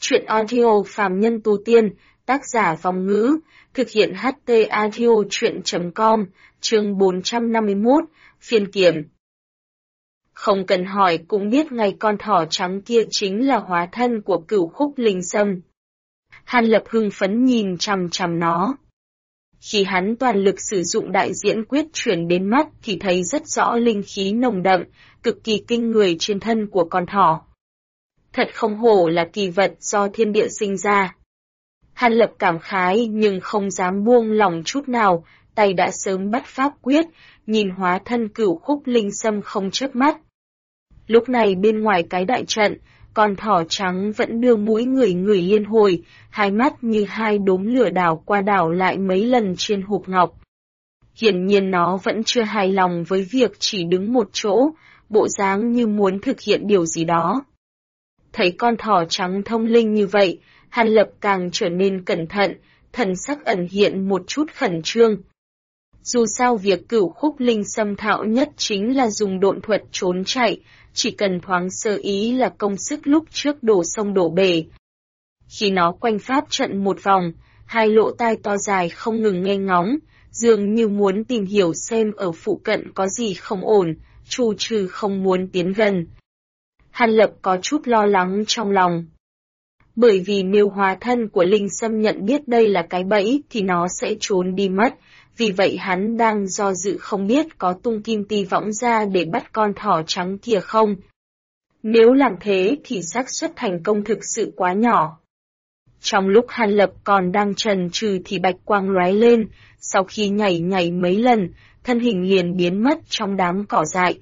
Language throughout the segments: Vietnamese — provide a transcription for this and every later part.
Truyện audio phàm nhân tu tiên, tác giả Vong Ngữ, thực hiện HT audio truyện.com, chương 451, phiên kiểm. Không cần hỏi cũng biết ngay con thỏ trắng kia chính là hóa thân của Cửu Khúc Linh Sâm. Hàn Lập hưng phấn nhìn chằm chằm nó. Khi hắn toàn lực sử dụng đại diễn quyết chuyển đến mắt thì thấy rất rõ linh khí nồng đậm, cực kỳ kinh người trên thân của con thỏ. Thật không hổ là kỳ vật do thiên địa sinh ra. Hàn Lập cảm khái nhưng không dám buông lỏng chút nào, tay đã sớm bắt pháp quyết, nhìn hóa thân Cửu Khúc Linh Sâm không chớp mắt. Lúc này bên ngoài cái đại trận, con thỏ trắng vẫn đưa mũi ngửi liên hồi, hai mắt như hai đốm lửa đảo qua đảo lại mấy lần trên hộp ngọc. Hiển nhiên nó vẫn chưa hài lòng với việc chỉ đứng một chỗ, bộ dáng như muốn thực hiện điều gì đó. Thấy con thỏ trắng thông linh như vậy, Hàn Lập càng trở nên cẩn thận, thần sắc ẩn hiện một chút khẩn trương. Dù sao việc Cửu Khúc Linh Sâm thạo nhất chính là dùng độn thuật trốn chạy, chỉ cần thoáng sơ ý là công sức lúc trước đổ sông đổ bể. Khi nó quanh pháp trận một vòng, hai lỗ tai to dài không ngừng nghe ngóng, dường như muốn tìm hiểu xem ở phụ cận có gì không ổn, trù trừ không muốn tiến gần. Hàn Lập có chút lo lắng trong lòng. Bởi vì nếu hóa thân của Linh Sâm nhận biết đây là cái bẫy thì nó sẽ trốn đi mất, vì vậy hắn đang do dự không biết có tung kim ti võng ra để bắt con thỏ trắng kia không. Nếu làm thế thì xác suất thành công thực sự quá nhỏ. Trong lúc Hàn Lập còn đang chần chừ thì bạch quang lóe lên, sau khi nhảy mấy lần, thân hình liền biến mất trong đám cỏ dại.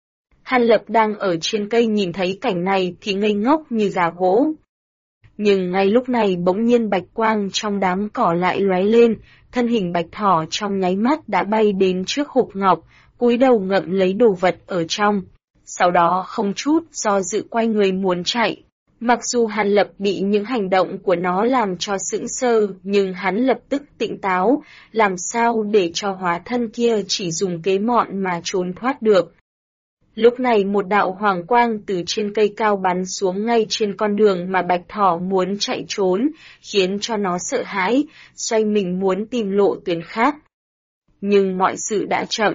Hàn Lập đang ở trên cây nhìn thấy cảnh này thì ngây ngốc như gà gỗ. Nhưng ngay lúc này bỗng nhiên bạch quang trong đám cỏ lại lóe lên, thân hình bạch thỏ trong nháy mắt đã bay đến trước hộp ngọc, cúi đầu ngậm lấy đồ vật ở trong. Sau đó không chút do dự quay người muốn chạy. Mặc dù Hàn Lập bị những hành động của nó làm cho sững sờ, nhưng hắn lập tức tỉnh táo, làm sao để cho hóa thân kia chỉ dùng kế mọn mà trốn thoát được. Lúc này một đạo hoàng quang từ trên cây cao bắn xuống ngay trên con đường mà bạch thỏ muốn chạy trốn, khiến cho nó sợ hãi, xoay mình muốn tìm lộ tuyến khác. Nhưng mọi sự đã chậm.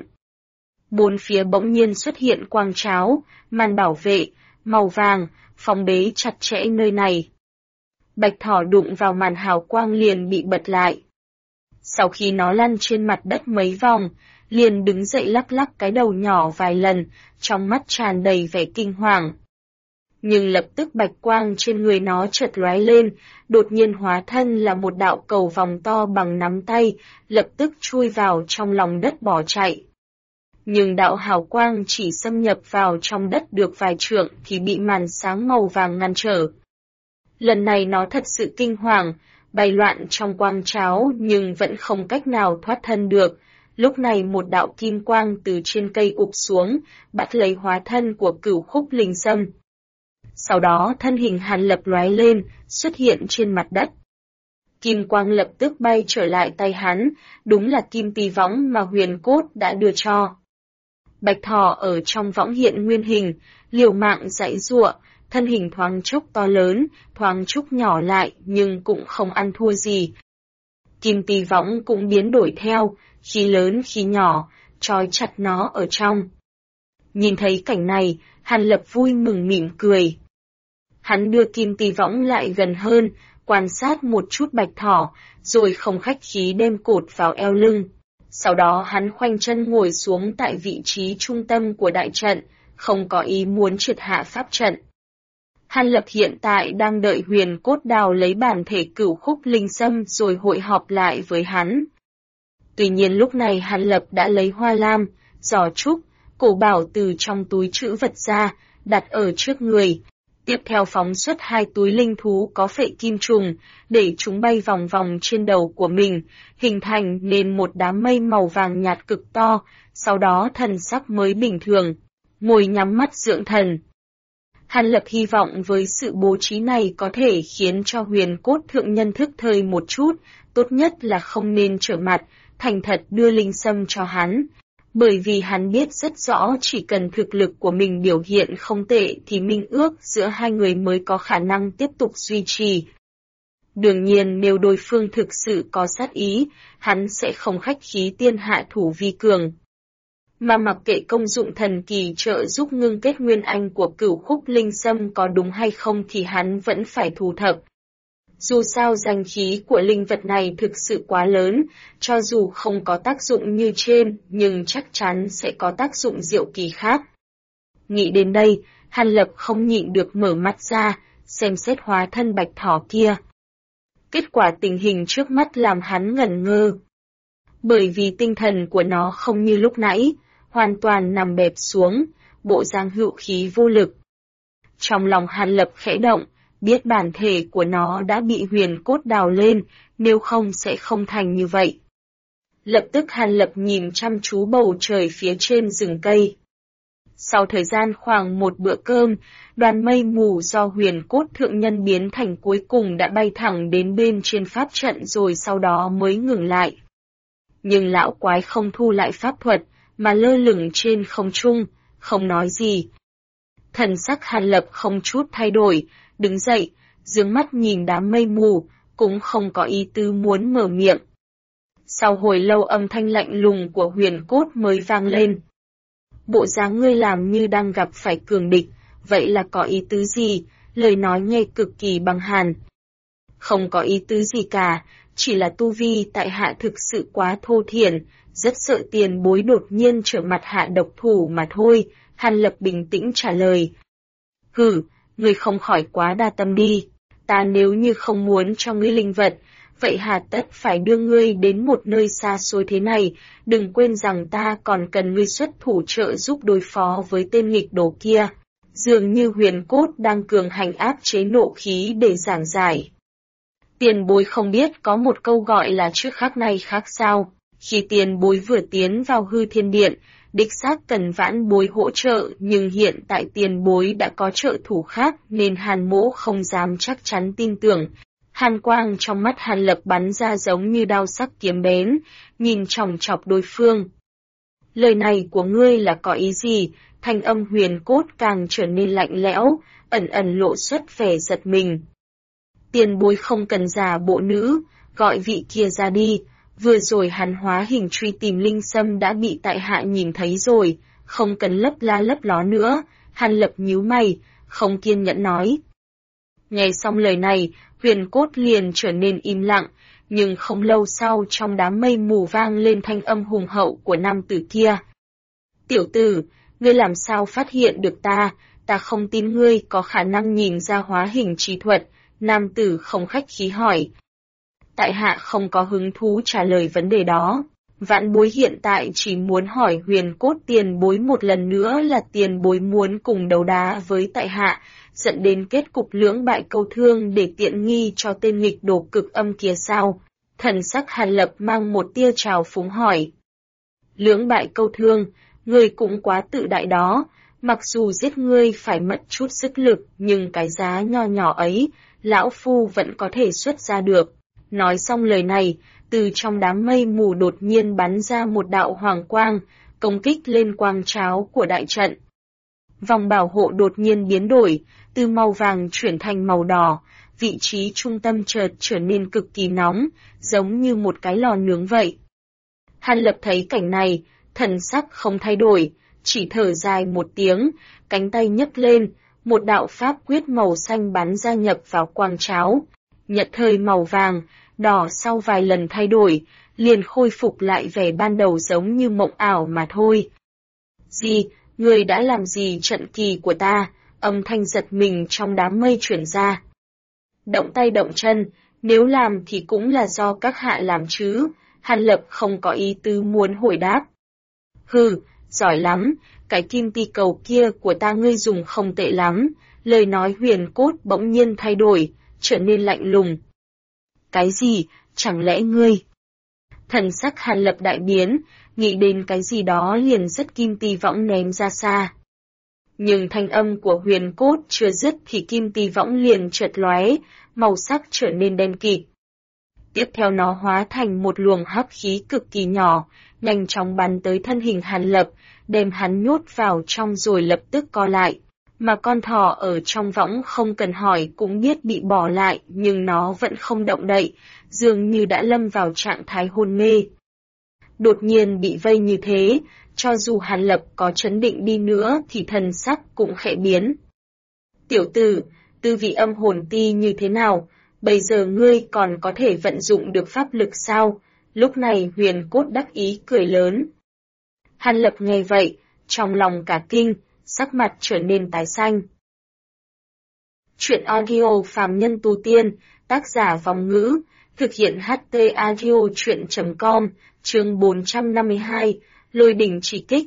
Bốn phía bỗng nhiên xuất hiện quang tráo, màn bảo vệ, màu vàng, phong bế chặt chẽ nơi này. Bạch thỏ đụng vào màn hào quang liền bị bật lại. Sau khi nó lăn trên mặt đất mấy vòng, liền đứng dậy lắc lắc cái đầu nhỏ vài lần, trong mắt tràn đầy vẻ kinh hoàng. Nhưng lập tức bạch quang trên người nó chợt lóe lên, đột nhiên hóa thân là một đạo cầu vòng to bằng nắm tay, lập tức chui vào trong lòng đất bỏ chạy. Nhưng đạo hào quang chỉ xâm nhập vào trong đất được vài trượng thì bị màn sáng màu vàng ngăn trở. Lần này nó thật sự kinh hoàng, bay loạn trong quang tráo nhưng vẫn không cách nào thoát thân được. Lúc này một đạo kim quang từ trên cây ụp xuống, bắt lấy hóa thân của Cửu Khúc Linh Sâm. Sau đó thân hình Hàn Lập lóe lên, xuất hiện trên mặt đất. Kim quang lập tức bay trở lại tay hắn, đúng là kim ti võng mà Huyền Cốt đã đưa cho. Bạch thỏ ở trong võng hiện nguyên hình, liều mạng giãy giụa, thân hình thoáng chốc to lớn, thoáng chốc nhỏ lại nhưng cũng không ăn thua gì. Kim ti võng cũng biến đổi theo, khi lớn khi nhỏ, trói chặt nó ở trong. Nhìn thấy cảnh này, Hàn Lập vui mừng mỉm cười. Hắn đưa kim ti võng lại gần hơn, quan sát một chút bạch thỏ, rồi không khách khí đem cột vào eo lưng. Sau đó hắn khoanh chân ngồi xuống tại vị trí trung tâm của đại trận, không có ý muốn triệt hạ pháp trận. Hàn Lập hiện tại đang đợi Huyền Cốt đào lấy bản thể Cửu Khúc Linh Sâm rồi hội họp lại với hắn. Tuy nhiên lúc này Hàn Lập đã lấy hoa lam, giỏ trúc, cổ bảo từ trong túi trữ vật ra, đặt ở trước người. Tiếp theo phóng xuất hai túi linh thú có phệ kim trùng, để chúng bay vòng vòng trên đầu của mình, hình thành nên một đám mây màu vàng nhạt cực to, sau đó thần sắc mới bình thường, ngồi nhắm mắt dưỡng thần. Hàn Lập hy vọng với sự bố trí này có thể khiến cho Huyền Cốt thượng nhân thức thời một chút, tốt nhất là không nên trở mặt, thành thật đưa linh sâm cho hắn. Bởi vì hắn biết rất rõ chỉ cần thực lực của mình biểu hiện không tệ thì minh ước giữa hai người mới có khả năng tiếp tục duy trì. Đương nhiên nếu đối phương thực sự có sát ý, hắn sẽ không khách khí tiên hạ thủ vi cường. Mà mặc kệ công dụng thần kỳ trợ giúp ngưng kết nguyên anh của Cửu Khúc Linh Sâm có đúng hay không thì hắn vẫn phải thu thập. Dù sao danh khí của linh vật này thực sự quá lớn, cho dù không có tác dụng như trên, nhưng chắc chắn sẽ có tác dụng diệu kỳ khác. Nghĩ đến đây, Hàn Lập không nhịn được mở mắt ra, xem xét hóa thân bạch thỏ kia. Kết quả tình hình trước mắt làm hắn ngẩn ngơ. Bởi vì tinh thần của nó không như lúc nãy, hoàn toàn nằm bẹp xuống, bộ dáng hữu khí vô lực. Trong lòng Hàn Lập khẽ động, biết bản thể của nó đã bị huyền cốt đào lên, nếu không sẽ không thành như vậy. Lập tức Hàn Lập nhìn chăm chú bầu trời phía trên rừng cây. Sau thời gian khoảng một bữa cơm, đoàn mây mù do huyền cốt thượng nhân biến thành cuối cùng đã bay thẳng đến bên trên pháp trận rồi sau đó mới ngừng lại. Nhưng lão quái không thu lại pháp thuật, mà lơ lửng trên không trung, không nói gì. Thần sắc Hàn Lập không chút thay đổi, đứng dậy, dương mắt nhìn đám mây mù, cũng không có ý tứ muốn mở miệng. Sau hồi lâu âm thanh lạnh lùng của huyền cốt mới vang lên. Bộ dáng ngươi làm như đang gặp phải cường địch, vậy là có ý tứ gì? Lời nói nghe cực kỳ băng hàn. Không có ý tứ gì cả, chỉ là tu vi tại hạ thực sự quá thô thiển, rất sợ tiền bối đột nhiên trở mặt hạ độc thủ mà thôi, Hàn Lập bình tĩnh trả lời. Hử, ngươi không khỏi quá đa tâm đi, ta nếu như không muốn cho ngươi linh vật, vậy hà tất phải đưa ngươi đến một nơi xa xôi thế này, đừng quên rằng ta còn cần ngươi xuất thủ trợ giúp đối phó với tên nghịch đồ kia. Dường như huyền cốt đang cường hành áp chế nộ khí để giảng giải. Tiền bối không biết có một câu gọi là trước khác nay khác sao, khi tiền bối vừa tiến vào hư thiên điện, đích xác cần vãn bối hỗ trợ nhưng hiện tại tiền bối đã có trợ thủ khác nên Hàn Mỗ không dám chắc chắn tin tưởng. Hàn quang trong mắt Hàn Lập bắn ra giống như đao sắc kiếm bén, nhìn chòng chọc đối phương. Lời này của ngươi là có ý gì? Thanh âm huyền cốt càng trở nên lạnh lẽo, ẩn ẩn lộ xuất vẻ giật mình. Tiền bối không cần giả bộ nữ, gọi vị kia ra đi. Vừa rồi hắn hóa hình truy tìm linh sâm đã bị tại hạ nhìn thấy rồi, không cần lấp la lấp ló nữa. Hàn Lập nhíu mày, không kiên nhẫn nói. Nghe xong lời này, huyền cốt liền trở nên im lặng, nhưng không lâu sau trong đám mây mù vang lên thanh âm hùng hậu của nam tử kia. Tiểu tử, ngươi làm sao phát hiện được ta không tin ngươi có khả năng nhìn ra hóa hình trí thuật, nam tử không khách khí hỏi. Tại hạ không có hứng thú trả lời vấn đề đó. Vãn bối hiện tại chỉ muốn hỏi huyền cốt tiền bối một lần nữa là tiền bối muốn cùng đấu đá với tại hạ, dẫn đến kết cục lưỡng bại câu thương để tiện nghi cho tên nghịch đồ cực âm kia sao? Thần sắc Hàn Lập mang một tia trào phúng hỏi. Lưỡng bại câu thương, ngươi cũng quá tự đại đó, mặc dù giết ngươi phải mất chút sức lực nhưng cái giá nho nhỏ ấy, lão phu vẫn có thể xuất ra được. Nói xong lời này, từ trong đám mây mù đột nhiên bắn ra một đạo hoàng quang, công kích lên quang tráo của đại trận. Vòng bảo hộ đột nhiên biến đổi, từ màu vàng chuyển thành màu đỏ, vị trí trung tâm chợt trở nên cực kỳ nóng, giống như một cái lò nướng vậy. Hàn Lập thấy cảnh này, thần sắc không thay đổi, chỉ thở dài một tiếng, cánh tay nhấc lên, một đạo pháp quyết màu xanh bắn ra nhập vào quang tráo. Nhật thời màu vàng, đỏ sau vài lần thay đổi, liền khôi phục lại vẻ ban đầu giống như mộng ảo mà thôi. Gì, người đã làm gì trận kỳ của ta? Âm thanh giật mình trong đám mây chuyển ra. Động tay động chân, nếu làm thì cũng là do các hạ làm chứ, Hàn Lập không có ý tứ muốn hồi đáp. Hừ, giỏi lắm, cái kim ti cầu kia của ta ngươi dùng không tệ lắm, lời nói huyền cốt bỗng nhiên thay đổi, trở nên lạnh lùng. Cái gì, chẳng lẽ ngươi? Thần sắc Hàn Lập đại biến, nghĩ đến cái gì đó liền rất kim ti võng ném ra xa. Nhưng thanh âm của huyền cốt chưa dứt thì kim ti võng liền chợt lóe, màu sắc trở nên đen kịt. Tiếp theo nó hóa thành một luồng hấp khí cực kỳ nhỏ, nhanh chóng bắn tới thân hình Hàn Lập, đem hắn nhốt vào trong rồi lập tức co lại. Mà con thỏ ở trong võng không cần hỏi cũng biết bị bỏ lại, nhưng nó vẫn không động đậy, dường như đã lâm vào trạng thái hôn mê. Đột nhiên bị vây như thế, cho dù Hàn Lập có trấn định đi nữa thì thần sắc cũng khẽ biến. Tiểu tử, tư vị âm hồn ti như thế nào? Bây giờ ngươi còn có thể vận dụng được pháp lực sao? Lúc này Huyền Cốt đắc ý cười lớn. Hàn Lập nghe vậy, trong lòng cả kinh, sắc mặt trở nên tái xanh. Chuyện audio phàm nhân tu tiên, tác giả Vòng Ngữ, thực hiện HT Audio Chuyện.com, chương 452, Lôi đỉnh chỉ kích.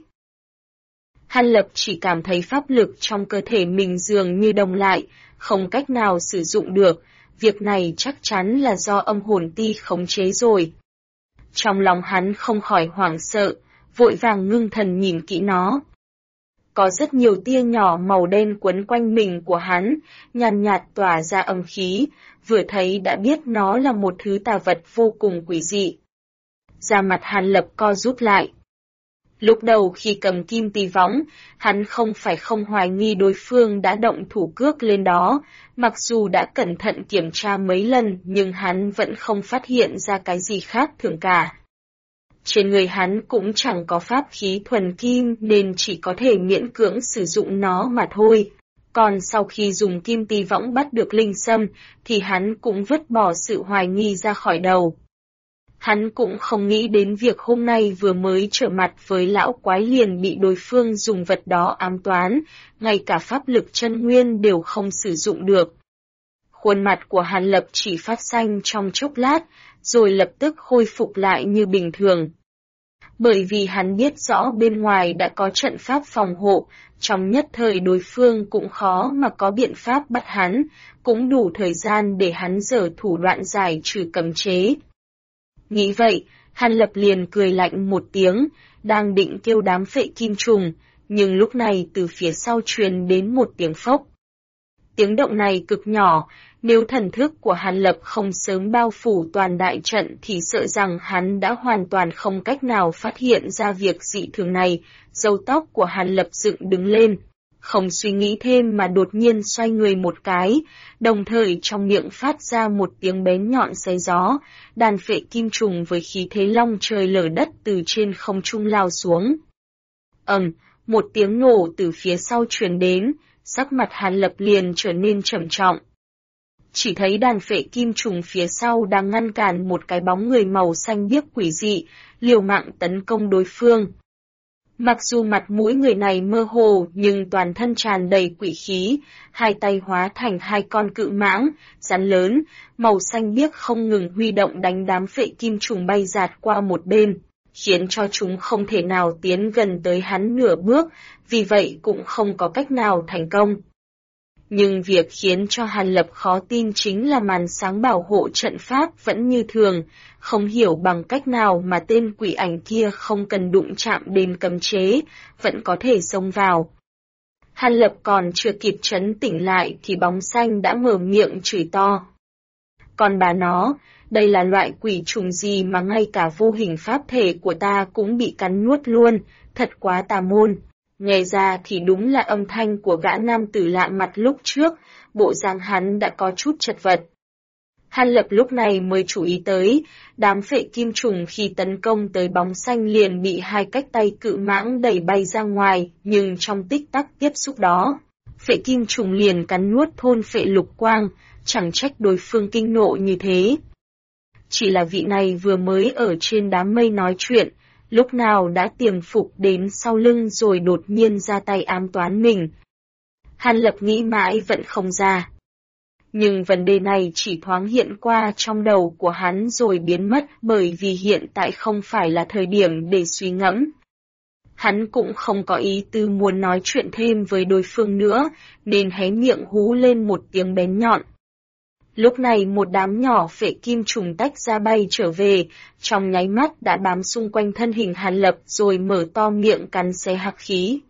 Hàn Lập chỉ cảm thấy pháp lực trong cơ thể mình dường như đông lại, không cách nào sử dụng được, việc này chắc chắn là do âm hồn ti khống chế rồi. Trong lòng hắn không khỏi hoảng sợ, vội vàng ngưng thần nhìn kỹ nó. Có rất nhiều tia nhỏ màu đen quấn quanh mình của hắn, nhàn nhạt tỏa ra âm khí, vừa thấy đã biết nó là một thứ tà vật vô cùng quỷ dị. Da mặt Hàn Lập co rút lại. Lúc đầu khi cầm kim tỳ võng, hắn không phải không hoài nghi đối phương đã động thủ cước lên đó, mặc dù đã cẩn thận kiểm tra mấy lần nhưng hắn vẫn không phát hiện ra cái gì khác thường cả. Trên người hắn cũng chẳng có pháp khí thuần kim nên chỉ có thể miễn cưỡng sử dụng nó mà thôi. Còn sau khi dùng kim tỳ võng bắt được linh sâm thì hắn cũng vứt bỏ sự hoài nghi ra khỏi đầu. Hắn cũng không nghĩ đến việc hôm nay vừa mới trở mặt với lão quái liền bị đối phương dùng vật đó ám toán, ngay cả pháp lực chân nguyên đều không sử dụng được. Khuôn mặt của Hàn Lập chỉ phát xanh trong chốc lát, rồi lập tức khôi phục lại như bình thường. Bởi vì hắn biết rõ bên ngoài đã có trận pháp phòng hộ, trong nhất thời đối phương cũng khó mà có biện pháp bắt hắn, cũng đủ thời gian để hắn giở thủ đoạn giải trừ cấm chế. Nghĩ vậy, Hàn Lập liền cười lạnh một tiếng, đang định kêu đám phệ kim trùng, nhưng lúc này từ phía sau truyền đến một tiếng phốc. Tiếng động này cực nhỏ, nếu thần thức của Hàn Lập không sớm bao phủ toàn đại trận thì sợ rằng hắn đã hoàn toàn không cách nào phát hiện ra việc dị thường này, râu tóc của Hàn Lập dựng đứng lên. Không suy nghĩ thêm mà đột nhiên xoay người một cái, đồng thời trong miệng phát ra một tiếng bén nhọn xé gió, đàn phệ kim trùng với khí thế long trời lở đất từ trên không trung lao xuống. Một tiếng nổ từ phía sau truyền đến, sắc mặt Hàn Lập liền trở nên trầm trọng. Chỉ thấy đàn phệ kim trùng phía sau đang ngăn cản một cái bóng người màu xanh biếc quỷ dị, liều mạng tấn công đối phương. Mặc dù mặt mũi người này mơ hồ nhưng toàn thân tràn đầy quỷ khí, hai tay hóa thành hai con cự mãng, rắn lớn, màu xanh biếc không ngừng huy động đánh đám phệ kim trùng bay giạt qua một bên, khiến cho chúng không thể nào tiến gần tới hắn nửa bước, vì vậy cũng không có cách nào thành công. Nhưng việc khiến cho Hàn Lập khó tin chính là màn sáng bảo hộ trận pháp vẫn như thường, không hiểu bằng cách nào mà tên quỷ ảnh kia không cần đụng chạm đến cấm chế, vẫn có thể xông vào. Hàn Lập còn chưa kịp trấn tỉnh lại thì bóng xanh đã mở miệng chửi to. Còn bà nó, đây là loại quỷ trùng gì mà ngay cả vô hình pháp thể của ta cũng bị cắn nuốt luôn, thật quá tà môn. Nghe ra thì đúng là âm thanh của gã nam tử lạ mặt lúc trước, bộ dáng hắn đã có chút chật vật. Hàn Lập lúc này mới chú ý tới, đám phệ kim trùng khi tấn công tới bóng xanh liền bị hai cách tay cự mãng đẩy bay ra ngoài, nhưng trong tích tắc tiếp xúc đó, phệ kim trùng liền cắn nuốt thôn phệ lục quang, chẳng trách đối phương kinh nộ như thế. Chỉ là vị này vừa mới ở trên đám mây nói chuyện, lúc nào đã tiềm phục đến sau lưng rồi đột nhiên ra tay ám toán mình. Hàn Lập nghĩ mãi vẫn không ra. Nhưng vấn đề này chỉ thoáng hiện qua trong đầu của hắn rồi biến mất bởi vì hiện tại không phải là thời điểm để suy ngẫm. Hắn cũng không có ý tư muốn nói chuyện thêm với đối phương nữa, nên hé miệng hú lên một tiếng bén nhọn. Lúc này một đám nhỏ phệ kim trùng tách ra bay trở về, trong nháy mắt đã bám xung quanh thân hình Hàn Lập rồi mở to miệng cắn xé hắc khí.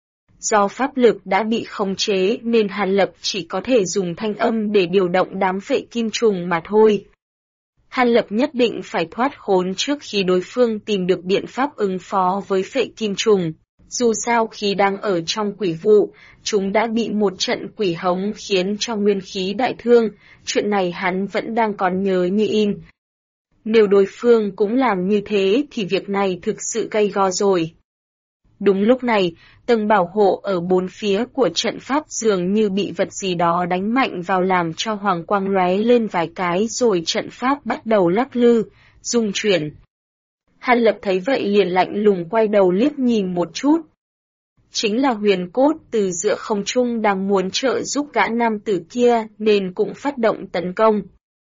Do pháp lực đã bị khống chế nên Hàn Lập chỉ có thể dùng thanh âm để điều động đám phệ kim trùng mà thôi. Hàn Lập nhất định phải thoát khốn trước khi đối phương tìm được biện pháp ứng phó với phệ kim trùng. Dù sao khi đang ở trong quỷ vụ, chúng đã bị một trận quỷ hống khiến cho nguyên khí đại thương, chuyện này hắn vẫn đang còn nhớ như in. Nếu đối phương cũng làm như thế thì việc này thực sự gay go rồi. Đúng lúc này, tầng bảo hộ ở bốn phía của trận pháp dường như bị vật gì đó đánh mạnh vào làm cho hoàng quang lóe lên vài cái rồi trận pháp bắt đầu lắc lư, rung chuyển. Hàn Lập thấy vậy liền lạnh lùng quay đầu liếc nhìn một chút. Chính là Huyền Cốt từ giữa không trung đang muốn trợ giúp gã nam tử kia nên cũng phát động tấn công.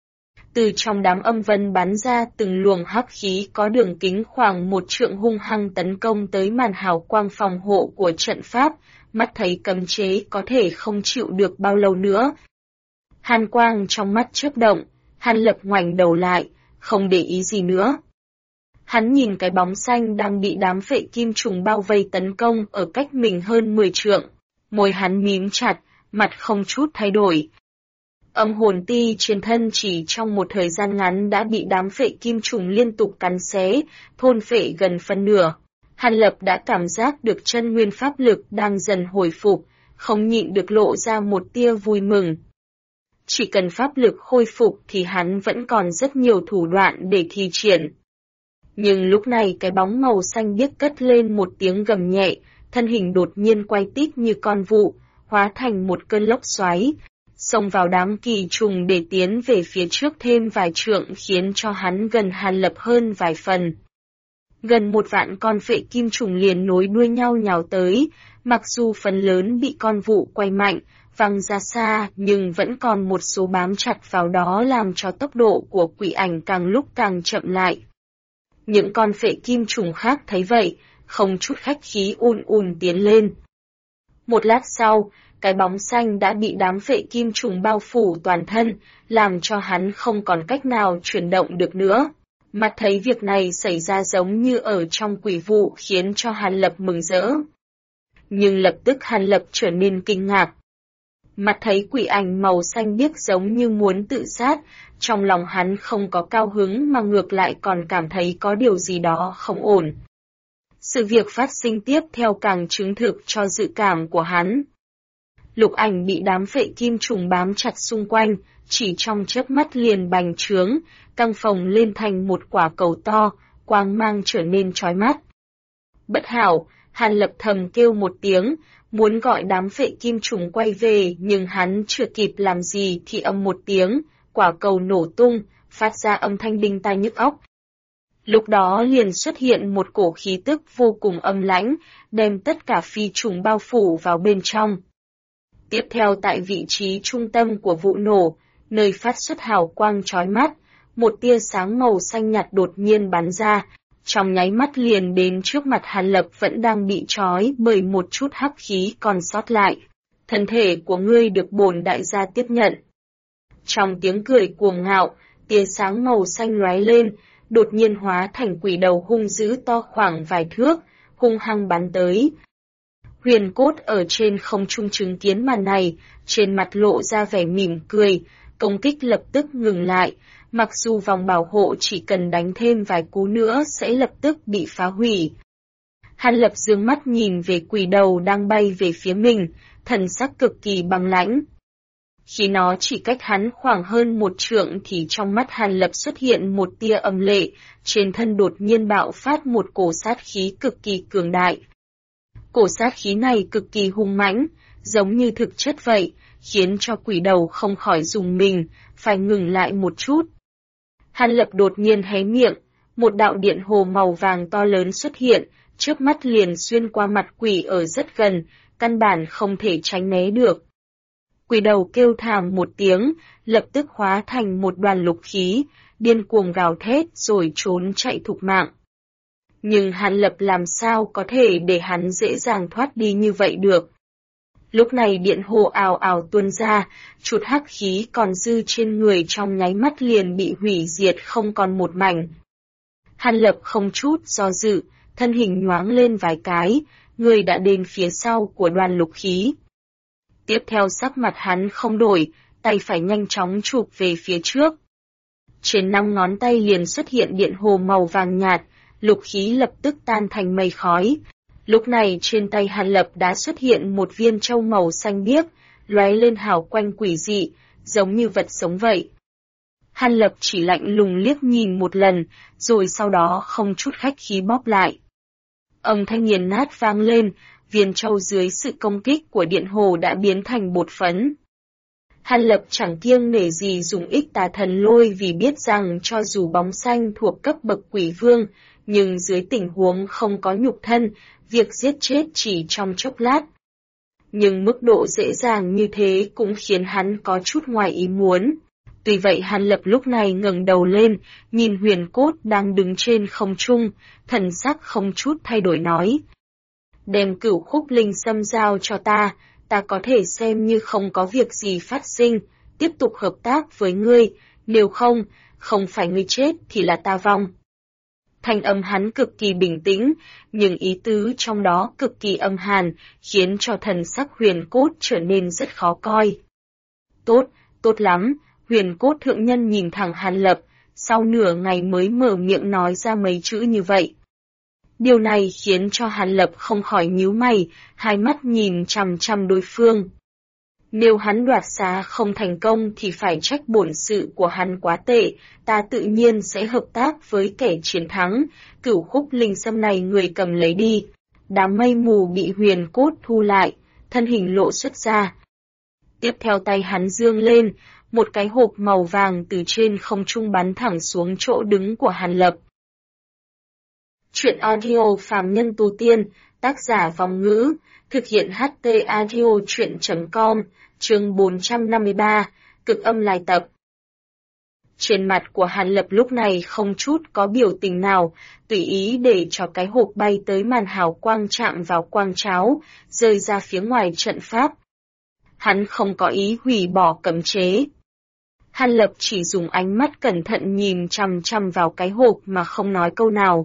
Từ trong đám âm vân bắn ra từng luồng hắc khí có đường kính khoảng 1 trượng hung hăng tấn công tới màn hào quang phòng hộ của trận pháp, mắt thấy cấm chế có thể không chịu được bao lâu nữa. Hàn quang trong mắt chớp động, Hàn Lập ngoảnh đầu lại, không để ý gì nữa. Hắn nhìn cái bóng xanh đang bị đám phệ kim trùng bao vây tấn công ở cách mình hơn 10 trượng, môi hắn mím chặt, mặt không chút thay đổi. Âm hồn ti trên thân chỉ trong một thời gian ngắn đã bị đám phệ kim trùng liên tục cắn xé, thôn phệ gần phân nửa. Hàn Lập đã cảm giác được chân nguyên pháp lực đang dần hồi phục, không nhịn được lộ ra một tia vui mừng. Chỉ cần pháp lực khôi phục thì hắn vẫn còn rất nhiều thủ đoạn để thi triển. Nhưng lúc này cái bóng màu xanh biếc cất lên một tiếng gầm nhẹ, thân hình đột nhiên quay tít như con vụ, hóa thành một cơn lốc xoáy, xông vào đám kỳ trùng để tiến về phía trước thêm vài trượng khiến cho hắn gần Hàn Lập hơn vài phần. Gần 1 vạn con phệ kim trùng liền nối đuôi nhau nhào tới, mặc dù phần lớn bị con vụ quay mạnh, văng ra xa nhưng vẫn còn một số bám chặt vào đó làm cho tốc độ của quỷ ảnh càng lúc càng chậm lại. Những con phệ kim trùng khác thấy vậy, không chút khách khí ùn tiến lên. Một lát sau, cái bóng xanh đã bị đám phệ kim trùng bao phủ toàn thân, làm cho hắn không còn cách nào chuyển động được nữa. Mặt thấy việc này xảy ra giống như ở trong quỷ vụ khiến cho Hàn Lập mừng rỡ. Nhưng lập tức Hàn Lập trở nên kinh ngạc. Mặt thấy quỷ ảnh màu xanh biếc giống như muốn tự sát, trong lòng hắn không có cao hứng mà ngược lại còn cảm thấy có điều gì đó không ổn. Sự việc phát sinh tiếp theo càng chứng thực cho dự cảm của hắn. Lục ảnh bị đám phệ kim trùng bám chặt xung quanh, chỉ trong chớp mắt liền bành trướng, căng phồng lên thành một quả cầu to, quang mang trở nên chói mắt. Bất hảo, Hàn Lập thầm kêu một tiếng, muốn gọi đám phệ kim trùng quay về nhưng hắn chưa kịp làm gì thì ầm một tiếng, quả cầu nổ tung, phát ra âm thanh đinh tai nhức óc. Lúc đó liền xuất hiện một cổ khí tức vô cùng âm lãnh, đem tất cả phi trùng bao phủ vào bên trong. Tiếp theo tại vị trí trung tâm của vụ nổ, nơi phát xuất hào quang chói mắt, một tia sáng màu xanh nhạt đột nhiên bắn ra, trong nháy mắt liền đến trước mặt Hàn Lập vẫn đang bị trói bởi một chút hắc khí còn sót lại. Thân thể của ngươi được bổn đại gia tiếp nhận. Trong tiếng cười cuồng ngạo, tia sáng màu xanh lóe lên, đột nhiên hóa thành quỷ đầu hung dữ to khoảng vài thước, hung hăng bắn tới. Huyền Cốt ở trên không trung chứng kiến màn này, trên mặt lộ ra vẻ mỉm cười, công kích lập tức ngừng lại, mặc dù vòng bảo hộ chỉ cần đánh thêm vài cú nữa sẽ lập tức bị phá hủy. Hàn Lập dương mắt nhìn về quỷ đầu đang bay về phía mình, thần sắc cực kỳ băng lãnh. Khi nó chỉ cách hắn khoảng hơn 1 trượng thì trong mắt Hàn Lập xuất hiện một tia âm lệ, trên thân đột nhiên bạo phát một cổ sát khí cực kỳ cường đại. Cổ sát khí này cực kỳ hung mãnh, giống như thực chất vậy, khiến cho quỷ đầu không khỏi rùng mình, phải ngừng lại một chút. Hàn Lập đột nhiên hé miệng, một đạo điện hồ màu vàng to lớn xuất hiện, trước mắt liền xuyên qua mặt quỷ ở rất gần, căn bản không thể tránh né được. Quỷ đầu kêu thảm một tiếng, lập tức hóa thành một đoàn lục khí, điên cuồng gào thét rồi trốn chạy thục mạng. Nhưng Hàn Lập làm sao có thể để hắn dễ dàng thoát đi như vậy được. Lúc này điện hồ ào ào tuôn ra, chút hắc khí còn dư trên người trong nháy mắt liền bị hủy diệt không còn một mảnh. Hàn Lập không chút do dự, thân hình nhoáng lên vài cái, người đã đến phía sau của đoàn lục khí. Tiếp theo sắc mặt hắn không đổi, tay phải nhanh chóng chụp về phía trước. trên 5 ngón tay liền xuất hiện điện hồ màu vàng nhạt, lục khí lập tức tan thành mây khói. Lúc này trên tay Hàn Lập đã xuất hiện một viên châu màu xanh biếc, lóe lên hào quang quỷ dị, giống như vật sống vậy. Hàn Lập chỉ lạnh lùng liếc nhìn một lần, rồi sau đó không chút khách khí bóp lại. Âm thanh nghiền nát vang lên, viên châu dưới sự công kích của điện hồ đã biến thành bột phấn. Hàn Lập chẳng kiêng nể gì dùng ích tà thần lôi vì biết rằng cho dù bóng xanh thuộc cấp bậc quỷ vương, nhưng dưới tình huống không có nhục thân, việc giết chết chỉ trong chốc lát. Nhưng mức độ dễ dàng như thế cũng khiến hắn có chút ngoài ý muốn. Tuy vậy Hàn Lập lúc này ngẩng đầu lên, nhìn huyền cốt đang đứng trên không trung, thần sắc không chút thay đổi nói. Đem Cửu Khúc Linh Sâm giao cho ta có thể xem như không có việc gì phát sinh, tiếp tục hợp tác với ngươi, nếu không, không phải ngươi chết thì là ta vong. Thanh âm hắn cực kỳ bình tĩnh, nhưng ý tứ trong đó cực kỳ âm hàn, khiến cho thần sắc huyền cốt trở nên rất khó coi. Tốt lắm, huyền cốt thượng nhân nhìn thẳng Hàn Lập, sau nửa ngày mới mở miệng nói ra mấy chữ như vậy. Điều này khiến cho Hàn Lập không khỏi nhíu mày, hai mắt nhìn chằm chằm đối phương. Nếu hắn đoạt xá không thành công thì phải trách bổn sự của hắn quá tệ, ta tự nhiên sẽ hợp tác với kẻ chiến thắng, Cửu Khúc Linh Sâm này người cầm lấy đi. Đám mây mù bị huyền cốt thu lại, thân hình lộ xuất ra. Tiếp theo tay hắn giương lên, một cái hộp màu vàng từ trên không trung bắn thẳng xuống chỗ đứng của Hàn Lập. Chuyện audio phàm nhân tu tiên, tác giả Vong Ngữ, thực hiện HT audio chuyện.com, chương 453, cực âm lai tập. Trên mặt của Hàn Lập lúc này không chút có biểu tình nào, tùy ý để cho cái hộp bay tới màn hào quang chạm vào quang cháo, rơi ra phía ngoài trận pháp. Hắn không có ý hủy bỏ cấm chế. Hàn Lập chỉ dùng ánh mắt cẩn thận nhìn chằm chằm vào cái hộp mà không nói câu nào.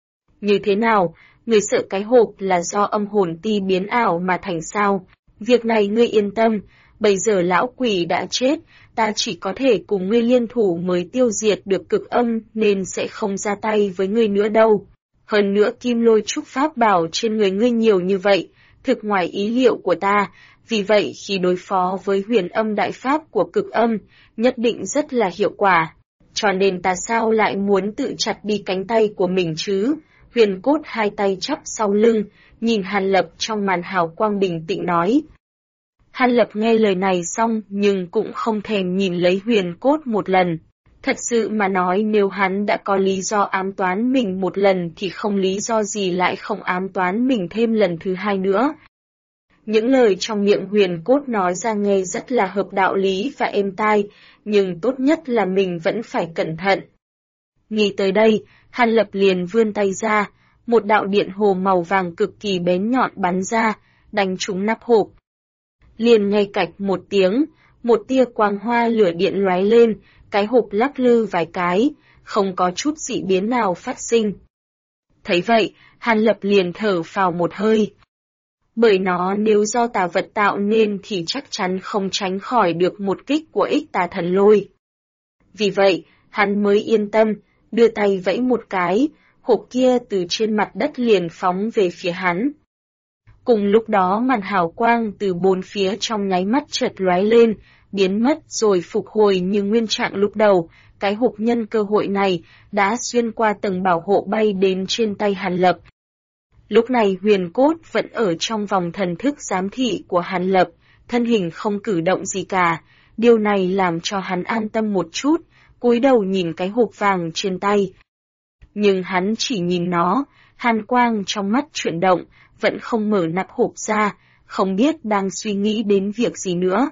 Như thế nào, người sợ cái hộp là do âm hồn ti biến ảo mà thành sao? Việc này ngươi yên tâm, bây giờ lão quỷ đã chết, ta chỉ có thể cùng ngươi liên thủ mới tiêu diệt được cực âm nên sẽ không ra tay với ngươi nữa đâu. Hơn nữa kim lôi trúc pháp bảo trên người ngươi nhiều như vậy, thực ngoài ý liệu của ta, vì vậy khi đối phó với huyền âm đại pháp của cực âm, nhất định rất là hiệu quả. Cho nên ta sao lại muốn tự chặt đi cánh tay của mình chứ? Huyền cốt hai tay chắp sau lưng, nhìn Hàn Lập trong màn hào quang bình tĩnh nói. Hàn Lập nghe lời này xong nhưng cũng không thèm nhìn lấy huyền cốt một lần. Thật sự mà nói nếu hắn đã có lý do ám toán mình một lần thì không lý do gì lại không ám toán mình thêm lần thứ hai nữa. Những lời trong miệng huyền cốt nói ra nghe rất là hợp đạo lý và êm tai, nhưng tốt nhất là mình vẫn phải cẩn thận. Nghĩ tới đây, Hàn Lập liền vươn tay ra, một đạo điện hồ màu vàng cực kỳ bén nhọn bắn ra, đánh trúng nắp hộp. Liền ngay cạch một tiếng, một tia quang hoa lửa điện lóe lên, cái hộp lắc lư vài cái, không có chút dị biến nào phát sinh. Thấy vậy, Hàn Lập liền thở phào một hơi. Bởi nó nếu do tà vật tạo nên thì chắc chắn không tránh khỏi được một kích của ích tà thần lôi. Vì vậy, hắn mới yên tâm, đưa tay vẫy một cái, hộp kia từ trên mặt đất liền phóng về phía hắn. Cùng lúc đó màn hào quang từ bốn phía trong nháy mắt chợt lóe lên, biến mất rồi phục hồi như nguyên trạng lúc đầu, cái hộp nhân cơ hội này đã xuyên qua tầng bảo hộ bay đến trên tay Hàn Lập. Lúc này huyền cốt vẫn ở trong vòng thần thức giám thị của Hàn Lập, thân hình không cử động gì cả, điều này làm cho hắn an tâm một chút, cúi đầu nhìn cái hộp vàng trên tay. Nhưng hắn chỉ nhìn nó, hàn quang trong mắt chuyển động, vẫn không mở nắp hộp ra, không biết đang suy nghĩ đến việc gì nữa.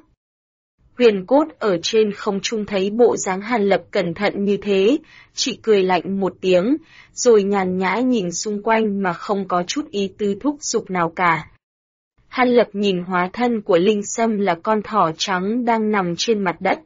Huyền cốt ở trên không trung thấy bộ dáng Hàn Lập cẩn thận như thế, chỉ cười lạnh một tiếng, rồi nhàn nhã nhìn xung quanh mà không có chút ý tứ thúc giục nào cả. Hàn Lập nhìn hóa thân của Linh Sâm là con thỏ trắng đang nằm trên mặt đất.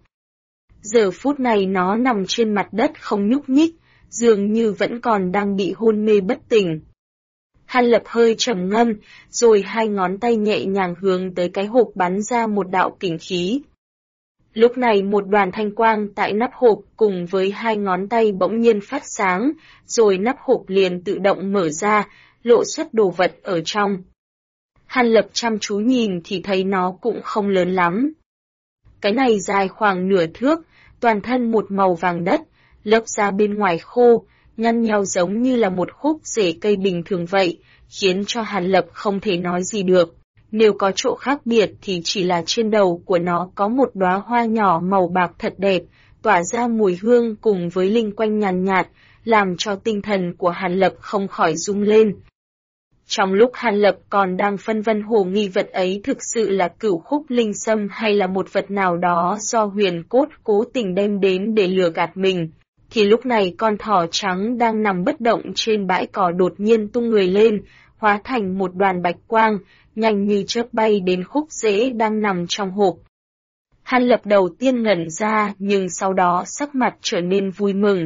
Giờ phút này nó nằm trên mặt đất không nhúc nhích, dường như vẫn còn đang bị hôn mê bất tỉnh. Hàn Lập hơi trầm ngâm, rồi hai ngón tay nhẹ nhàng hướng tới cái hộp bắn ra một đạo kình khí. Lúc này một đoàn thanh quang tại nắp hộp cùng với hai ngón tay bỗng nhiên phát sáng, rồi nắp hộp liền tự động mở ra, lộ xuất đồ vật ở trong. Hàn Lập chăm chú nhìn thì thấy nó cũng không lớn lắm. Cái này dài khoảng nửa thước, toàn thân một màu vàng đất, lớp da bên ngoài khô, nhăn nheo giống như là một khúc rễ cây bình thường vậy, khiến cho Hàn Lập không thể nói gì được. Nếu có chỗ khác biệt thì chỉ là trên đầu của nó có một đóa hoa nhỏ màu bạc thật đẹp, tỏa ra mùi hương cùng với linh quanh nhàn nhạt, làm cho tinh thần của Hàn Lập không khỏi rung lên. Trong lúc Hàn Lập còn đang phân vân hồ nghi vật ấy thực sự là cửu khúc linh sâm hay là một vật nào đó do Huyền Cốt cố tình đem đến để lừa gạt mình, thì lúc này con thỏ trắng đang nằm bất động trên bãi cỏ đột nhiên tung người lên, hóa thành một đoàn bạch quang, nhanh như chớp bay đến khúc rễ đang nằm trong hộp. Hàn Lập đầu tiên ngẩn ra nhưng sau đó sắc mặt trở nên vui mừng.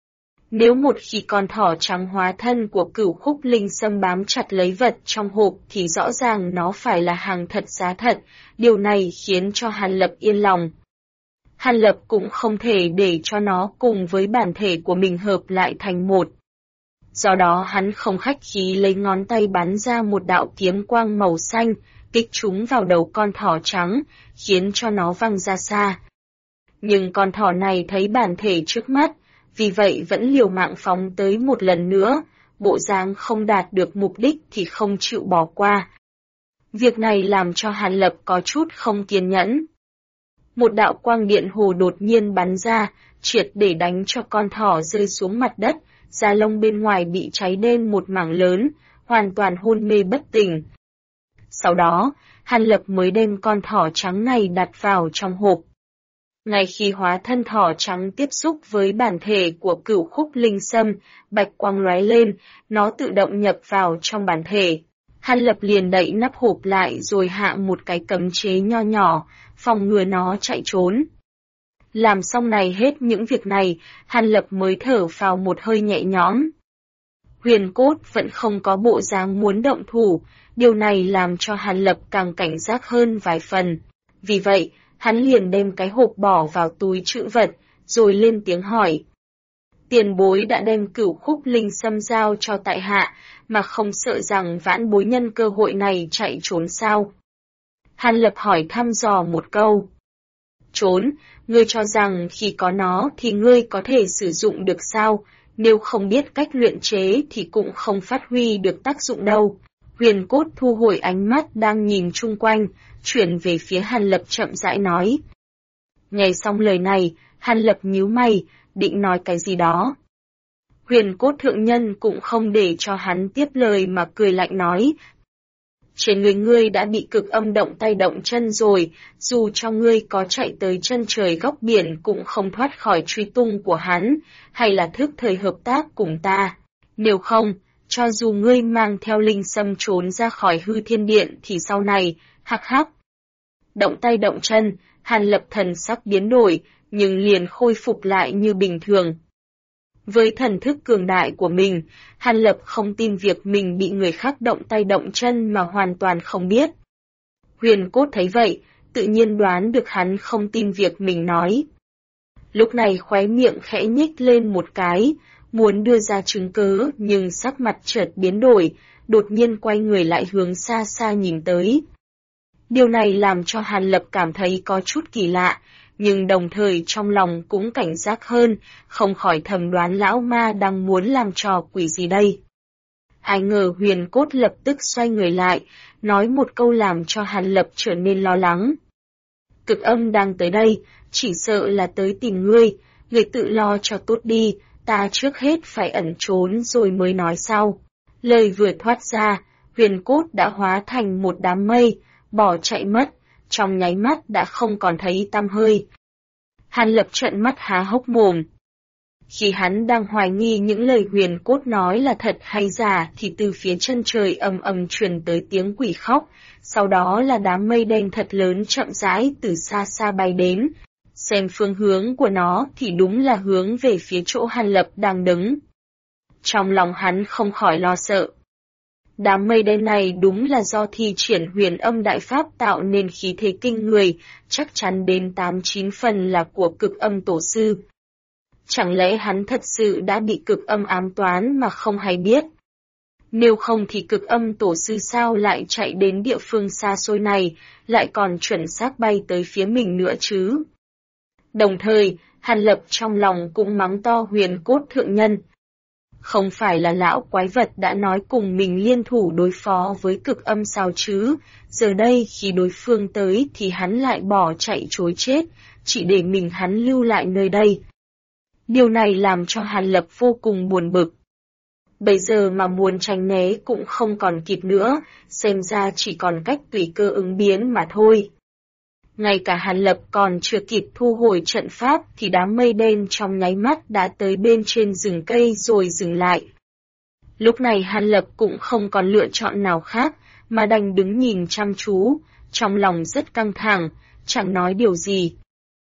Nếu một khi con thỏ trắng hóa thân của cửu khúc linh sâm bám chặt lấy vật trong hộp thì rõ ràng nó phải là hàng thật giá thật, điều này khiến cho Hàn Lập yên lòng. Hàn Lập cũng không thể để cho nó cùng với bản thể của mình hợp lại thành một. Do đó hắn không khách khí lấy ngón tay bắn ra một đạo kiếm quang màu xanh, kích trúng vào đầu con thỏ trắng, khiến cho nó văng ra xa. Nhưng con thỏ này thấy bản thể trước mắt, vì vậy vẫn liều mạng phóng tới một lần nữa, bộ dáng không đạt được mục đích thì không chịu bỏ qua. Việc này làm cho Hàn Lập có chút không kiên nhẫn. Một đạo quang điện hồ đột nhiên bắn ra, triệt để đánh cho con thỏ rơi xuống mặt đất, da lông bên ngoài bị cháy đen một mảng lớn, hoàn toàn hôn mê bất tỉnh. Sau đó, Hàn Lập mới đem con thỏ trắng này đặt vào trong hộp. Ngay khi hóa thân thỏ trắng tiếp xúc với bản thể của cửu khúc linh sâm, bạch quang lóe lên, nó tự động nhập vào trong bản thể. Hàn Lập liền đậy nắp hộp lại rồi hạ một cái cấm chế nho nhỏ, phòng ngừa nó chạy trốn. Làm xong này hết những việc này, Hàn Lập mới thở phào một hơi nhẹ nhõm. Huyền Cốt vẫn không có bộ dáng muốn động thủ, điều này làm cho Hàn Lập càng cảnh giác hơn vài phần. Vì vậy, hắn liền đem cái hộp bỏ vào túi trữ vật, rồi lên tiếng hỏi. Tiền bối đã đem cửu khúc linh sâm giao cho tại hạ, mà không sợ rằng vãn bối nhân cơ hội này chạy trốn sao? Hàn Lập hỏi thăm dò một câu. Trốn, ngươi cho rằng khi có nó thì ngươi có thể sử dụng được sao, nếu không biết cách luyện chế thì cũng không phát huy được tác dụng đâu. Huyền Cốt thu hồi ánh mắt đang nhìn chung quanh, chuyển về phía Hàn Lập chậm rãi nói. Nghe xong lời này, Hàn Lập nhíu mày, định nói cái gì đó. Huyền Cốt thượng nhân cũng không để cho hắn tiếp lời mà cười lạnh nói. Trên người ngươi đã bị cực âm động tay động chân rồi, dù cho ngươi có chạy tới chân trời góc biển cũng không thoát khỏi truy tung của hắn, hay là thức thời hợp tác cùng ta. Nếu không, cho dù ngươi mang theo linh sâm trốn ra khỏi hư thiên điện thì sau này, hắc hắc. Động tay động chân, Hàn Lập thần sắc biến đổi, nhưng liền khôi phục lại như bình thường. Với thần thức cường đại của mình, Hàn Lập không tin việc mình bị người khác động tay động chân mà hoàn toàn không biết. Huyền Cốt thấy vậy, tự nhiên đoán được hắn không tin việc mình nói. Lúc này khóe miệng khẽ nhếch lên một cái, muốn đưa ra chứng cớ nhưng sắc mặt chợt biến đổi, đột nhiên quay người lại hướng xa xa nhìn tới. Điều này làm cho Hàn Lập cảm thấy có chút kỳ lạ, nhưng đồng thời trong lòng cũng cảnh giác hơn, không khỏi thầm đoán lão ma đang muốn làm trò quỷ gì đây. Ai ngờ Huyền Cốt lập tức xoay người lại, nói một câu làm cho Hàn Lập trở nên lo lắng. Cực âm đang tới đây, chỉ sợ là tới tìm ngươi, người tự lo cho tốt đi, ta trước hết phải ẩn trốn rồi mới nói sau. Lời vừa thoát ra, Huyền Cốt đã hóa thành một đám mây, bỏ chạy mất, trong nháy mắt đã không còn thấy tăm hơi. Hàn Lập trợn mắt há hốc mồm. Khi hắn đang hoài nghi những lời Huyền Cốt nói là thật hay giả thì từ phía chân trời ầm ầm truyền tới tiếng quỷ khóc, sau đó là đám mây đen thật lớn chậm rãi từ xa xa bay đến. Xem phương hướng của nó thì đúng là hướng về phía chỗ Hàn Lập đang đứng. Trong lòng hắn không khỏi lo sợ. Đám mây đen này đúng là do thi triển huyền âm đại pháp tạo nên khí thế kinh người, chắc chắn đến 8-9 phần là của cực âm tổ sư. Chẳng lẽ hắn thật sự đã bị cực âm ám toán mà không hay biết? Nếu không thì cực âm tổ sư sao lại chạy đến địa phương xa xôi này, lại còn chuẩn xác bay tới phía mình nữa chứ? Đồng thời, Hàn Lập trong lòng cũng mắng to huyền cốt thượng nhân. Không phải là lão quái vật đã nói cùng mình liên thủ đối phó với cực âm sao chứ, giờ đây khi đối phương tới thì hắn lại bỏ chạy trối chết, chỉ để mình hắn lưu lại nơi đây. Điều này làm cho Hàn Lập vô cùng buồn bực. Bây giờ mà muốn tránh né cũng không còn kịp nữa, xem ra chỉ còn cách tùy cơ ứng biến mà thôi. Ngay cả Hàn Lập còn chưa kịp thu hồi trận pháp thì đám mây đen trong nháy mắt đã tới bên trên rừng cây rồi dừng lại. Lúc này Hàn Lập cũng không còn lựa chọn nào khác, mà đành đứng nhìn chăm chú, trong lòng rất căng thẳng, chẳng nói điều gì.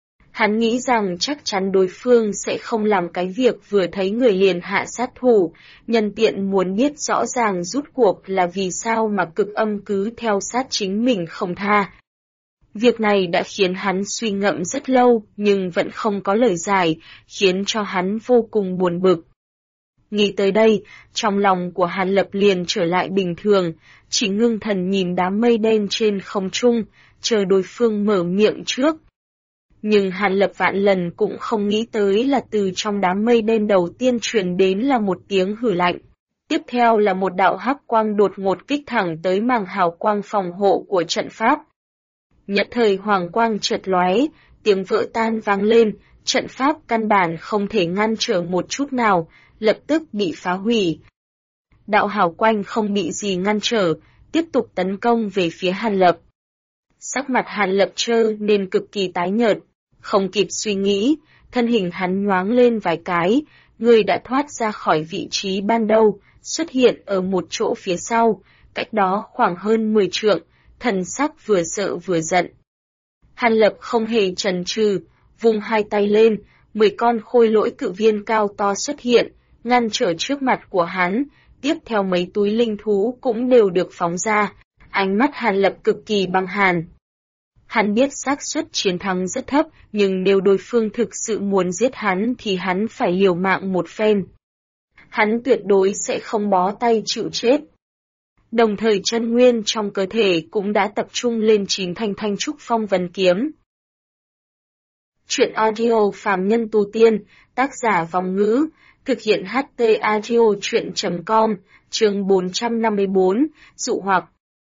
Hắn nghĩ rằng chắc chắn đối phương sẽ không làm cái việc vừa thấy người liền hạ sát thủ, nhân tiện muốn biết rõ ràng rút cuộc là vì sao mà cực âm cứ theo sát chính mình không tha. Việc này đã khiến hắn suy ngẫm rất lâu nhưng vẫn không có lời giải, khiến cho hắn vô cùng buồn bực. Nghĩ tới đây, trong lòng của Hàn Lập liền trở lại bình thường, chỉ ngưng thần nhìn đám mây đen trên không trung, chờ đối phương mở miệng trước. Nhưng Hàn Lập vạn lần cũng không nghĩ tới là từ trong đám mây đen đầu tiên truyền đến là một tiếng hử lạnh. Tiếp theo là một đạo hắc quang đột ngột kích thẳng tới màng hào quang phòng hộ của trận pháp. Nhất thời hoàng quang chợt lóe, tiếng vỡ tan vang lên, trận pháp căn bản không thể ngăn trở một chút nào, lập tức bị phá hủy. Đạo hào quang không bị gì ngăn trở, tiếp tục tấn công về phía Hàn Lập. Sắc mặt Hàn Lập trơ nên cực kỳ tái nhợt, không kịp suy nghĩ, thân hình hắn nhoáng lên vài cái, người đã thoát ra khỏi vị trí ban đầu, xuất hiện ở một chỗ phía sau, cách đó khoảng hơn 10 trượng, thần sắc vừa sợ vừa giận. Hàn Lập không hề chần chừ, vung hai tay lên, 10 con khôi lỗi cự viên cao to xuất hiện, ngăn trở trước mặt của hắn, tiếp theo mấy túi linh thú cũng đều được phóng ra, ánh mắt Hàn Lập cực kỳ băng hàn. Hắn biết xác suất chiến thắng rất thấp, nhưng nếu đối phương thực sự muốn giết hắn thì hắn phải liều mạng một phen. Hắn tuyệt đối sẽ không bó tay chịu chết. Đồng thời chân nguyên trong cơ thể cũng đã tập trung lên 9 thanh thanh trúc phong vân kiếm. Chuyện audio phàm nhân tu tiên, tác giả Vong Ngữ, thực hiện HT audio chuyện.com, chương 454, dụ hoặc.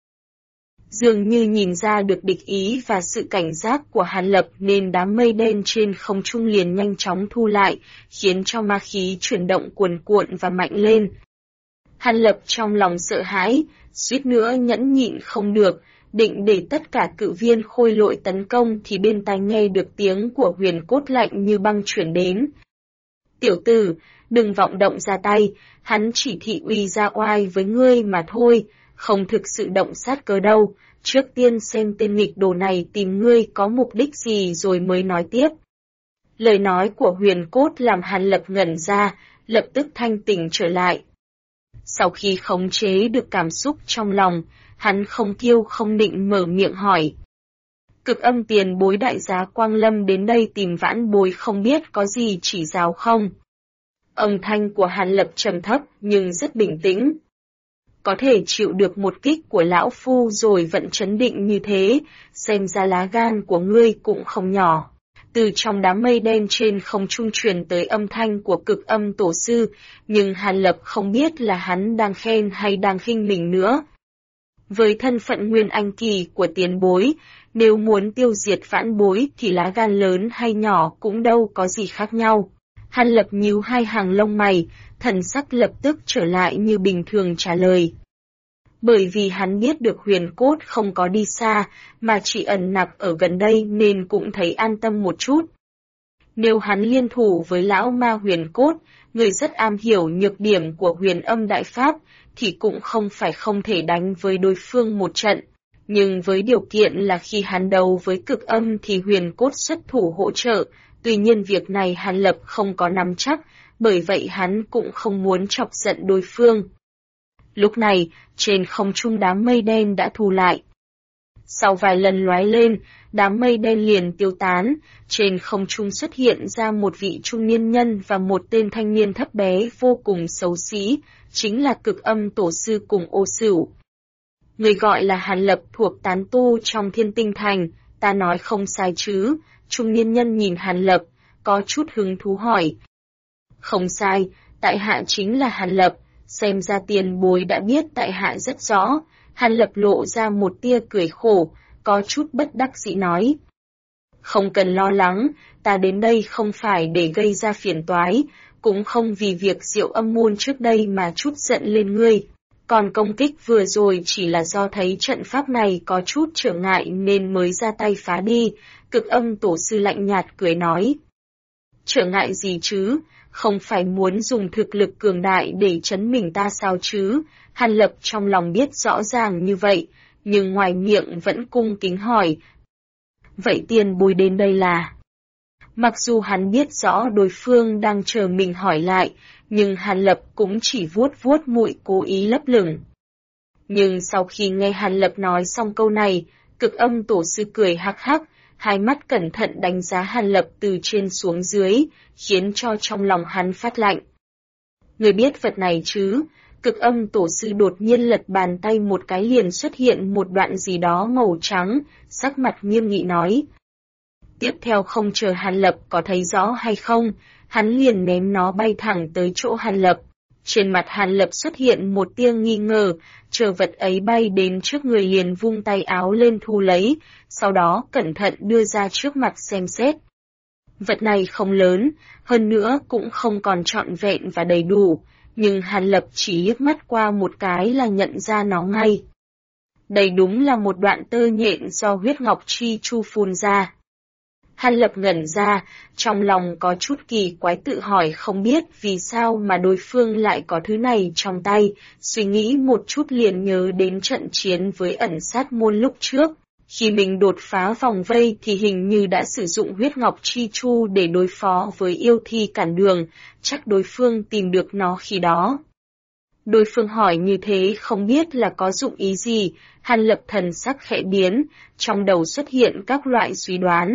Dường như nhìn ra được địch ý và sự cảnh giác của Hàn Lập nên đám mây đen trên không trung liền nhanh chóng thu lại, khiến cho ma khí chuyển động cuồn cuộn và mạnh lên. Hàn Lập trong lòng sợ hãi, suýt nữa nhẫn nhịn không được, định để tất cả cự viên khôi lỗi tấn công thì bên tai nghe được tiếng của huyền cốt lạnh như băng chuyển đến. Tiểu tử, đừng vọng động ra tay, hắn chỉ thị uy ra oai với ngươi mà thôi, không thực sự động sát cơ đâu, trước tiên xem tên nghịch đồ này tìm ngươi có mục đích gì rồi mới nói tiếp. Lời nói của huyền cốt làm Hàn Lập ngẩn ra, lập tức thanh tỉnh trở lại. Sau khi khống chế được cảm xúc trong lòng, hắn không kiêu không định mở miệng hỏi. Cực âm tiền bối đại giá Quang Lâm đến đây tìm vãn bối không biết có gì chỉ giáo không? Âm thanh của Hàn Lập trầm thấp nhưng rất bình tĩnh. Có thể chịu được một kích của lão phu rồi vẫn trấn định như thế, xem ra lá gan của ngươi cũng không nhỏ. Từ trong đám mây đen trên không trung truyền tới âm thanh của cực âm tổ sư, nhưng Hàn Lập không biết là hắn đang khen hay đang khinh mình nữa. Với thân phận nguyên anh kỳ của tiền bối, nếu muốn tiêu diệt vãn bối thì lá gan lớn hay nhỏ cũng đâu có gì khác nhau. Hàn Lập nhíu hai hàng lông mày, thần sắc lập tức trở lại như bình thường trả lời. Bởi vì hắn biết được huyền cốt không có đi xa, mà chỉ ẩn nặc ở gần đây nên cũng thấy an tâm một chút. Nếu hắn liên thủ với lão ma huyền cốt, người rất am hiểu nhược điểm của huyền âm đại pháp, thì cũng không phải không thể đánh với đối phương một trận. Nhưng với điều kiện là khi hắn đấu với cực âm thì huyền cốt xuất thủ hỗ trợ, tuy nhiên việc này Hàn Lập không có nắm chắc, bởi vậy hắn cũng không muốn chọc giận đối phương. Lúc này, trên không trung đám mây đen đã thu lại. Sau vài lần lóe lên, đám mây đen liền tiêu tán, trên không trung xuất hiện ra một vị trung niên nhân và một tên thanh niên thấp bé vô cùng xấu xí, chính là Cực Âm Tổ sư cùng Ô Sửu. Người gọi là Hàn Lập thuộc tán tu trong Thiên Tinh Thành, ta nói không sai chứ? Trung niên nhân nhìn Hàn Lập, có chút hứng thú hỏi. Không sai, tại hạ chính là Hàn Lập, xem ra tiền bối đã biết tại hạ rất rõ. Hàn Lập lộ ra một tia cười khổ, có chút bất đắc dĩ nói. Không cần lo lắng, ta đến đây không phải để gây ra phiền toái, cũng không vì việc Diệu Âm môn trước đây mà chút giận lên ngươi. Còn công kích vừa rồi chỉ là do thấy trận pháp này có chút trở ngại nên mới ra tay phá đi, Cực Âm Tổ sư lạnh nhạt cười nói. Trở ngại gì chứ, không phải muốn dùng thực lực cường đại để trấn mình ta sao chứ? Hàn Lập trong lòng biết rõ ràng như vậy, nhưng ngoài miệng vẫn cung kính hỏi. Vậy tiền bối đến đây là? Mặc dù hắn biết rõ đối phương đang chờ mình hỏi lại, nhưng Hàn Lập cũng chỉ vuốt vuốt mũi cố ý lấp lửng. Nhưng sau khi nghe Hàn Lập nói xong câu này, Cực Âm Tổ sư cười hắc hắc, hai mắt cẩn thận đánh giá Hàn Lập từ trên xuống dưới, khiến cho trong lòng hắn phát lạnh. Người biết vật này chứ? Cực Âm Tổ sư đột nhiên lật bàn tay một cái liền xuất hiện một đoạn gì đó màu trắng, sắc mặt nghiêm nghị nói. Tiếp theo không chờ Hàn Lập có thấy rõ hay không, hắn liền ném nó bay thẳng tới chỗ Hàn Lập. Trên mặt Hàn Lập xuất hiện một tia nghi ngờ, chờ vật ấy bay đến trước người liền vung tay áo lên thu lấy, sau đó cẩn thận đưa ra trước mặt xem xét. Vật này không lớn, hơn nữa cũng không còn trọn vẹn và đầy đủ, nhưng Hàn Lập chỉ liếc mắt qua một cái là nhận ra nó ngay. Đây đúng là một đoạn tơ nhện do huyết ngọc chi chu phun ra. Hàn Lập ngẩn ra, trong lòng có chút kỳ quái tự hỏi không biết vì sao mà đối phương lại có thứ này trong tay, suy nghĩ một chút liền nhớ đến trận chiến với ẩn sát môn lúc trước. Khi mình đột phá vòng vây thì hình như đã sử dụng huyết ngọc chi chu để đối phó với yêu thi cản đường, chắc đối phương tìm được nó khi đó. Đối phương hỏi như thế không biết là có dụng ý gì, Hàn Lập thần sắc khẽ biến, trong đầu xuất hiện các loại suy đoán.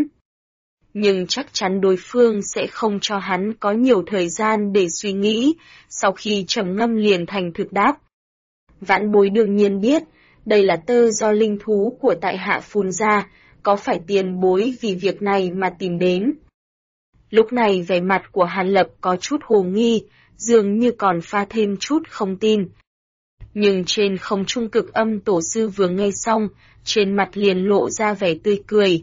Nhưng chắc chắn đối phương sẽ không cho hắn có nhiều thời gian để suy nghĩ, sau khi trầm ngâm liền thành thực đáp. Vãn bối đương nhiên biết, đây là tơ do linh thú của tại hạ phun ra, có phải tiền bối vì việc này mà tìm đến? Lúc này vẻ mặt của Hàn Lập có chút hồ nghi, dường như còn pha thêm chút không tin. Nhưng trên không trung Cực Âm Tổ sư vừa nghe xong, trên mặt liền lộ ra vẻ tươi cười.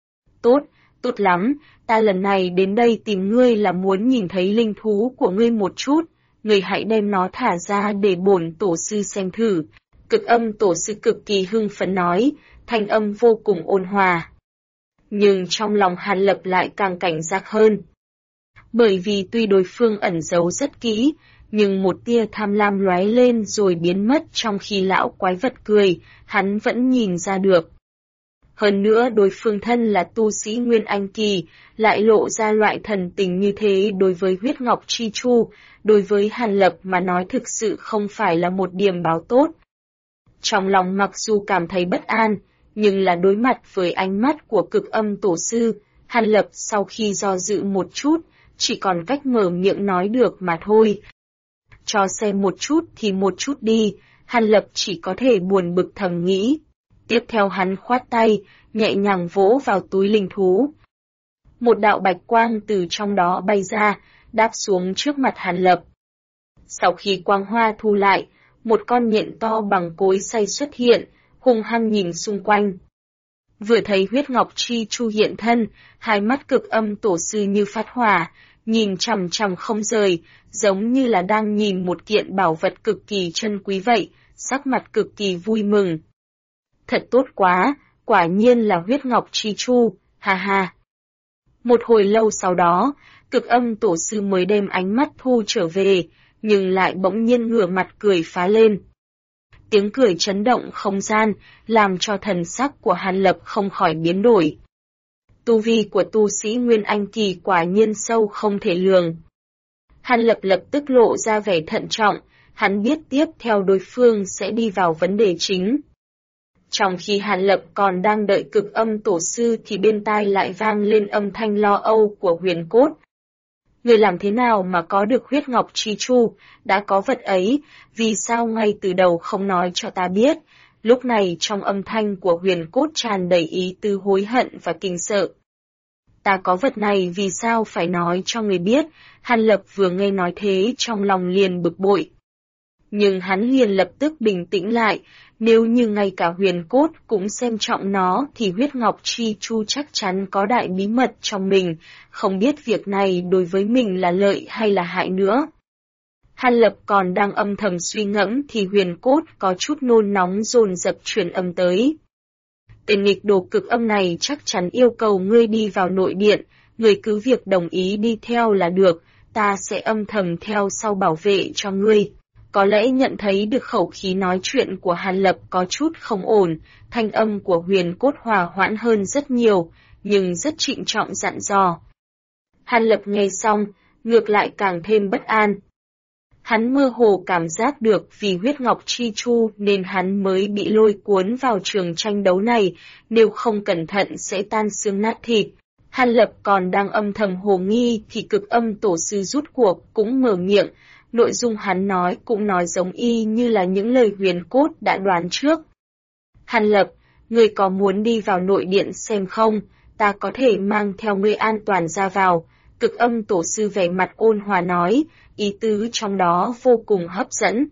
Tốt lắm, ta lần này đến đây tìm ngươi là muốn nhìn thấy linh thú của ngươi một chút, ngươi hãy đem nó thả ra để bổn tổ sư xem thử. Cực Âm Tổ sư cực kỳ hưng phấn nói, thanh âm vô cùng ôn hòa. Nhưng trong lòng Hàn Lập lại càng cảnh giác hơn. Bởi vì tuy đối phương ẩn giấu rất kỹ, nhưng một tia tham lam lóe lên rồi biến mất trong khi lão quái vật cười, hắn vẫn nhìn ra được. Hơn nữa đối phương thân là tu sĩ Nguyên Anh Kỳ, lại lộ ra loại thần tình như thế đối với huyết ngọc chi chu, đối với Hàn Lập mà nói thực sự không phải là một điểm báo tốt. Trong lòng mặc dù cảm thấy bất an, nhưng là đối mặt với ánh mắt của Cực Âm Tổ sư, Hàn Lập sau khi do dự một chút, chỉ còn cách mở miệng nói được mà thôi. Cho xem một chút thì một chút đi, Hàn Lập chỉ có thể buồn bực thầm nghĩ. Tiếp theo hắn khoát tay, nhẹ nhàng vỗ vào túi linh thú. Một đạo bạch quang từ trong đó bay ra, đáp xuống trước mặt Hàn Lập. Sau khi quang hoa thu lại, một con nhện to bằng cối xay xuất hiện, hung hăng nhìn xung quanh. Vừa thấy huyết ngọc chi chu hiện thân, hai mắt Cực Âm Tổ sư như phát hỏa, nhìn chằm chằm không rời, giống như là đang nhìn một kiện bảo vật cực kỳ chân quý vậy, sắc mặt cực kỳ vui mừng. Thật tốt quá, quả nhiên là huyết ngọc chi chu, ha ha. Một hồi lâu sau đó, Cực Âm Tổ sư mới đem ánh mắt thu trở về, nhưng lại bỗng nhiên ngửa mặt cười phá lên. Tiếng cười chấn động không gian, làm cho thần sắc của Hàn Lập không khỏi biến đổi. Tu vi của tu sĩ Nguyên Anh Kỳ quả nhiên sâu không thể lường. Hàn Lập lập tức lộ ra vẻ thận trọng, Hắn biết tiếp theo đối phương sẽ đi vào vấn đề chính. Trong khi Hàn Lập còn đang đợi Cực Âm tổ sư thì bên tai lại vang lên âm thanh lo âu của Huyền Cốt. Người làm thế nào mà có được huyết ngọc chi chu, đã có vật ấy, vì sao ngay từ đầu không nói cho ta biết? Lúc này trong âm thanh của Huyền Cốt tràn đầy ý tứ hối hận và kinh sợ. Ta có vật này vì sao phải nói cho người biết? Hàn Lập vừa nghe nói thế trong lòng liền bực bội. Nhưng hắn liền lập tức bình tĩnh lại, nếu như ngay cả Huyền Cốt cũng xem trọng nó thì huyết ngọc chi chu chắc chắn có đại bí mật trong mình, không biết việc này đối với mình là lợi hay là hại nữa. Hàn Lập còn đang âm thầm suy ngẫm thì Huyền Cốt có chút nôn nóng dồn dập truyền âm tới. Tên nghịch đồ Cực Âm này chắc chắn yêu cầu ngươi đi vào nội điện, ngươi cứ việc đồng ý đi theo là được, ta sẽ âm thầm theo sau bảo vệ cho ngươi. Có lẽ nhận thấy được khẩu khí nói chuyện của Hàn Lập có chút không ổn, thanh âm của Huyền Cốt hòa hoãn hơn rất nhiều, nhưng rất trịnh trọng dặn dò. Hàn Lập nghe xong, ngược lại càng thêm bất an. Hắn mơ hồ cảm giác được vì huyết ngọc chi chu nên hắn mới bị lôi cuốn vào trường tranh đấu này, nếu không cẩn thận sẽ tan xương nát thịt. Hàn Lập còn đang âm thầm hồ nghi thì Cực Âm tổ sư rút cuộc cũng mở miệng, nội dung hắn nói cũng nói giống y như là những lời Huyền Cốt đã đoán trước. Hàn Lập, ngươi có muốn đi vào nội điện xem không? Ta có thể mang theo ngươi an toàn ra vào. Cực Âm tổ sư vẻ mặt ôn hòa nói, ý tứ trong đó vô cùng hấp dẫn.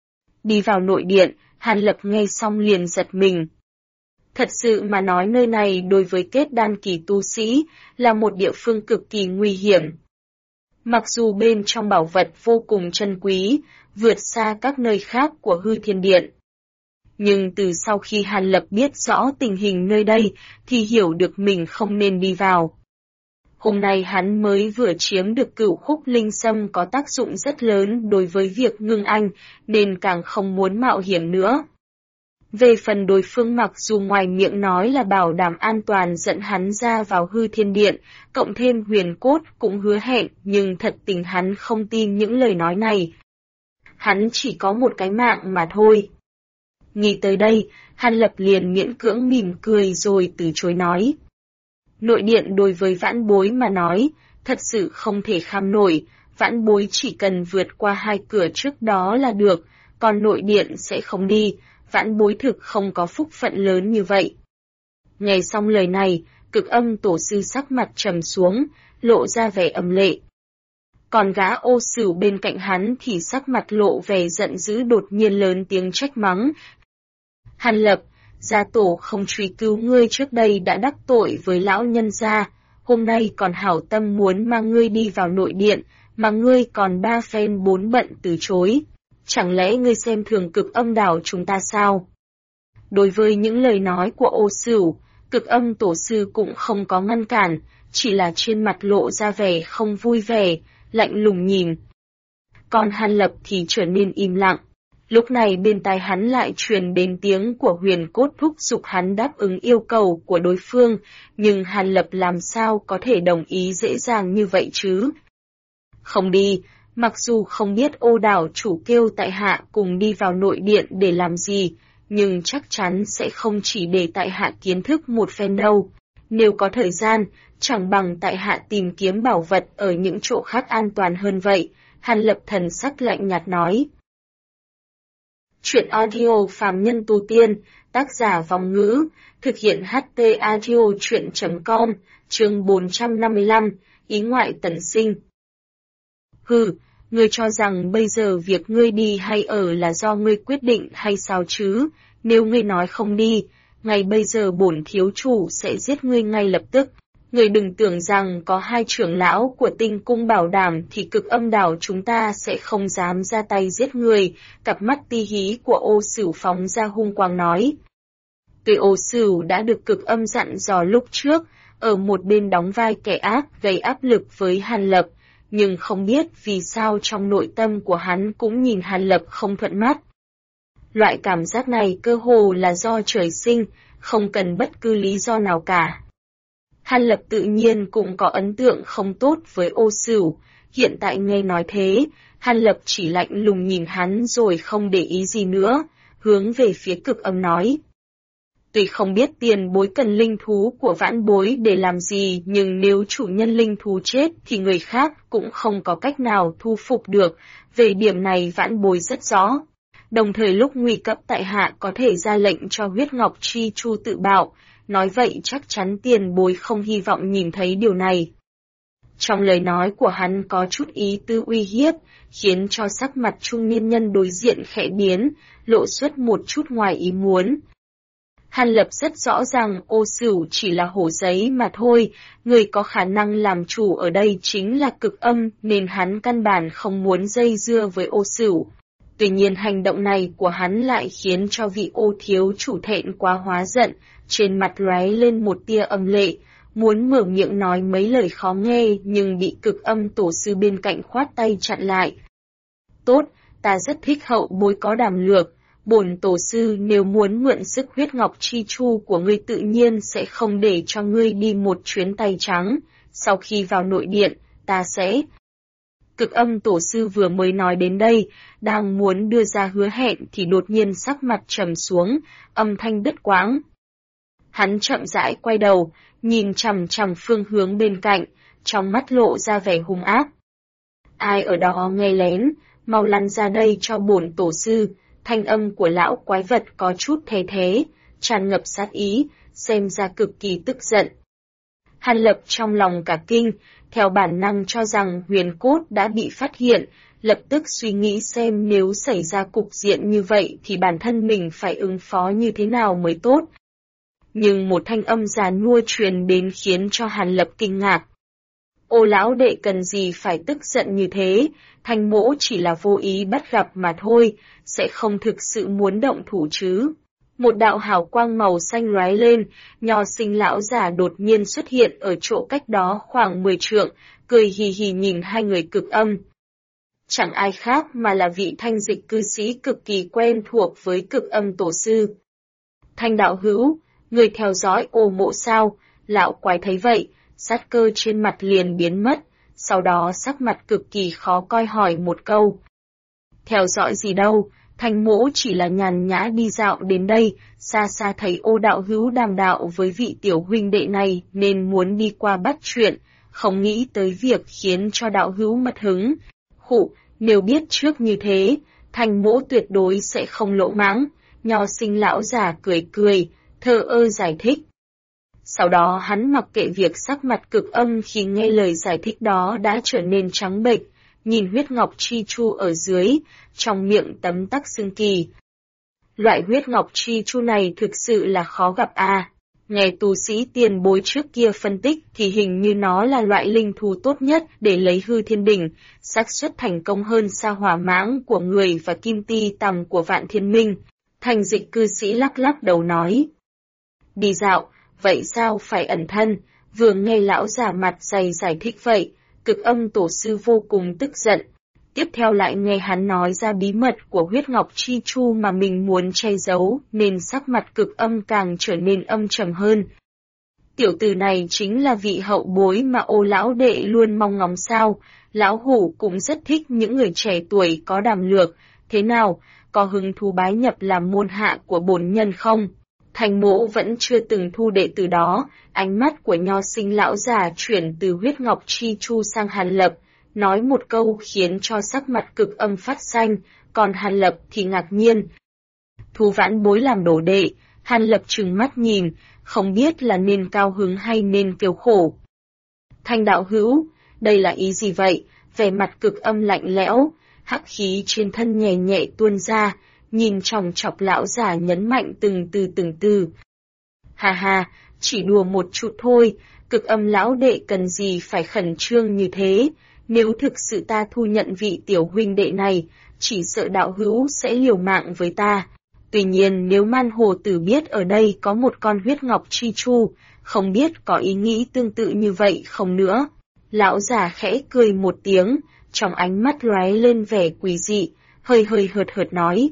Đi vào nội điện, Hàn Lập nghe xong liền giật mình. Thật sự mà nói nơi này đối với kết đan kỳ tu sĩ là một địa phương cực kỳ nguy hiểm. Mặc dù bên trong bảo vật vô cùng chân quý, vượt xa các nơi khác của Hư Thiên Điện. Nhưng từ sau khi Hàn Lập biết rõ tình hình nơi đây thì hiểu được mình không nên đi vào. Hôm nay hắn mới vừa chiếm được Cửu Khúc Linh Sâm có tác dụng rất lớn đối với việc ngưng anh, nên càng không muốn mạo hiểm nữa. Về phần đối phương mặc dù ngoài miệng nói là bảo đảm an toàn dẫn hắn ra vào Hư Thiên Điện, cộng thêm Huyền Cốt cũng hứa hẹn, nhưng thật tình hắn không tin những lời nói này. Hắn chỉ có một cái mạng mà thôi. Nghĩ tới đây, Hàn Lập liền miễn cưỡng mỉm cười rồi từ chối nói. Nội điện đối với vãn bối mà nói, thật sự không thể kham nổi, vãn bối chỉ cần vượt qua 2 cửa trước đó là được, còn nội điện sẽ không đi, vãn bối thực không có phúc phận lớn như vậy. Nghe xong lời này, Cực Âm tổ sư sắc mặt trầm xuống, lộ ra vẻ âm lệ. Còn gã Ô Sửu bên cạnh hắn thì sắc mặt lộ vẻ giận dữ đột nhiên lớn tiếng trách mắng. Hàn Lập, gia tổ không truy cứu ngươi trước đây đã đắc tội với lão nhân gia, hôm nay còn hảo tâm muốn mang ngươi đi vào nội điện, mà ngươi còn 3 phen 4 bận từ chối. Chẳng lẽ ngươi xem thường Cực Âm đảo chúng ta sao? Đối với những lời nói của Ô Sửu, Cực Âm tổ sư cũng không có ngăn cản, chỉ là trên mặt lộ ra vẻ không vui vẻ, lạnh lùng nhìn. Còn Hàn Lập thì trở nên im lặng. Lúc này bên tai hắn lại truyền đến tiếng của Huyền Cốt thúc giục hắn đáp ứng yêu cầu của đối phương, nhưng Hàn Lập làm sao có thể đồng ý dễ dàng như vậy chứ? Không đi, mặc dù không biết Ô đảo chủ kêu tại hạ cùng đi vào nội điện để làm gì, nhưng chắc chắn sẽ không chỉ để tại hạ kiến thức một phen đâu. Nếu có thời gian, chẳng bằng tại hạ tìm kiếm bảo vật ở những chỗ khác an toàn hơn vậy, Hàn Lập thần sắc lạnh nhạt nói. Chuyện audio phàm nhân tu tiên, tác giả Vong Ngữ, thực hiện HT audio chuyện.com, chương 455, ý ngoại tần sinh. Hừ, ngươi cho rằng bây giờ việc ngươi đi hay ở là do ngươi quyết định hay sao chứ, nếu ngươi nói không đi, ngay bây giờ bổn thiếu chủ sẽ giết ngươi ngay lập tức. Ngươi đừng tưởng rằng có 2 trưởng lão của Tinh Cung bảo đảm thì Cực Âm đảo chúng ta sẽ không dám ra tay giết người, cặp mắt ti hí của Ô Sửu phóng ra hung quang nói. Tuy Ô Sửu đã được Cực Âm dặn dò lúc trước, ở một bên đóng vai kẻ ác gây áp lực với Hàn Lập, nhưng không biết vì sao trong nội tâm của hắn cũng nhìn Hàn Lập không thuận mắt. Loại cảm giác này cơ hồ là do trời sinh, không cần bất cứ lý do nào cả. Hàn Lập tự nhiên cũng có ấn tượng không tốt với Ô Sửu, Hiện tại nghe nói thế, Hàn Lập chỉ lạnh lùng nhìn hắn rồi không để ý gì nữa, hướng về phía Cực Âm nói. Tuy không biết tiền bối cần linh thú của vãn bối để làm gì, nhưng nếu chủ nhân linh thú chết thì người khác cũng không có cách nào thu phục được, về điểm này vãn bối rất rõ. Đồng thời lúc nguy cấp tại hạ có thể ra lệnh cho huyết ngọc chi chu tự bạo, nói vậy chắc chắn tiền bối không hy vọng nhìn thấy điều này. Trong lời nói của hắn có chút ý tư uy hiếp, khiến cho sắc mặt trung niên nhân đối diện khẽ biến, lộ xuất một chút ngoài ý muốn. Hàn Lập rất rõ ràng Ô Sửu chỉ là hổ giấy mà thôi, người có khả năng làm chủ ở đây chính là Cực Âm nên hắn căn bản không muốn dây dưa với Ô Sửu. Tuy nhiên hành động này của hắn lại khiến cho vị Ô thiếu chủ thẹn quá hóa giận, trên mặt lóe lên một tia âm lệ, muốn mở miệng nói mấy lời khó nghe nhưng bị Cực Âm tổ sư bên cạnh khoát tay chặn lại. Tốt, ta rất thích hậu bối có đảm lược. Bổn tổ sư nếu muốn mượn sức huyết ngọc chi chu của ngươi tự nhiên sẽ không để cho ngươi đi một chuyến tay trắng, sau khi vào nội điện, ta sẽ... Cực Âm tổ sư vừa mới nói đến đây, đang muốn đưa ra hứa hẹn thì đột nhiên sắc mặt trầm xuống, âm thanh đứt quãng. Hắn chậm rãi quay đầu, nhìn chằm chằm phương hướng bên cạnh, trong mắt lộ ra vẻ hung ác. Ai ở đó nghe lén, mau lăn ra đây cho bổn tổ sư. Thanh âm của lão quái vật có chút thề thế, tràn ngập sát ý, xem ra cực kỳ tức giận. Hàn Lập trong lòng cả kinh, theo bản năng cho rằng huyền cốt đã bị phát hiện, lập tức suy nghĩ xem nếu xảy ra cục diện như vậy thì bản thân mình phải ứng phó như thế nào mới tốt. Nhưng một thanh âm già nua truyền đến khiến cho Hàn Lập kinh ngạc. Ô lão đệ cần gì phải tức giận như thế, Thanh mỗ chỉ là vô ý bắt gặp mà thôi, sẽ không thực sự muốn động thủ chứ. Một đạo hào quang màu xanh lóe lên, Nho Sinh lão giả đột nhiên xuất hiện ở chỗ cách đó khoảng 10 trượng, cười hì hì nhìn hai người Cực Âm. Chẳng ai khác mà là vị thanh dịch cư sĩ cực kỳ quen thuộc với Cực Âm tổ sư. Thanh đạo hữu, người theo dõi Ô mộ sao? Lão quái thấy vậy, sát cơ trên mặt liền biến mất, sau đó sắc mặt cực kỳ khó coi hỏi một câu. Theo dõi gì đâu, Thanh mỗ chỉ là nhàn nhã đi dạo đến đây, xa xa thấy Ô đạo hữu đàm đạo với vị tiểu huynh đệ này nên muốn đi qua bắt chuyện, không nghĩ tới việc khiến cho đạo hữu mất hứng. Khụ, nếu biết trước như thế, Thanh mỗ tuyệt đối sẽ không lỗ mãng. Nho Sinh lão giả cười cười, thờ ơ giải thích. Sau đó hắn mặc kệ việc sắc mặt Cực Âm khi nghe lời giải thích đó đã trở nên trắng bệch, nhìn huyết ngọc chi chu ở dưới, trong miệng tấm tắc xương kỳ. Loại huyết ngọc chi chu này thực sự là khó gặp à. Nghe tu sĩ tiền bối trước kia phân tích thì hình như nó là loại linh thú tốt nhất để lấy hư thiên đỉnh, xác suất thành công hơn sa hỏa mãng của người và kim ti tằm của vạn thiên minh. Thành dịch cư sĩ lắc lắc đầu nói. Đi dạo, vậy sao phải ẩn thân? Vừa nghe lão giả mặt dày giải thích vậy, Cực Âm tổ sư vô cùng tức giận. Tiếp theo lại nghe hắn nói ra bí mật của huyết ngọc chi chu mà mình muốn che giấu, nên sắc mặt Cực Âm càng trở nên âm trầm hơn. Tiểu tử này chính là vị hậu bối mà Ô lão đệ luôn mong ngóng sao? Lão hủ cũng rất thích những người trẻ tuổi có đảm lược, thế nào, có hứng thú bái nhập làm môn hạ của bổn nhân không? Thành mỗ vẫn chưa từng thu đệ tử đó, ánh mắt của Nho Sinh lão già chuyển từ huyết ngọc chi chu sang Hàn Lập, nói một câu khiến cho sắc mặt Cực Âm phát xanh, còn Hàn Lập thì ngạc nhiên. Thu vãn bối làm đồ đệ, Hàn Lập trừng mắt nhìn, không biết là nên cao hứng hay nên kêu khổ. Thanh đạo hữu, đây là ý gì vậy? Vẻ mặt Cực Âm lạnh lẽo, hắc khí trên thân nhẹ nhẹ tuôn ra, nhìn chòng chọc lão già nhấn mạnh từng từ. Hà hà, chỉ đùa một chút thôi, Cực Âm lão đệ cần gì phải khẩn trương như thế, nếu thực sự ta thu nhận vị tiểu huynh đệ này, chỉ sợ đạo hữu sẽ liều mạng với ta. Tuy nhiên nếu Man Hồ Tử biết ở đây có một con huyết ngọc chi chu, không biết có ý nghĩ tương tự như vậy không nữa. Lão già khẽ cười một tiếng, trong ánh mắt lóe lên vẻ quỷ dị, hơi hợt nói.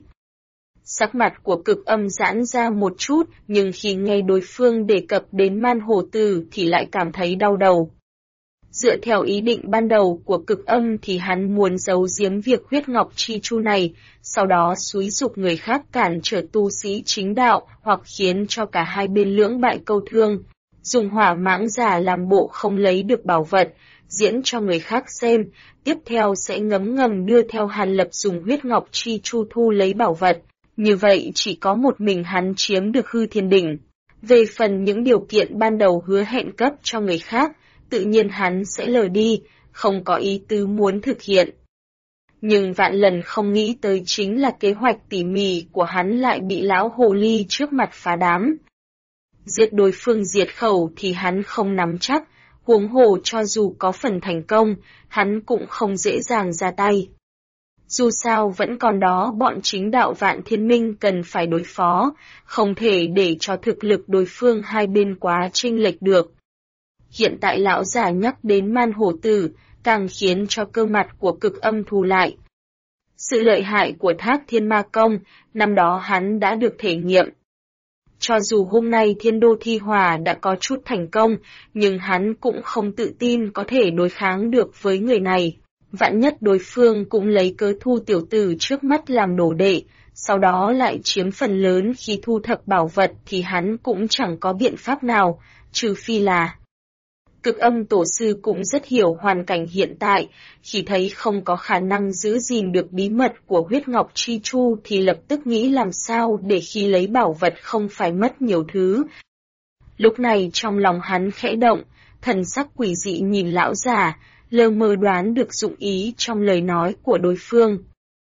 Sắc mặt của Cực Âm giãn ra một chút, nhưng khi nghe đối phương đề cập đến Man Hồ Tử thì lại cảm thấy đau đầu. Dựa theo ý định ban đầu của Cực Âm thì hắn muốn giấu giếm việc huyết ngọc chi chu này, sau đó xúi giục người khác cản trở tu sĩ chính đạo hoặc khiến cho cả hai bên lưỡng bại câu thương, dùng hỏa mãng giả làm bộ không lấy được bảo vật, diễn cho người khác xem, tiếp theo sẽ ngấm ngầm đưa theo Hàn Lập dùng huyết ngọc chi chu thu lấy bảo vật, như vậy chỉ có một mình hắn chiếm được hư thiên đỉnh. Về phần những điều kiện ban đầu hứa hẹn cấp cho người khác, tự nhiên hắn sẽ lờ đi, không có ý tứ muốn thực hiện. Nhưng vạn lần không nghĩ tới chính là kế hoạch tỉ mỉ của hắn lại bị lão hồ ly trước mặt phá đám. Giết đối phương diệt khẩu thì hắn không nắm chắc, huống hồ cho dù có phần thành công, hắn cũng không dễ dàng ra tay. Dù sao vẫn còn đó bọn chính đạo Vạn Thiên Minh cần phải đối phó, không thể để cho thực lực đối phương hai bên quá chênh lệch được. Hiện tại lão giả nhắc đến Man Hổ Tử, càng khiến cho cơ mặt của Cực Âm thu lại. Sự lợi hại của Thác Thiên Ma Công, năm đó hắn đã được thể nghiệm. Cho dù hôm nay Thiên Đô Thi Hỏa đã có chút thành công, nhưng hắn cũng không tự tin có thể đối kháng được với người này. Vạn nhất đối phương cũng lấy cớ thu tiểu tử trước mắt làm đồ đệ, sau đó lại chiếm phần lớn khi thu thập bảo vật thì hắn cũng chẳng có biện pháp nào, trừ phi là... Cực Âm tổ sư cũng rất hiểu hoàn cảnh hiện tại, khi thấy không có khả năng giữ gìn được bí mật của huyết ngọc chi chu thì lập tức nghĩ làm sao để khi lấy bảo vật không phải mất nhiều thứ. Lúc này trong lòng hắn khẽ động, thần sắc quỷ dị nhìn lão già, lơ mơ đoán được dụng ý trong lời nói của đối phương.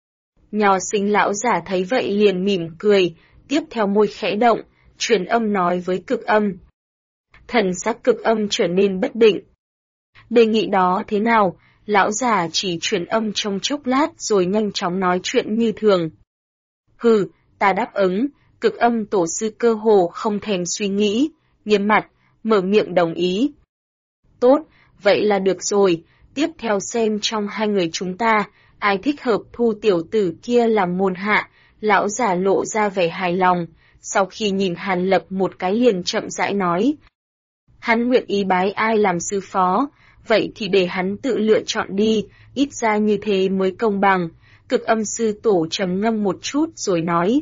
Nho sinh lão già thấy vậy liền mỉm cười, tiếp theo môi khẽ động, truyền âm nói với Cực Âm. Thần sắc Cực Âm trở nên bất định. Đề nghị đó thế nào? Lão già chỉ truyền âm trong chốc lát rồi nhanh chóng nói chuyện như thường. Hừ, ta đáp ứng. Cực Âm tổ sư cơ hồ không thèm suy nghĩ, nghiêm mặt, mở miệng đồng ý. Tốt, vậy là được rồi, tiếp theo xem trong hai người chúng ta, ai thích hợp thu tiểu tử kia làm môn hạ. Lão già lộ ra vẻ hài lòng, sau khi nhìn Hàn Lập một cái liền chậm rãi nói. Hắn nguyện ý bái ai làm sư phó, vậy thì để hắn tự lựa chọn đi, ít ra như thế mới công bằng. Cực Âm sư tổ trầm ngâm một chút rồi nói.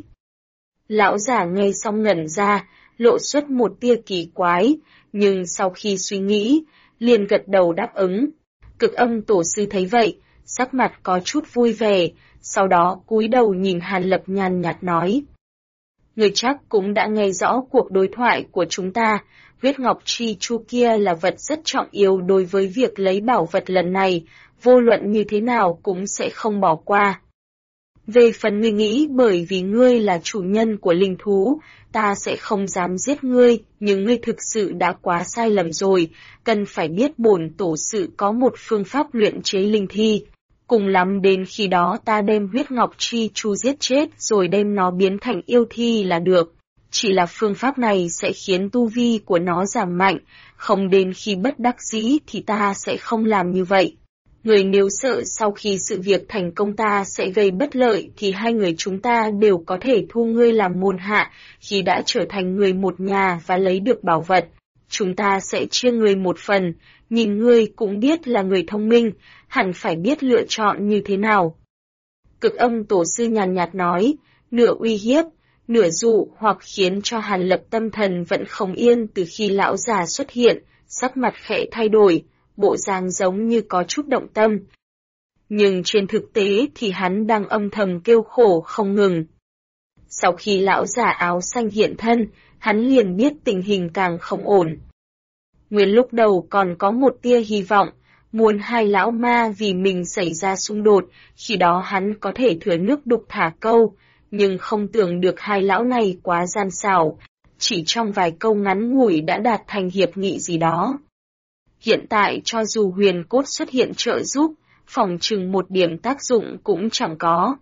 Lão giả nghe xong ngẩn ra, lộ xuất một tia kỳ quái, nhưng sau khi suy nghĩ, liền gật đầu đáp ứng. Cực Âm tổ sư thấy vậy, sắc mặt có chút vui vẻ, sau đó cúi đầu nhìn Hàn Lập nhàn nhạt nói. Người chắc cũng đã nghe rõ cuộc đối thoại của chúng ta, huyết ngọc chi chu kia là vật rất trọng yếu đối với việc lấy bảo vật lần này, vô luận như thế nào cũng sẽ không bỏ qua. Về phần ngươi nghĩ bởi vì ngươi là chủ nhân của linh thú, ta sẽ không dám giết ngươi, nhưng ngươi thực sự đã quá sai lầm rồi, cần phải biết bổn tổ sự có một phương pháp luyện chế linh thi. Cùng lắm đến khi đó ta đem huyết ngọc chi chu giết chết rồi đem nó biến thành yêu thi là được. Chỉ là phương pháp này sẽ khiến tu vi của nó giảm mạnh, không đến khi bất đắc dĩ thì ta sẽ không làm như vậy. Người nếu sợ sau khi sự việc thành công ta sẽ gây bất lợi thì hai người chúng ta đều có thể thu ngươi làm môn hạ, khi đã trở thành người một nhà và lấy được bảo vật. Chúng ta sẽ chia ngươi một phần, nhìn ngươi cũng biết là người thông minh, hẳn phải biết lựa chọn như thế nào. Cực Âm tổ sư nhàn nhạt nói, nửa uy hiếp, nửa dụ hoặc khiến cho Hàn Lập tâm thần vẫn không yên từ khi lão già xuất hiện, sắc mặt khẽ thay đổi, bộ dáng giống như có chút động tâm. Nhưng trên thực tế thì hắn đang âm thầm kêu khổ không ngừng. Sau khi lão già áo xanh hiện thân, hắn liền biết tình hình càng không ổn. Nguyên lúc đầu còn có một tia hy vọng, muốn hai lão ma vì mình xảy ra xung đột, khi đó hắn có thể thừa nước đục thả câu, nhưng không tưởng được hai lão này quá gian xảo, chỉ trong vài câu ngắn ngủi đã đạt thành hiệp nghị gì đó. Hiện tại cho dù huyền cốt xuất hiện trợ giúp, phỏng chừng một điểm tác dụng cũng chẳng có.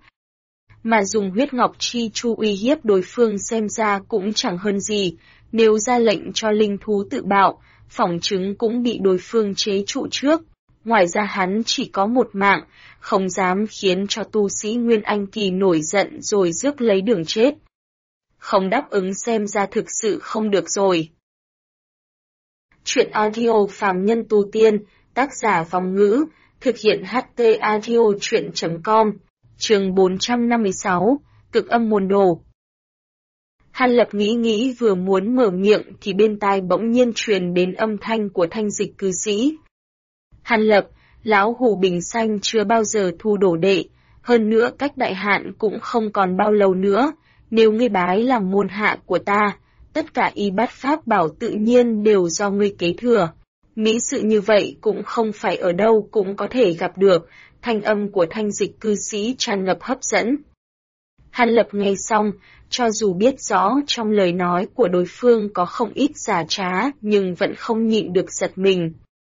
Mà dùng huyết ngọc chi chu uy hiếp đối phương xem ra cũng chẳng hơn gì, nếu ra lệnh cho linh thú tự bạo, phỏng chứng cũng bị đối phương chế trụ trước. Ngoài ra hắn chỉ có một mạng, không dám khiến cho tu sĩ Nguyên Anh Kỳ nổi giận rồi rước lấy đường chết. Không đáp ứng xem ra thực sự không được rồi. Chuyện audio phàm nhân tu tiên, tác giả Phong ngữ, thực hiện HT Audio truyện.com, chương 456, cực âm môn đồ. Hàn Lập nghĩ vừa muốn mở miệng thì bên tai bỗng nhiên truyền đến âm thanh của Thanh Dịch cư sĩ. Hàn Lập, lão hủ bình xanh chưa bao giờ thu đồ đệ, hơn nữa cách đại hạn cũng không còn bao lâu nữa, nếu ngươi bái làm môn hạ của ta, tất cả y bát pháp bảo tự nhiên đều do ngươi kế thừa. Mỹ sự như vậy cũng không phải ở đâu cũng có thể gặp được, thanh âm của Thanh Dịch cư sĩ tràn ngập hấp dẫn. Hàn Lập nghe xong, cho dù biết rõ trong lời nói của đối phương có không ít giả trá nhưng vẫn không nhịn được giật mình.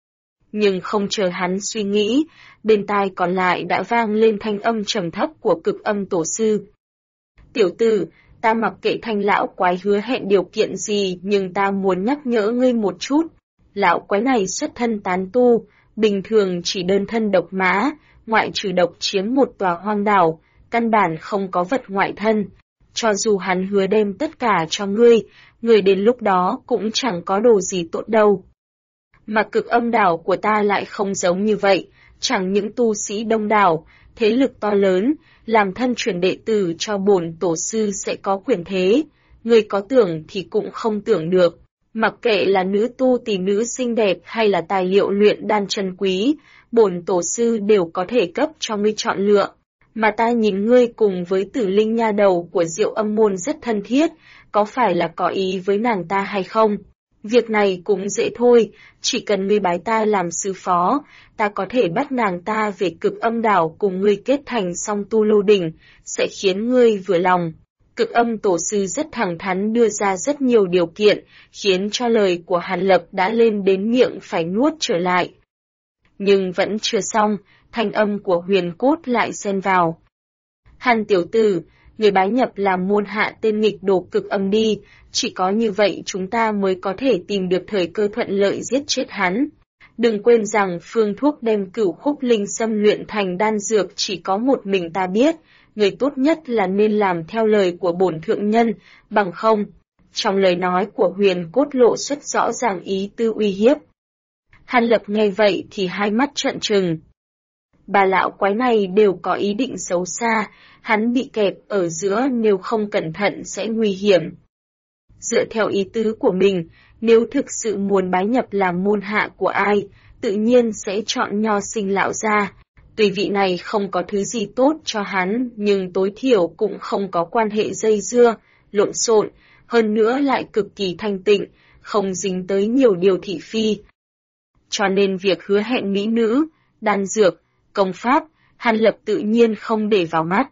Nhưng không chờ hắn suy nghĩ, bên tai còn lại đã vang lên thanh âm trầm thấp của cực âm tổ sư. Tiểu tử, ta mặc kệ Thanh lão quái hứa hẹn điều kiện gì nhưng ta muốn nhắc nhở ngươi một chút. Lão quái này xuất thân tán tu, bình thường chỉ đơn thân độc mã, ngoại trừ độc chiếm một tòa hoang đảo, căn bản không có vật ngoại thân. Cho dù hắn hứa đem tất cả cho ngươi đến lúc đó cũng chẳng có đồ gì tốt đâu. Mà cực âm đảo của ta lại không giống như vậy, chẳng những tu sĩ đông đảo, thế lực to lớn, làm thân truyền đệ tử cho bổn tổ sư sẽ có quyền thế, ngươi có tưởng thì cũng không tưởng được. Mặc kệ là nữ tu tỷ nữ xinh đẹp hay là tài liệu luyện đan chân quý, bổn tổ sư đều có thể cấp cho ngươi chọn lựa. Mà ta nhìn ngươi cùng với Tử Linh nha đầu của Diệu Âm môn rất thân thiết, có phải là có ý với nàng ta hay không? Việc này cũng dễ thôi, chỉ cần ngươi bái ta làm sư phó, ta có thể bắt nàng ta về cực âm đảo cùng ngươi kết thành song tu lô đỉnh, sẽ khiến ngươi vừa lòng. Cực âm tổ sư rất thẳng thắn đưa ra rất nhiều điều kiện, khiến cho lời của Hàn Lập đã lên đến miệng phải nuốt trở lại. Nhưng vẫn chưa xong, thanh âm của Huyền Cốt lại xen vào. Hàn tiểu tử, người bái nhập làm môn hạ tên nghịch đồ cực âm đi, chỉ có như vậy chúng ta mới có thể tìm được thời cơ thuận lợi giết chết hắn. Đừng quên rằng phương thuốc đem Cửu Khúc Linh Sâm luyện thành đan dược chỉ có một mình ta biết, người tốt nhất là nên làm theo lời của bổn thượng nhân, bằng không. Trong lời nói của Huyền Cốt lộ xuất rõ ràng ý tư uy hiếp. Hàn Lập nghe vậy thì hai mắt trợn trừng. Bà lão quái này đều có ý định xấu xa, hắn bị kẹp ở giữa nếu không cẩn thận sẽ nguy hiểm. Dựa theo ý tứ của mình, nếu thực sự muốn bái nhập làm môn hạ của ai, tự nhiên sẽ chọn Nho Sinh lão gia. Tuy vị này không có thứ gì tốt cho hắn, nhưng tối thiểu cũng không có quan hệ dây dưa, lộn xộn, hơn nữa lại cực kỳ thanh tịnh, không dính tới nhiều điều thị phi. Cho nên việc hứa hẹn mỹ nữ, đan dược, công pháp, Hàn Lập tự nhiên không để vào mắt.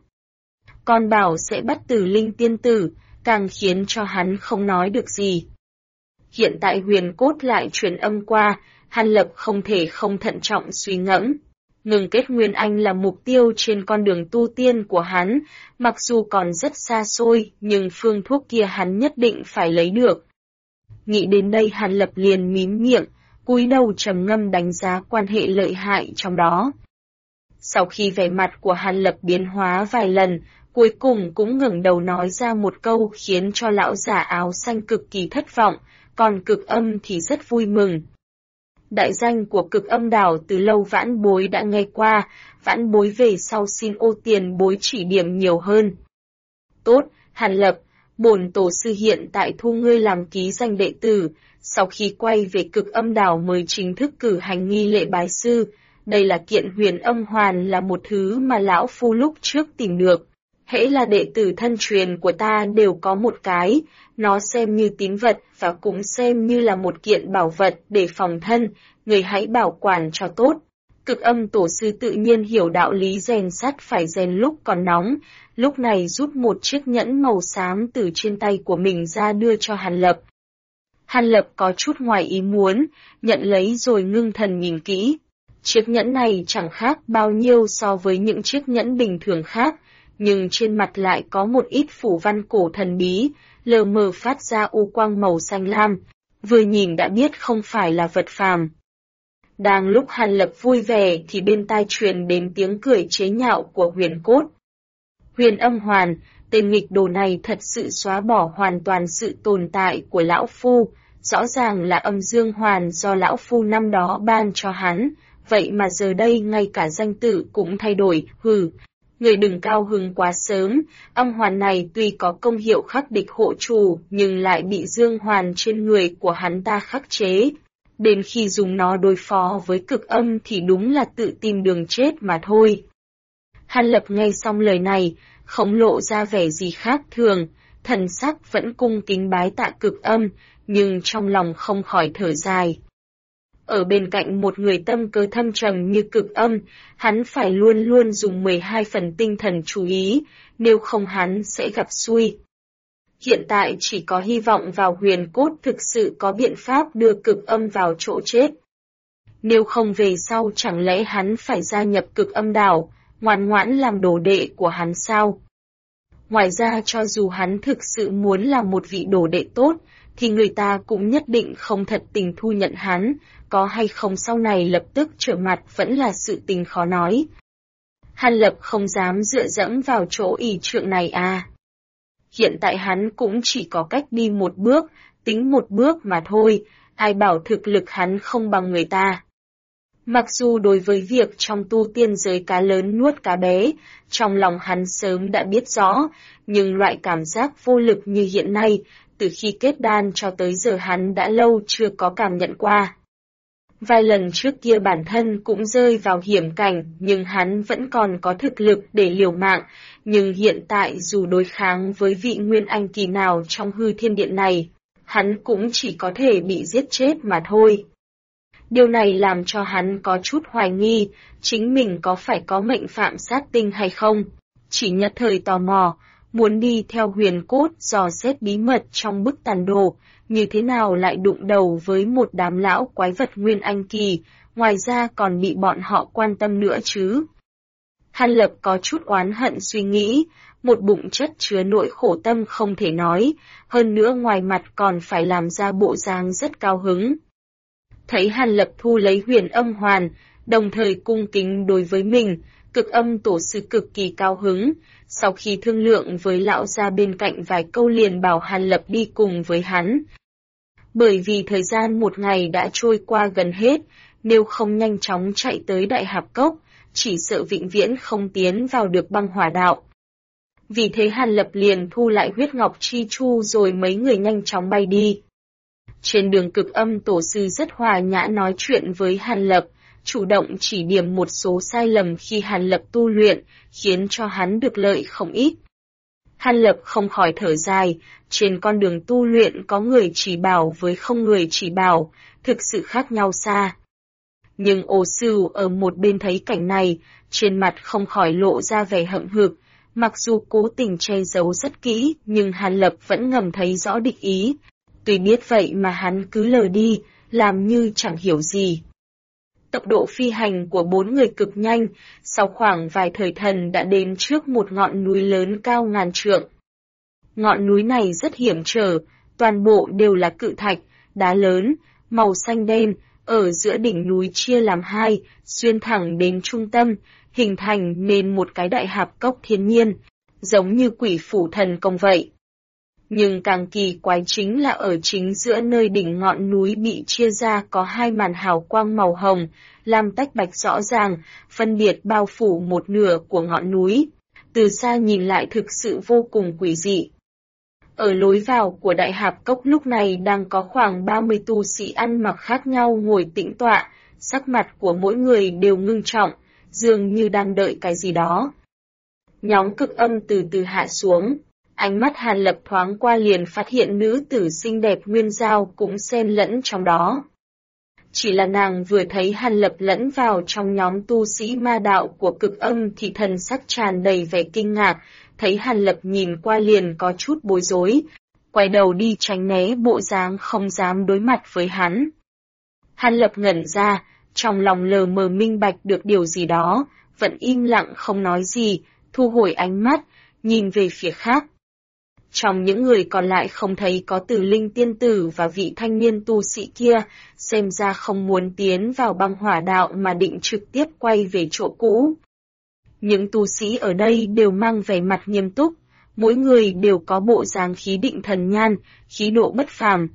Còn bảo sẽ bắt Tử Linh tiên tử, càng khiến cho hắn không nói được gì. Hiện tại Huyền Cốt lại truyền âm qua, Hàn Lập không thể không thận trọng suy ngẫm. Ngừng kết Nguyên Anh là mục tiêu trên con đường tu tiên của hắn, mặc dù còn rất xa xôi, nhưng phương thuốc kia hắn nhất định phải lấy được. Nghĩ đến đây Hàn Lập liền mím miệng, cúi đầu trầm ngâm đánh giá quan hệ lợi hại trong đó. Sau khi vẻ mặt của Hàn Lập biến hóa vài lần, cuối cùng cũng ngẩng đầu nói ra một câu khiến cho lão giả áo xanh cực kỳ thất vọng, còn cực âm thì rất vui mừng. Đại danh của cực âm đảo từ lâu vãn bối đã nghe qua, vãn bối về sau xin ô tiền bối chỉ điểm nhiều hơn. Tốt, Hàn Lập, bổn tổ sư hiện tại thu ngươi làm ký danh đệ tử, sau khi quay về cực âm đảo mới chính thức cử hành nghi lễ bái sư. Đây là kiện huyền âm hoàn là một thứ mà lão phu lúc trước tìm được. Hễ là đệ tử thân truyền của ta đều có một cái, nó xem như tín vật và cũng xem như là một kiện bảo vật để phòng thân, người hãy bảo quản cho tốt. Cực âm tổ sư tự nhiên hiểu đạo lý rèn sắt phải rèn lúc còn nóng, lúc này rút một chiếc nhẫn màu xám từ trên tay của mình ra đưa cho Hàn Lập. Hàn Lập có chút ngoài ý muốn, nhận lấy rồi ngưng thần nhìn kỹ. Chiếc nhẫn này chẳng khác bao nhiêu so với những chiếc nhẫn bình thường khác, nhưng trên mặt lại có một ít phủ văn cổ thần bí, lờ mờ phát ra u quang màu xanh lam, vừa nhìn đã biết không phải là vật phàm. Đang lúc Hàn Lập vui vẻ thì bên tai truyền đến tiếng cười chế nhạo của Huyền Cốt. Huyền âm hoàn, tên nghịch đồ này thật sự xóa bỏ hoàn toàn sự tồn tại của lão phu, rõ ràng là âm dương hoàn do lão phu năm đó ban cho hắn, vậy mà giờ đây ngay cả danh tự cũng thay đổi, hừ. Người đừng cao hứng quá sớm, âm hoàn này tuy có công hiệu khắc địch hộ chủ, nhưng lại bị dương hoàn trên người của hắn ta khắc chế. Đến khi dùng nó đối phó với cực âm thì đúng là tự tìm đường chết mà thôi. Hàn Lập nghe xong lời này, không lộ ra vẻ gì khác thường, thần sắc vẫn cung kính bái tạ cực âm, nhưng trong lòng không khỏi thở dài. Ở bên cạnh một người tâm cơ thâm trầm như cực âm, hắn phải luôn luôn dùng 12 phần tinh thần chú ý, nếu không hắn sẽ gặp xui. Hiện tại chỉ có hy vọng vào huyền cốt thực sự có biện pháp đưa cực âm vào chỗ chết. Nếu không về sau chẳng lẽ hắn phải gia nhập cực âm đảo, ngoan ngoãn làm đồ đệ của hắn sao? Ngoài ra cho dù hắn thực sự muốn là một vị đồ đệ tốt, thì người ta cũng nhất định không thật tình thu nhận hắn, có hay không sau này lập tức trở mặt vẫn là sự tình khó nói. Hàn Lập không dám dựa dẫm vào chỗ ỷ trượng này à. Hiện tại hắn cũng chỉ có cách đi một bước, tính một bước mà thôi, ai bảo thực lực hắn không bằng người ta. Mặc dù đối với việc trong tu tiên giới cá lớn nuốt cá bé, trong lòng hắn sớm đã biết rõ, nhưng loại cảm giác vô lực như hiện nay, từ khi kết đan cho tới giờ hắn đã lâu chưa có cảm nhận qua. Vài lần trước kia bản thân cũng rơi vào hiểm cảnh, nhưng hắn vẫn còn có thực lực để liều mạng, nhưng hiện tại dù đối kháng với vị nguyên anh kỳ nào trong hư thiên điện này, hắn cũng chỉ có thể bị giết chết mà thôi. Điều này làm cho hắn có chút hoài nghi, chính mình có phải có mệnh phạm sát tinh hay không, chỉ nhất thời tò mò, muốn đi theo huyền cốt dò xét bí mật trong bức tàn đồ, như thế nào lại đụng đầu với một đám lão quái vật nguyên anh kỳ, ngoài ra còn bị bọn họ quan tâm nữa chứ. Hàn Lập có chút oán hận suy nghĩ, một bụng chất chứa nỗi khổ tâm không thể nói, hơn nữa ngoài mặt còn phải làm ra bộ dáng rất cao hứng. Thấy Hàn Lập thu lấy huyền âm hoàn, đồng thời cung kính đối với mình, cực âm tổ sư cực kỳ cao hứng, sau khi thương lượng với lão gia bên cạnh vài câu liền bảo Hàn Lập đi cùng với hắn. Bởi vì thời gian một ngày đã trôi qua gần hết, nếu không nhanh chóng chạy tới Đại Hạp Cốc, chỉ sợ vĩnh viễn không tiến vào được băng hỏa đạo. Vì thế Hàn Lập liền thu lại huyết ngọc chi chu rồi mấy người nhanh chóng bay đi. Trên đường cực âm tổ sư rất hòa nhã nói chuyện với Hàn Lập, chủ động chỉ điểm một số sai lầm khi Hàn Lập tu luyện, khiến cho hắn được lợi không ít. Hàn Lập không khỏi thở dài, trên con đường tu luyện có người chỉ bảo với không người chỉ bảo, thực sự khác nhau xa. Nhưng Ô Sửu ở một bên thấy cảnh này, trên mặt không khỏi lộ ra vẻ hậm hực, mặc dù cố tình che giấu rất kỹ, nhưng Hàn Lập vẫn ngầm thấy rõ địch ý. Tuy biết vậy mà hắn cứ lờ đi, làm như chẳng hiểu gì. Tốc độ phi hành của bốn người cực nhanh, sau khoảng vài thời thần đã đến trước một ngọn núi lớn cao ngàn trượng. Ngọn núi này rất hiểm trở, toàn bộ đều là cự thạch, đá lớn, màu xanh đen, ở giữa đỉnh núi chia làm hai, xuyên thẳng đến trung tâm, hình thành nên một cái đại hạp cốc thiên nhiên, giống như quỷ phủ thần công vậy. Nhưng càng kỳ quái chính là ở chính giữa nơi đỉnh ngọn núi bị chia ra có hai màn hào quang màu hồng, làm tách bạch rõ ràng, phân biệt bao phủ một nửa của ngọn núi. Từ xa nhìn lại thực sự vô cùng quỷ dị. Ở lối vào của đại hạp cốc lúc này đang có khoảng 30 tu sĩ ăn mặc khác nhau ngồi tĩnh tọa, sắc mặt của mỗi người đều ngưng trọng, dường như đang đợi cái gì đó. Nhóm cực âm từ từ hạ xuống. Ánh mắt Hàn Lập thoáng qua liền phát hiện nữ tử xinh đẹp Nguyên Giao cũng xen lẫn trong đó. Chỉ là nàng vừa thấy Hàn Lập lẫn vào trong nhóm tu sĩ ma đạo của cực âm thì thần sắc tràn đầy vẻ kinh ngạc, thấy Hàn Lập nhìn qua liền có chút bối rối, quay đầu đi tránh né bộ dáng không dám đối mặt với hắn. Hàn Lập ngẩn ra, trong lòng lờ mờ minh bạch được điều gì đó, vẫn im lặng không nói gì, thu hồi ánh mắt, nhìn về phía khác. Trong những người còn lại không thấy có Tử Linh tiên tử và vị thanh niên tu sĩ kia, xem ra không muốn tiến vào băng hỏa đạo mà định trực tiếp quay về chỗ cũ. Những tu sĩ ở đây đều mang vẻ mặt nghiêm túc, mỗi người đều có bộ dáng khí định thần nhan, khí độ bất phàm,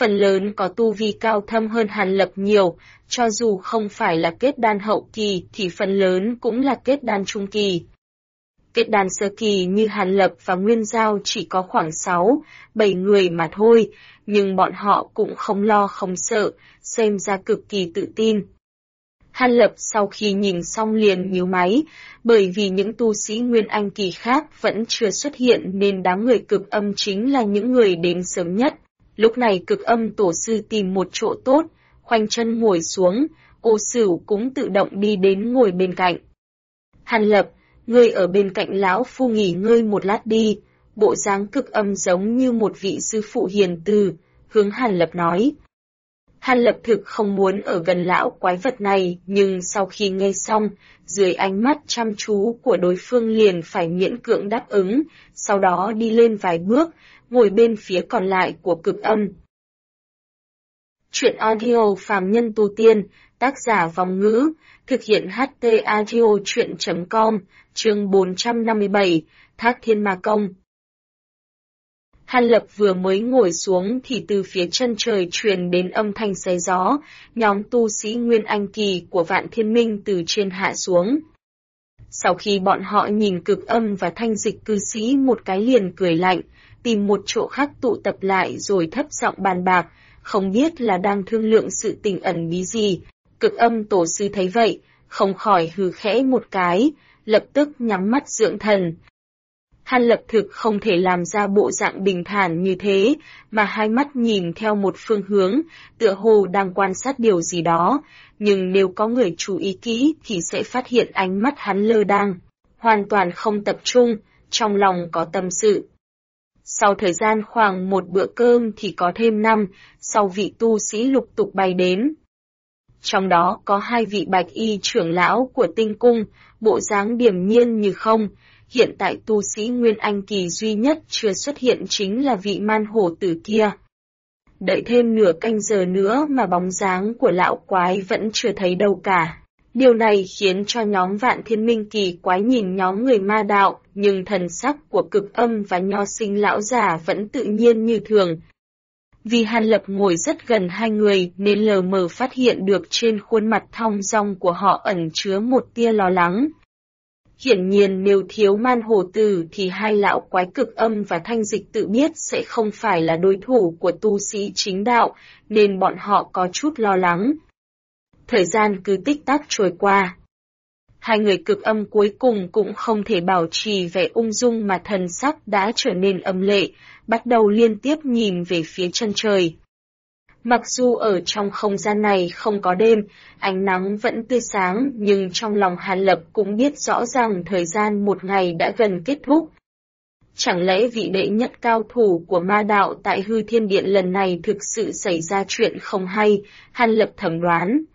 phần lớn có tu vi cao thâm hơn Hàn Lập nhiều, cho dù không phải là kết đan hậu kỳ thì phần lớn cũng là kết đan trung kỳ. Kết đan sơ kỳ như Hàn Lập và Nguyên Giao chỉ có khoảng 6-7 người mà thôi, nhưng bọn họ cũng không lo không sợ, xem ra cực kỳ tự tin. Hàn Lập sau khi nhìn xong liền nhíu máy, bởi vì những tu sĩ Nguyên Anh kỳ khác vẫn chưa xuất hiện nên đám người Cực Âm chính là những người đến sớm nhất. Lúc này Cực Âm tổ sư tìm một chỗ tốt, khoanh chân ngồi xuống, Ô Sửu cũng tự động đi đến ngồi bên cạnh. Hàn Lập, ngươi ở bên cạnh lão phu nghỉ ngơi một lát đi, bộ dáng Cực Âm giống như một vị sư phụ hiền từ, hướng Hàn Lập nói. Hàn Lập thực không muốn ở gần lão quái vật này, nhưng sau khi nghe xong, dưới ánh mắt chăm chú của đối phương liền phải miễn cưỡng đáp ứng, sau đó đi lên vài bước, ngồi bên phía còn lại của Cực Âm. Chuyện audio phàm nhân tu tiên, tác giả Vòng Ngữ, thực hiện HT Audio Chuyện.com, chương 457, Thác Thiên Ma Công. Hàn Lập vừa mới ngồi xuống thì từ phía chân trời truyền đến âm thanh xé gió, nhóm tu sĩ Nguyên Anh kỳ của Vạn Thiên Minh từ trên hạ xuống. Sau khi bọn họ nhìn Cực Âm và Thanh Dịch cư sĩ một cái liền cười lạnh, tìm một chỗ khác tụ tập lại rồi thấp giọng bàn bạc, không biết là đang thương lượng sự tình ẩn bí gì. Cực Âm tổ sư thấy vậy, không khỏi hừ khẽ một cái, lập tức nhắm mắt dưỡng thần. Hàn Lập thực không thể làm ra bộ dạng bình thản như thế, mà hai mắt nhìn theo một phương hướng, tựa hồ đang quan sát điều gì đó, nhưng nếu có người chú ý kỹ thì sẽ phát hiện ánh mắt hắn lơ đang, hoàn toàn không tập trung, trong lòng có tâm sự. Sau thời gian khoảng một bữa cơm thì có thêm 5-6 vị tu sĩ lục tục bay đến. Trong đó có 2 vị bạch y trưởng lão của tinh cung, bộ dáng điềm nhiên như không. Hiện tại tu sĩ Nguyên Anh kỳ duy nhất chưa xuất hiện chính là vị man hổ tử kia. Đợi thêm nửa canh giờ nữa mà bóng dáng của lão quái vẫn chưa thấy đâu cả. Điều này khiến cho nhóm Vạn Thiên Minh kỳ quái nhìn nhóm người ma đạo, nhưng thần sắc của Cực Âm và Nho Sinh lão già vẫn tự nhiên như thường. Vì Hàn Lập ngồi rất gần hai người nên lờ mờ phát hiện được trên khuôn mặt thong dong của họ ẩn chứa một tia lo lắng. Hiển nhiên nếu thiếu man hổ tử thì hai lão quái Cực Âm và Thanh Dịch tự biết sẽ không phải là đối thủ của tu sĩ chính đạo, nên bọn họ có chút lo lắng. Thời gian cứ tích tắc trôi qua. Hai người Cực Âm cuối cùng cũng không thể bảo trì vẻ ung dung mà thần sắc đã trở nên âm lệ, bắt đầu liên tiếp nhìn về phía chân trời. Mặc dù ở trong không gian này không có đêm, ánh nắng vẫn tươi sáng, nhưng trong lòng Hàn Lập cũng biết rõ rằng thời gian một ngày đã gần kết thúc. Chẳng lẽ vị đệ nhất cao thủ của ma đạo tại Hư Thiên Điện lần này thực sự xảy ra chuyện không hay, Hàn Lập thẩm đoán.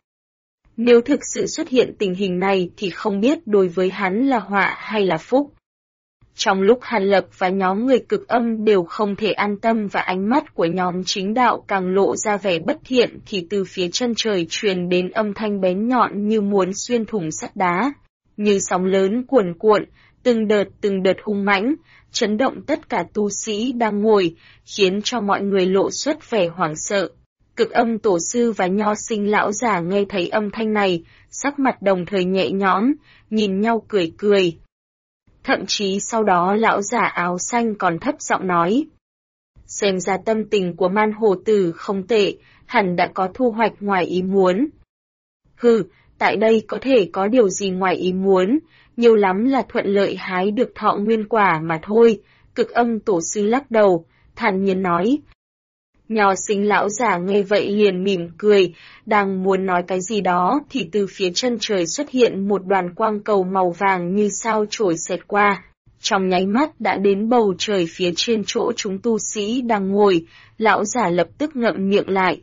Nếu thực sự xuất hiện tình hình này thì không biết đối với hắn là họa hay là phúc. Trong lúc Hàn Lập và nhóm người Cực Âm đều không thể an tâm và ánh mắt của nhóm chính đạo càng lộ ra vẻ bất thiện thì từ phía chân trời truyền đến âm thanh bén nhọn như muốn xuyên thủng sắt đá. Như sóng lớn cuồn cuộn, từng đợt hung mãnh, chấn động tất cả tu sĩ đang ngồi, khiến cho mọi người lộ xuất vẻ hoảng sợ. Cực Âm tổ sư và Nho Sinh lão già nghe thấy âm thanh này, sắc mặt đồng thời nhẹ nhõm, nhìn nhau cười cười. Thậm chí sau đó lão già áo xanh còn thấp giọng nói. Xem ra tâm tình của man hồ tử không tệ, hẳn đã có thu hoạch ngoài ý muốn. Hừ, tại đây có thể có điều gì ngoài ý muốn, nhiều lắm là thuận lợi hái được thọ nguyên quả mà thôi. Cực Âm tổ sư lắc đầu, thản nhiên nói. Nho Sinh lão già nghe vậy liền mỉm cười, đang muốn nói cái gì đó thì từ phía chân trời xuất hiện một đoàn quang cầu màu vàng như sao chổi xẹt qua. Trong nháy mắt đã đến bầu trời phía trên chỗ chúng tu sĩ đang ngồi, lão già lập tức ngậm miệng lại.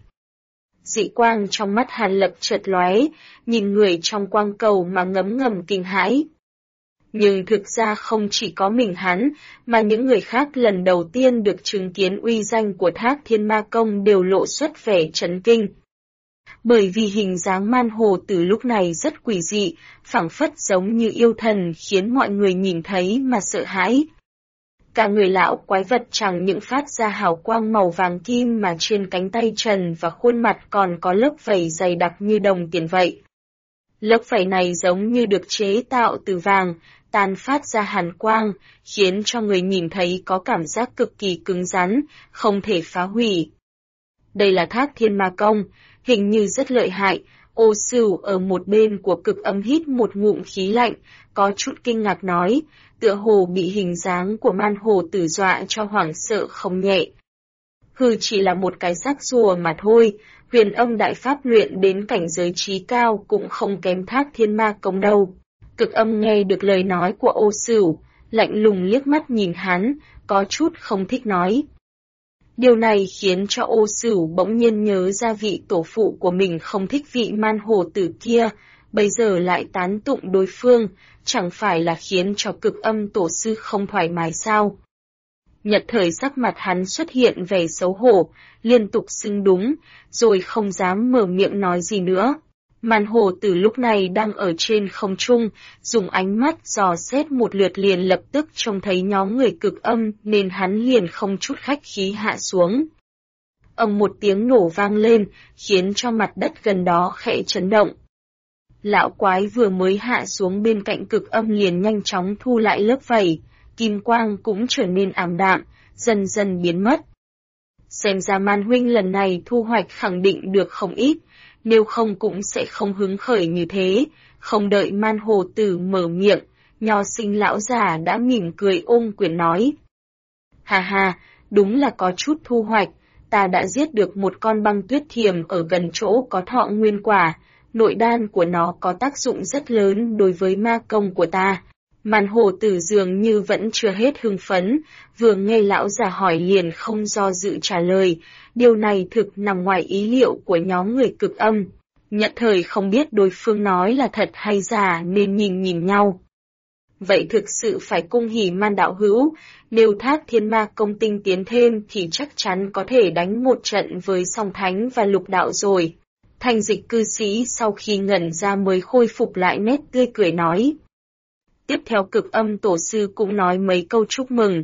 Dị quang trong mắt Hàn Lập chợt lóe, nhìn người trong quang cầu mà ngấm ngầm kinh hãi. Nhưng thực ra không chỉ có mình hắn, mà những người khác lần đầu tiên được chứng kiến uy danh của Thác Thiên Ma Công đều lộ xuất vẻ chấn kinh. Bởi vì hình dáng man hồ từ lúc này rất quỷ dị, phảng phất giống như yêu thần khiến mọi người nhìn thấy mà sợ hãi. Cả người lão quái vật chẳng những phát ra hào quang màu vàng kim mà trên cánh tay trần và khuôn mặt còn có lớp vảy dày đặc như đồng tiền vậy. Lớp vảy này giống như được chế tạo từ vàng, tàn phát ra hàn quang, khiến cho người nhìn thấy có cảm giác cực kỳ cứng rắn, không thể phá hủy. Đây là Thác Thiên Ma Công, hình như rất lợi hại. Ô Sửu ở một bên của Cực Âm hít một ngụm khí lạnh, có chút kinh ngạc nói, tựa hồ bị hình dáng của man hồ tử dọa cho hoảng sợ không nhẹ. Hừ, chỉ là một cái xác rùa mà thôi, Huyền Âm đại pháp luyện đến cảnh giới trí cao cũng không kém Thác Thiên Ma Công đâu. Cực Âm nghe được lời nói của Ô Sửu, lạnh lùng liếc mắt nhìn hắn, có chút không thích nói. Điều này khiến cho Ô Sửu bỗng nhiên nhớ ra vị tổ phụ của mình không thích vị man hồ tử kia, bây giờ lại tán tụng đối phương, chẳng phải là khiến cho Cực Âm tổ sư không thoải mái sao? Nhật thời sắc mặt hắn xuất hiện vẻ xấu hổ, liên tục xưng đúng, rồi không dám mở miệng nói gì nữa. Man hồ tử lúc này đang ở trên không trung, dùng ánh mắt dò xét một lượt liền lập tức trông thấy nhóm người Cực Âm nên hắn liền không chút khách khí hạ xuống. Một tiếng nổ vang lên, khiến cho mặt đất gần đó khẽ chấn động. Lão quái vừa mới hạ xuống bên cạnh Cực Âm liền nhanh chóng thu lại lớp vảy, kim quang cũng trở nên ảm đạm, dần dần biến mất. Xem ra Man huynh lần này thu hoạch khẳng định được không ít, nếu không cũng sẽ không hứng khởi như thế. Không đợi Man hồ tử mở miệng, Nho Sinh lão già đã mỉm cười ôm quyền nói. Hà hà, đúng là có chút thu hoạch, ta đã giết được một con băng tuyết thiềm ở gần chỗ có thọ nguyên quả, nội đan của nó có tác dụng rất lớn đối với ma công của ta. Man hồ tử dường như vẫn chưa hết hưng phấn, vừa nghe lão già hỏi liền không do dự trả lời, điều này thực nằm ngoài ý liệu của nhóm người Cực Âm. Nhận thời không biết đối phương nói là thật hay giả nên nhìn nhau. Vậy thực sự phải cung hỉ Man đạo hữu, nếu Thác Thiên Ma Công tinh tiến thêm thì chắc chắn có thể đánh một trận với Song Thánh và Lục đạo rồi. Thanh Dịch cư sĩ sau khi ngẩn ra mới khôi phục lại nét tươi cười nói. Tiếp theo Cực Âm tổ sư cũng nói mấy câu chúc mừng.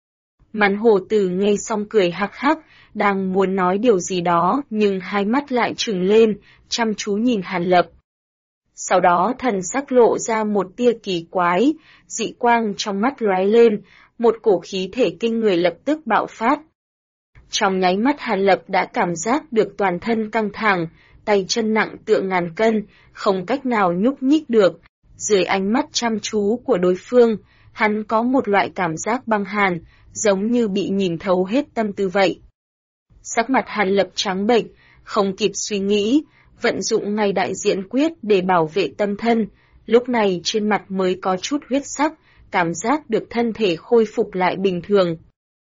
Man hồ tử nghe xong cười hắc hắc, đang muốn nói điều gì đó nhưng hai mắt lại trừng lên, chăm chú nhìn Hàn Lập. Sau đó thần sắc lộ ra một tia kỳ quái, dị quang trong mắt lóe lên, một cổ khí thể kinh người lập tức bạo phát. Trong nháy mắt Hàn Lập đã cảm giác được toàn thân căng thẳng, tay chân nặng tựa ngàn cân, không cách nào nhúc nhích được. Dưới ánh mắt chăm chú của đối phương, hắn có một loại cảm giác băng hàn, giống như bị nhìn thấu hết tâm tư vậy. Sắc mặt Hàn Lập trắng bệch, không kịp suy nghĩ, vận dụng ngay đại diện quyết để bảo vệ tâm thân, lúc này trên mặt mới có chút huyết sắc, cảm giác được thân thể khôi phục lại bình thường.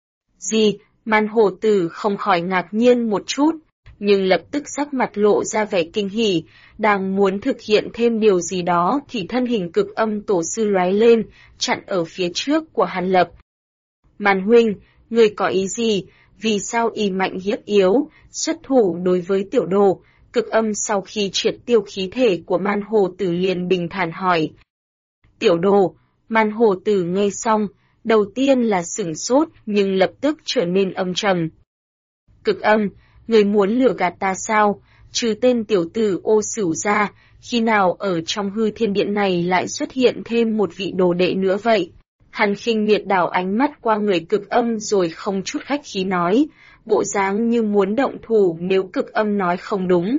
Gì? Man hồ tử không khỏi ngạc nhiên một chút, nhưng lập tức sắc mặt lộ ra vẻ kinh hỉ, đang muốn thực hiện thêm điều gì đó thì thân hình Cực Âm tổ sư lóe lên, chặn ở phía trước của Hàn Lập. Man huynh, người có ý gì? Vì sao y mạnh hiếp yếu, xuất thủ đối với tiểu đồ? Cực Âm sau khi triệt tiêu khí thể của Man hồ tử liền bình thản hỏi. Tiểu đồ, Man hồ tử nghe xong, đầu tiên là sửng sốt nhưng lập tức trở nên âm trầm. Cực Âm, người muốn lừa gạt ta sao? Trừ tên tiểu tử Ô Sửu ra, khi nào ở trong hư thiên điện này lại xuất hiện thêm một vị đồ đệ nữa vậy? Hắn khinh miệt đảo ánh mắt qua người Cực Âm rồi không chút khách khí nói, bộ dáng như muốn động thủ nếu Cực Âm nói không đúng.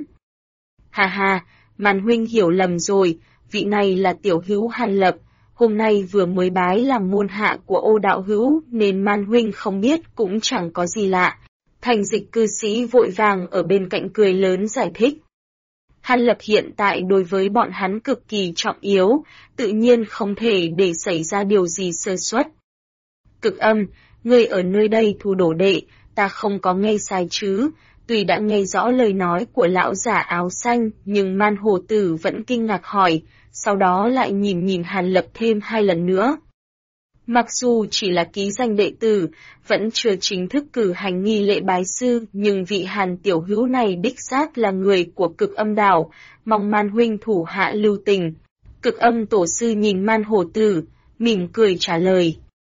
Hà hà, Man huynh hiểu lầm rồi, vị này là tiểu hữu Hàn Lập, hôm nay vừa mới bái làm môn hạ của Ô đạo hữu nên Man huynh không biết cũng chẳng có gì lạ. Thành Dịch cư sĩ vội vàng ở bên cạnh cười lớn giải thích. Hàn Lập hiện tại đối với bọn hắn cực kỳ trọng yếu, tự nhiên không thể để xảy ra điều gì sơ suất. Cực Âm, ngươi ở nơi đây thu đồ đệ, ta không có nghe sai chứ? Tuy đã nghe rõ lời nói của lão giả áo xanh, nhưng Man hồ tử vẫn kinh ngạc hỏi, sau đó lại nhìn Hàn Lập thêm hai lần nữa. Mặc dù chỉ là ký danh đệ tử, vẫn chưa chính thức cử hành nghi lễ bái sư, nhưng vị Hàn tiểu hữu này đích xác là người của Cực Âm đảo, mong Man huynh thủ hạ lưu tình. Cực Âm tổ sư nhìn Man hồ tử, mỉm cười trả lời.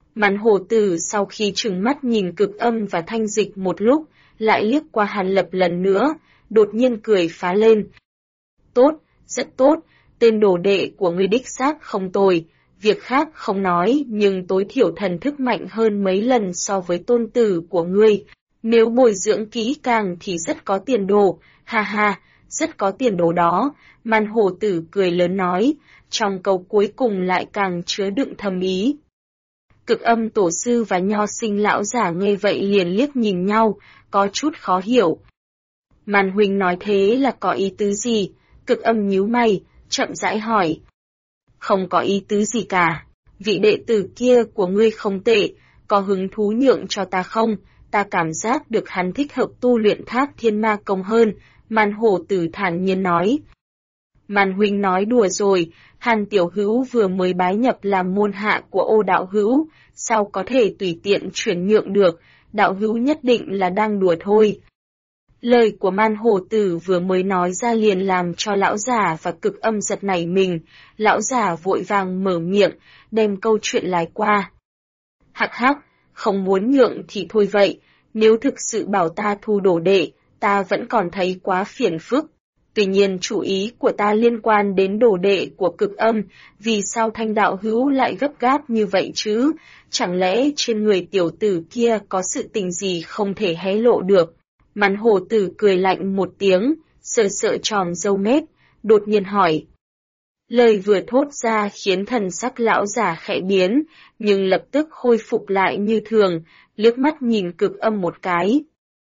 Màn hổ tử sau khi trừng mắt nhìn Cực Âm và Thanh Dịch một lúc, lại liếc qua Hàn Lập lần nữa, đột nhiên cười phá lên. Tốt, rất tốt, tên đồ đệ của ngươi đích xác không tồi, việc khác không nói nhưng tối thiểu thần thức mạnh hơn mấy lần so với tôn tử của ngươi. Nếu bồi dưỡng kỹ càng thì rất có tiền đồ, ha ha, rất có tiền đồ đó, Màn hổ tử cười lớn nói, trong câu cuối cùng lại càng chứa đựng thâm ý. Cực Âm tổ sư và Nho Sinh lão giả nghe vậy liền liếc nhìn nhau, có chút khó hiểu. Màn huynh nói thế là có ý tứ gì? Cực Âm nhíu mày, chậm rãi hỏi. Không có ý tứ gì cả, vị đệ tử kia của ngươi không tệ, có hứng thú nhượng cho ta không? Ta cảm giác được hắn thích hợp tu luyện Thác Thiên Ma Công hơn, Màn hổ tử thản nhiên nói. Màn huynh nói đùa rồi, Hàn tiểu hữu vừa mới bái nhập làm môn hạ của Ô đạo hữu, sao có thể tùy tiện chuyển nhượng được, đạo hữu nhất định là đang đùa thôi. Lời của Màn hổ tử vừa mới nói ra liền làm cho lão giả và Cực Âm giật nảy mình, lão giả vội vàng mở miệng, đem câu chuyện lái qua. Hắc hắc, không muốn nhượng thì thôi vậy, nếu thực sự bảo ta thu đồ đệ, ta vẫn còn thấy quá phiền phức. Tuy nhiên chủ ý của ta liên quan đến đồ đệ của Cực Âm, vì sao Thanh đạo hữu lại gấp gáp như vậy chứ? Chẳng lẽ trên người tiểu tử kia có sự tình gì không thể hé lộ được? Màn hổ tử cười lạnh một tiếng, sờ tròm râu mép, đột nhiên hỏi. Lời vừa thốt ra khiến thần sắc lão giả khẽ biến, nhưng lập tức khôi phục lại như thường, liếc mắt nhìn Cực Âm một cái.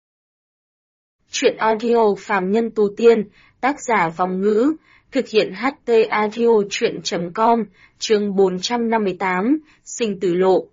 Chuyện audio phàm nhân tu tiên, tác giả Vong Ngữ, thực hiện HT audio chuyện.com, chương 458, sinh tử lộ.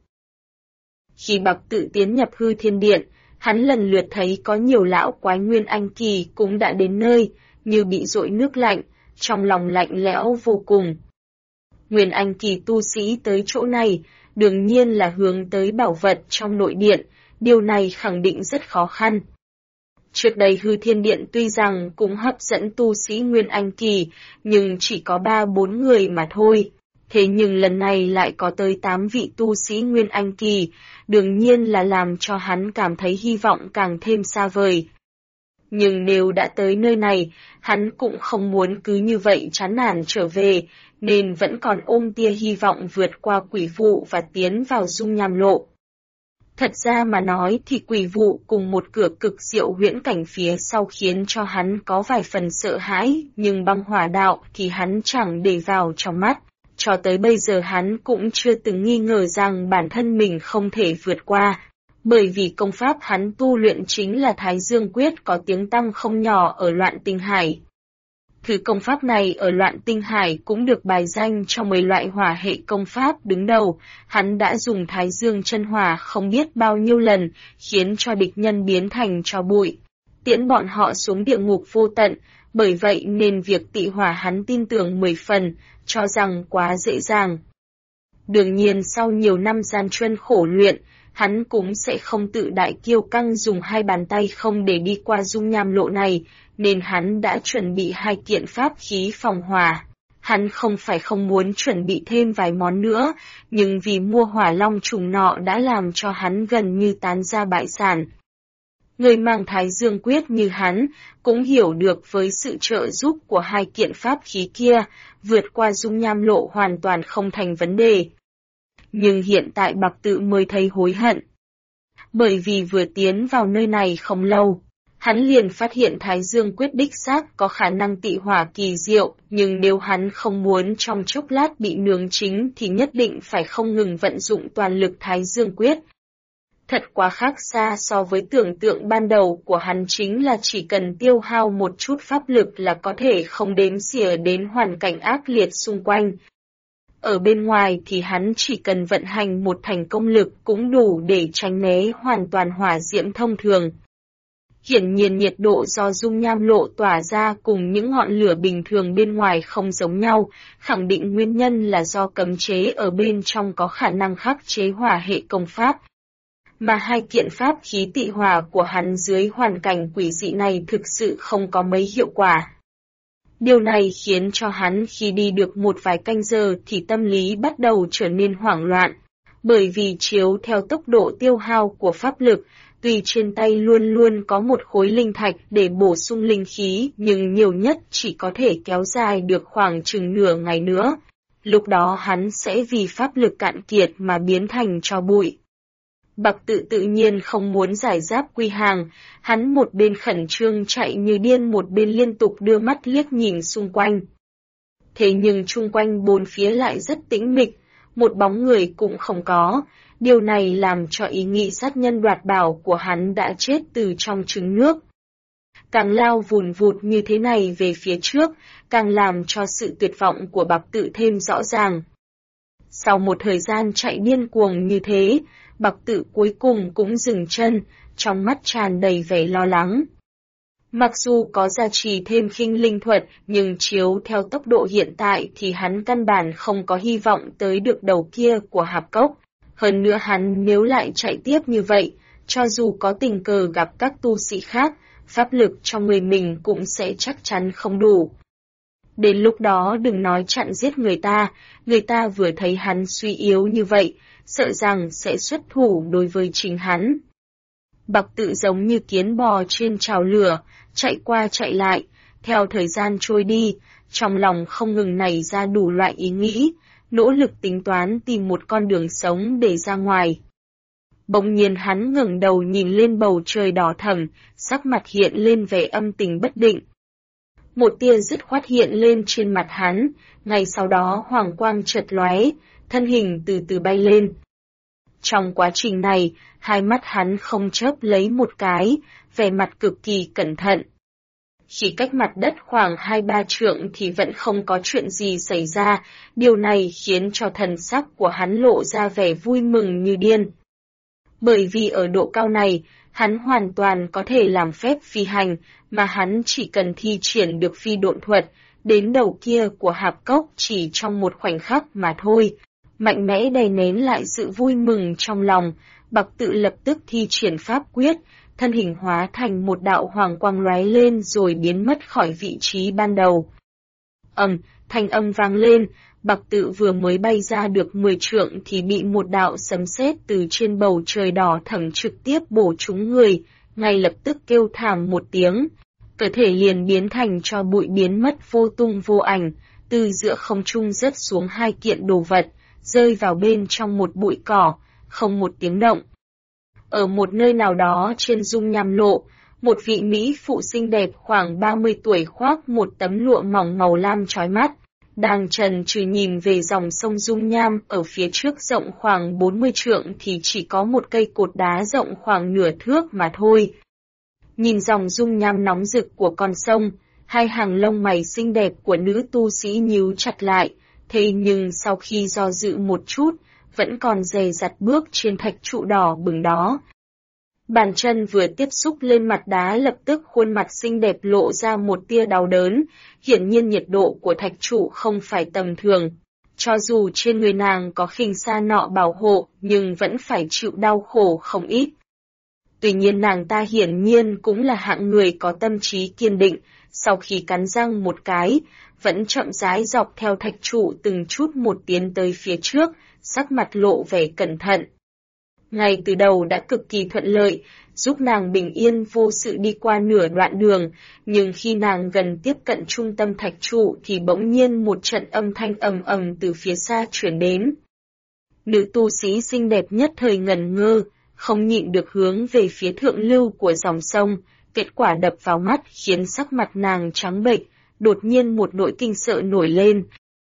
Khi Bạc Tự tiến nhập Hư Thiên Điện, hắn lần lượt thấy có nhiều lão quái Nguyên Anh Kỳ cũng đã đến nơi, như bị dội nước lạnh, trong lòng lạnh lẽo vô cùng. Nguyên Anh Kỳ tu sĩ tới chỗ này, đương nhiên là hướng tới bảo vật trong nội điện, điều này khẳng định rất khó khăn. Trước đây Hư Thiên Điện tuy rằng cũng hấp dẫn tu sĩ Nguyên Anh Kỳ, nhưng chỉ có 3-4 người mà thôi. Thế nhưng lần này lại có tới 8 vị tu sĩ Nguyên Anh Kỳ, đương nhiên là làm cho hắn cảm thấy hy vọng càng thêm xa vời. Nhưng nếu đã tới nơi này, hắn cũng không muốn cứ như vậy chán nản trở về, nên vẫn còn ôm tia hy vọng vượt qua quỷ vụ và tiến vào dung nham lộ. Thật ra mà nói thì quỷ vụ cùng một cửa cực diệu huyễn cảnh phía sau khiến cho hắn có vài phần sợ hãi, nhưng băng hỏa đạo thì hắn chẳng để vào trong mắt. Cho tới bây giờ hắn cũng chưa từng nghi ngờ rằng bản thân mình không thể vượt qua, bởi vì công pháp hắn tu luyện chính là Thái Dương Quyết có tiếng tăm không nhỏ ở Loạn Tinh Hải. Thứ công pháp này ở Loạn Tinh Hải cũng được bài danh trong 10 loại hỏa hệ công pháp đứng đầu, hắn đã dùng Thái Dương chân hỏa không biết bao nhiêu lần, khiến cho địch nhân biến thành tro bụi, tiễn bọn họ xuống địa ngục vô tận, bởi vậy nên việc tị hỏa hắn tin tưởng 10 phần, cho rằng quá dễ dàng. Đương nhiên sau nhiều năm gian truân khổ luyện, hắn cũng sẽ không tự đại kiêu căng dùng 2 bàn tay không để đi qua dung nham lộ này, nên hắn đã chuẩn bị 2 kiện pháp khí phòng hỏa. Hắn không phải không muốn chuẩn bị thêm vài món nữa, nhưng vì mua hỏa long trùng nọ đã làm cho hắn gần như tán ra bại sản. Người mang Thái Dương Quyết như hắn, cũng hiểu được với sự trợ giúp của 2 kiện pháp khí kia, vượt qua dung nham lộ hoàn toàn không thành vấn đề. Nhưng hiện tại Bạc Tự mới thấy hối hận. Bởi vì vừa tiến vào nơi này không lâu, hắn liền phát hiện Thái Dương Quyết đích xác có khả năng tị hỏa kỳ diệu, nhưng nếu hắn không muốn trong chốc lát bị nướng chín thì nhất định phải không ngừng vận dụng toàn lực Thái Dương Quyết. Thật quá khác xa so với tưởng tượng ban đầu của hắn, chính là chỉ cần tiêu hao một chút pháp lực là có thể không đếm xỉa đến hoàn cảnh ác liệt xung quanh. Ở bên ngoài thì hắn chỉ cần vận hành một thành công lực cũng đủ để tránh né hoàn toàn hỏa diễm thông thường. Hiển nhiên nhiệt độ do dung nham lộ tỏa ra cùng những ngọn lửa bình thường bên ngoài không giống nhau, khẳng định nguyên nhân là do cấm chế ở bên trong có khả năng khắc chế hỏa hệ công pháp. Mà 2 kiện pháp khí tị hỏa của hắn dưới hoàn cảnh quỷ dị này thực sự không có mấy hiệu quả. Điều này khiến cho hắn khi đi được một vài canh giờ thì tâm lý bắt đầu trở nên hoảng loạn, Bởi vì chiếu theo tốc độ tiêu hao của pháp lực, tuy trên tay luôn luôn có một khối linh thạch để bổ sung linh khí nhưng nhiều nhất chỉ có thể kéo dài được khoảng chừng nửa ngày nữa. Lúc đó hắn sẽ vì pháp lực cạn kiệt mà biến thành tro bụi. Bạc Tự tự nhiên không muốn giải giáp quy hàng, hắn một bên khẩn trương chạy như điên một bên liên tục đưa mắt liếc nhìn xung quanh. Thế nhưng chung quanh bốn phía lại rất tĩnh mịch, một bóng người cũng không có, điều này làm cho ý nghĩ sát nhân đoạt bảo của hắn đã chết từ trong trứng nước. Càng lao vùn vụt như thế này về phía trước, càng làm cho sự tuyệt vọng của Bạc Tự thêm rõ ràng. Sau một thời gian chạy điên cuồng như thế, Bạc Tự cuối cùng cũng dừng chân, trong mắt tràn đầy vẻ lo lắng. Mặc dù có gia trì thêm khinh linh thuật, nhưng chiếu theo tốc độ hiện tại thì hắn căn bản không có hy vọng tới được đầu kia của hạp cốc. Hơn nữa hắn nếu lại chạy tiếp như vậy, cho dù có tình cờ gặp các tu sĩ khác, pháp lực trong người mình cũng sẽ chắc chắn không đủ. Đến lúc đó đừng nói chặn giết người ta vừa thấy hắn suy yếu như vậy, sợ rằng sẽ xuất thủ đối với chính hắn. Bạc Tự giống như kiến bò trên chảo lửa, chạy qua chạy lại, theo thời gian trôi đi, trong lòng không ngừng nảy ra đủ loại ý nghĩ, nỗ lực tính toán tìm một con đường sống để ra ngoài. Bỗng nhiên hắn ngẩng đầu nhìn lên bầu trời đỏ thẫm, sắc mặt hiện lên vẻ âm tình bất định. Một tia dứt khoát hiện lên trên mặt hắn, ngay sau đó hoàng quang chợt lóe, thân hình từ từ bay lên. Trong quá trình này, hai mắt hắn không chớp lấy một cái, vẻ mặt cực kỳ cẩn thận. Khi cách mặt đất khoảng 2-3 trượng thì vẫn không có chuyện gì xảy ra, điều này khiến cho thần sắc của hắn lộ ra vẻ vui mừng như điên. Bởi vì ở độ cao này, hắn hoàn toàn có thể làm phép phi hành, mà hắn chỉ cần thi triển được phi độn thuật, đến đầu kia của hạp cốc chỉ trong một khoảnh khắc mà thôi. Mạnh mẽ đè nén lại sự vui mừng trong lòng, Bạc Tự lập tức thi triển pháp quyết, thân hình hóa thành một đạo hoàng quang lóe lên rồi biến mất khỏi vị trí ban đầu. Thanh âm vang lên, Bạc Tự vừa mới bay ra được 10 trượng thì bị một đạo sấm sét từ trên bầu trời đỏ thẫm trực tiếp bổ trúng người, ngay lập tức kêu thảm một tiếng, cơ thể liền biến thành tro bụi biến mất vô tung vô ảnh, từ giữa không trung rớt xuống hai kiện đồ vật, rơi vào bên trong một bụi cỏ, không một tiếng động. Ở một nơi nào đó trên dung nham lộ, một vị mỹ phụ xinh đẹp khoảng 30 tuổi khoác một tấm lụa mỏng màu lam chói mắt, đang trần trừ nhìn về dòng sông dung nham ở phía trước rộng khoảng 40 trượng thì chỉ có một cây cột đá rộng khoảng nửa thước mà thôi. Nhìn dòng dung nham nóng rực của con sông, hai hàng lông mày xinh đẹp của nữ tu sĩ nhíu chặt lại, thế nhưng sau khi do dự một chút, vẫn còn dè dặt bước trên thạch trụ đỏ bừng đó. Bàn chân vừa tiếp xúc lên mặt đá lập tức khuôn mặt xinh đẹp lộ ra một tia đau đớn, hiển nhiên nhiệt độ của thạch trụ không phải tầm thường. Cho dù trên người nàng có khinh sa nọ bảo hộ, nhưng vẫn phải chịu đau khổ không ít. Tuy nhiên nàng ta hiển nhiên cũng là hạng người có tâm trí kiên định, sau khi cắn răng một cái, vẫn chậm rãi dọc theo thạch trụ từng chút một tiến tới phía trước, sắc mặt lộ vẻ cẩn thận. Ngay từ đầu đã cực kỳ thuận lợi, giúp nàng bình yên vô sự đi qua nửa đoạn đường, nhưng khi nàng gần tiếp cận trung tâm thạch trụ thì bỗng nhiên một trận âm thanh ầm ầm từ phía xa chuyển đến. Nữ tu sĩ xinh đẹp nhất thời ngẩn ngơ, không nhịn được hướng về phía thượng lưu của dòng sông, kết quả đập vào mắt khiến sắc mặt nàng trắng bệch, đột nhiên một nỗi kinh sợ nổi lên.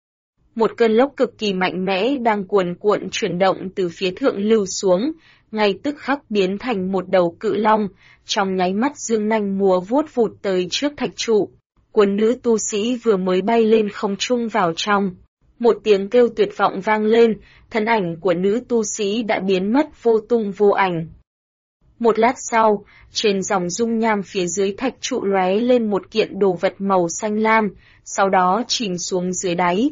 Một cơn lốc cực kỳ mạnh mẽ đang cuồn cuộn chuyển động từ phía thượng lưu xuống, ngay tức khắc biến thành một đầu cự long, trong nháy mắt dương nanh múa vuốt vụt tới trước thạch trụ. Quân nữ tu sĩ vừa mới bay lên không trung vào trong. Một tiếng kêu tuyệt vọng vang lên, thân ảnh của nữ tu sĩ đã biến mất vô tung vô ảnh. Một lát sau, trên dòng dung nham phía dưới thạch trụ lóe lên một kiện đồ vật màu xanh lam, sau đó chìm xuống dưới đáy.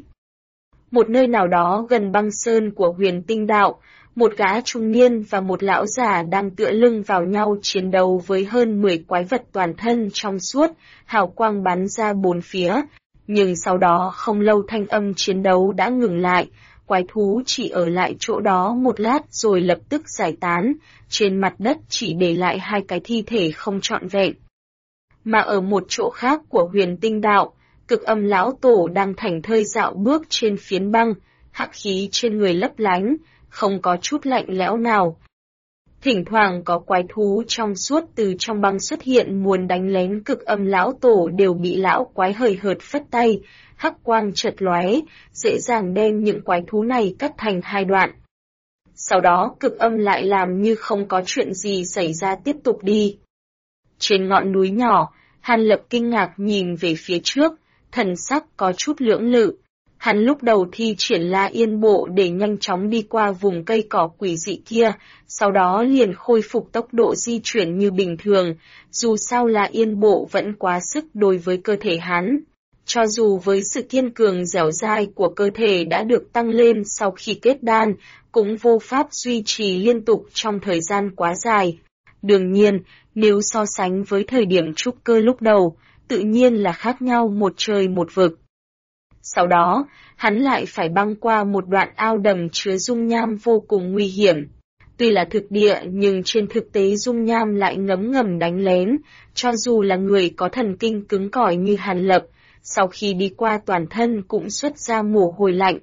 Một nơi nào đó gần băng sơn của Huyền Tinh Đạo, một gã trung niên và một lão già đang tựa lưng vào nhau chiến đấu với hơn 10 quái vật toàn thân trong suốt, hào quang bắn ra bốn phía. Nhưng sau đó không lâu thanh âm chiến đấu đã ngừng lại, quái thú chỉ ở lại chỗ đó một lát rồi lập tức giải tán, trên mặt đất chỉ để lại 2 cái thi thể không trọn vẹn. Mà ở một chỗ khác của huyền tinh đạo, Cực Âm lão tổ đang thảnh thơi dạo bước trên phiến băng, hắc khí trên người lấp lánh, không có chút lạnh lẽo nào. Thỉnh thoảng có quái thú trong suốt từ trong băng xuất hiện muốn đánh lén Cực Âm lão tổ đều bị lão quái hời hợt phất tay, hắc quang chợt lóe, dễ dàng đem những quái thú này cắt thành 2 đoạn. Sau đó Cực Âm lại làm như không có chuyện gì xảy ra tiếp tục đi. Trên ngọn núi nhỏ, Hàn Lập kinh ngạc nhìn về phía trước, thần sắc có chút lưỡng lự. Hắn lúc đầu thi triển La Yên Bộ để nhanh chóng đi qua vùng cây cỏ quỷ dị kia, sau đó liền khôi phục tốc độ di chuyển như bình thường, dù sao La Yên Bộ vẫn quá sức đối với cơ thể hắn. Cho dù với sự kiên cường dẻo dai của cơ thể đã được tăng lên sau khi kết đan, cũng vô pháp duy trì liên tục trong thời gian quá dài. Đương nhiên, nếu so sánh với thời điểm trúc cơ lúc đầu, tự nhiên là khác nhau một trời một vực. Sau đó, hắn lại phải băng qua một đoạn ao đầm chứa dung nham vô cùng nguy hiểm. Tuy là thực địa nhưng trên thực tế dung nham lại ngấm ngầm đánh lén, cho dù là người có thần kinh cứng cỏi như Hàn Lập, sau khi đi qua toàn thân cũng xuất ra mồ hôi lạnh.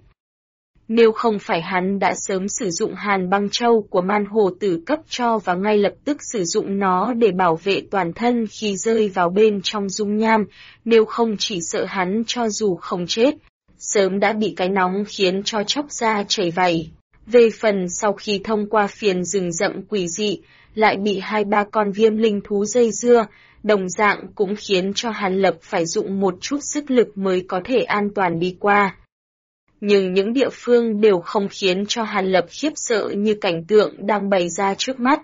Nếu không phải hắn đã sớm sử dụng Hàn Băng Châu của Man Hồ Tử cấp cho và ngay lập tức sử dụng nó để bảo vệ toàn thân khi rơi vào bên trong dung nham, nếu không chỉ sợ hắn cho dù không chết, sớm đã bị cái nóng khiến cho chóc da chảy vảy. Về phần sau khi thông qua phiền rừng rậm quỷ dị, lại bị 2-3 con viêm linh thú dây dưa, đồng dạng cũng khiến cho Hàn Lập phải dụng một chút sức lực mới có thể an toàn đi qua. Nhưng những địa phương đều không khiến cho Hàn Lập khiếp sợ như cảnh tượng đang bày ra trước mắt.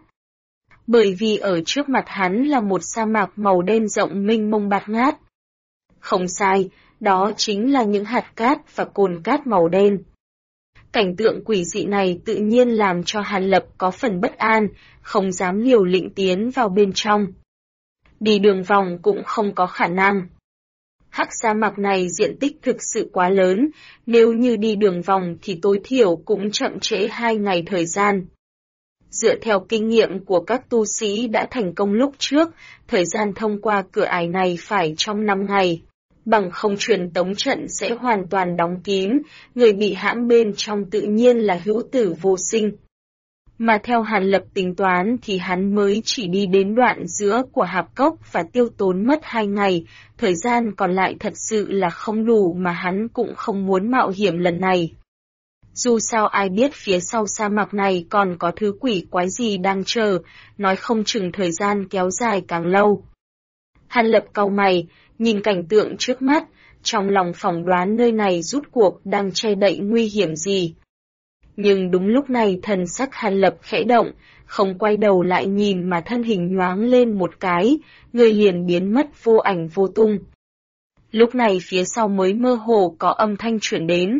Bởi vì ở trước mặt hắn là một sa mạc màu đen rộng mênh mông bạt ngát. Không sai, đó chính là những hạt cát và cồn cát màu đen. Cảnh tượng quỷ dị này tự nhiên làm cho Hàn Lập có phần bất an, không dám liều lĩnh tiến vào bên trong. Đi đường vòng cũng không có khả năng. Hắc sa mạc này diện tích thực sự quá lớn, nếu như đi đường vòng thì tối thiểu cũng chậm trễ 2 ngày thời gian. Dựa theo kinh nghiệm của các tu sĩ đã thành công lúc trước, thời gian thông qua cửa ải này phải trong 5 ngày. Bằng không truyền tống trận sẽ hoàn toàn đóng kín, người bị hãm bên trong tự nhiên là hữu tử vô sinh. Mà theo Hàn Lập tính toán thì hắn mới chỉ đi đến đoạn giữa của hạp cốc và tiêu tốn mất 2 ngày, thời gian còn lại thật sự là không đủ mà hắn cũng không muốn mạo hiểm lần này. Dù sao ai biết phía sau sa mạc này còn có thứ quỷ quái gì đang chờ, nói không chừng thời gian kéo dài càng lâu. Hàn Lập cau mày, nhìn cảnh tượng trước mắt, trong lòng phỏng đoán nơi này rút cuộc đang che đậy nguy hiểm gì. Nhưng đúng lúc này thần sắc Hàn Lập khẽ động, không quay đầu lại nhìn mà thân hình nhoáng lên một cái, người liền biến mất vô ảnh vô tung. Lúc này phía sau mới mơ hồ có âm thanh chuyển đến.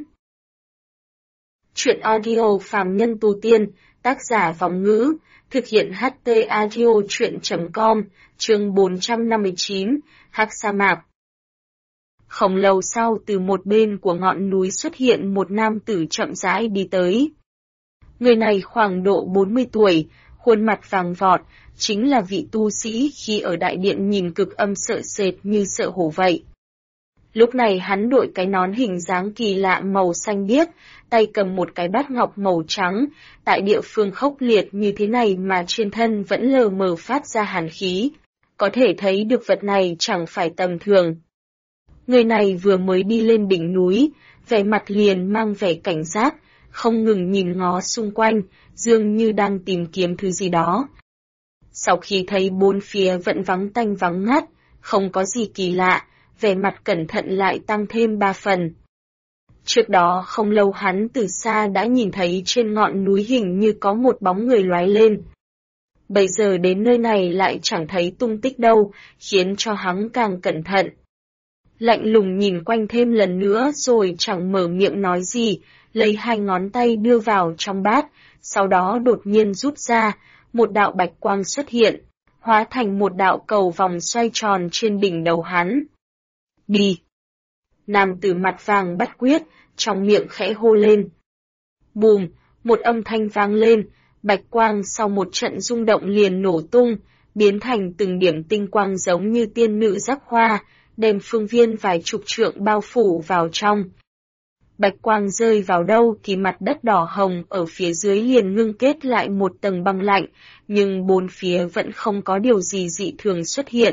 Chuyện audio phàm nhân tu tiên, tác giả Vọng Ngữ, thực hiện HT Audio Chuyện.com, chương 459, Hắc Sa Mạc. Không lâu sau từ một bên của ngọn núi xuất hiện một nam tử chậm rãi đi tới. Người này khoảng độ 40 tuổi, khuôn mặt vàng vọt, chính là vị tu sĩ khi ở đại điện nhìn Cực Âm sợ sệt như sợ hổ vậy. Lúc này hắn đội cái nón hình dáng kỳ lạ màu xanh biếc, tay cầm một cái bát ngọc màu trắng, tại địa phương khốc liệt như thế này mà trên thân vẫn lờ mờ phát ra hàn khí. Có thể thấy được vật này chẳng phải tầm thường. Người này vừa mới đi lên đỉnh núi, vẻ mặt liền mang vẻ cảnh giác, không ngừng nhìn ngó xung quanh, dường như đang tìm kiếm thứ gì đó. Sau khi thấy bốn phía vẫn vắng tanh vắng ngắt, không có gì kỳ lạ, vẻ mặt cẩn thận lại tăng thêm 3 phần. Trước đó không lâu hắn từ xa đã nhìn thấy trên ngọn núi hình như có một bóng người lóe lên. Bây giờ đến nơi này lại chẳng thấy tung tích đâu, khiến cho hắn càng cẩn thận. Lạnh lùng nhìn quanh thêm lần nữa rồi chẳng mở miệng nói gì, lấy 2 ngón tay đưa vào trong bát, sau đó đột nhiên rút ra, một đạo bạch quang xuất hiện, hóa thành một đạo cầu vòng xoay tròn trên đỉnh đầu hắn. Đi! Nam tử mặt vàng bắt quyết, trong miệng khẽ hô lên. Bùm, một âm thanh vang lên, bạch quang sau một trận rung động liền nổ tung, biến thành từng điểm tinh quang giống như tiên nữ rắc hoa, đem phương viên vài chục trượng bao phủ vào trong. Bạch quang rơi vào đâu thì mặt đất đỏ hồng ở phía dưới liền ngưng kết lại một tầng băng lạnh, nhưng bốn phía vẫn không có điều gì dị thường xuất hiện.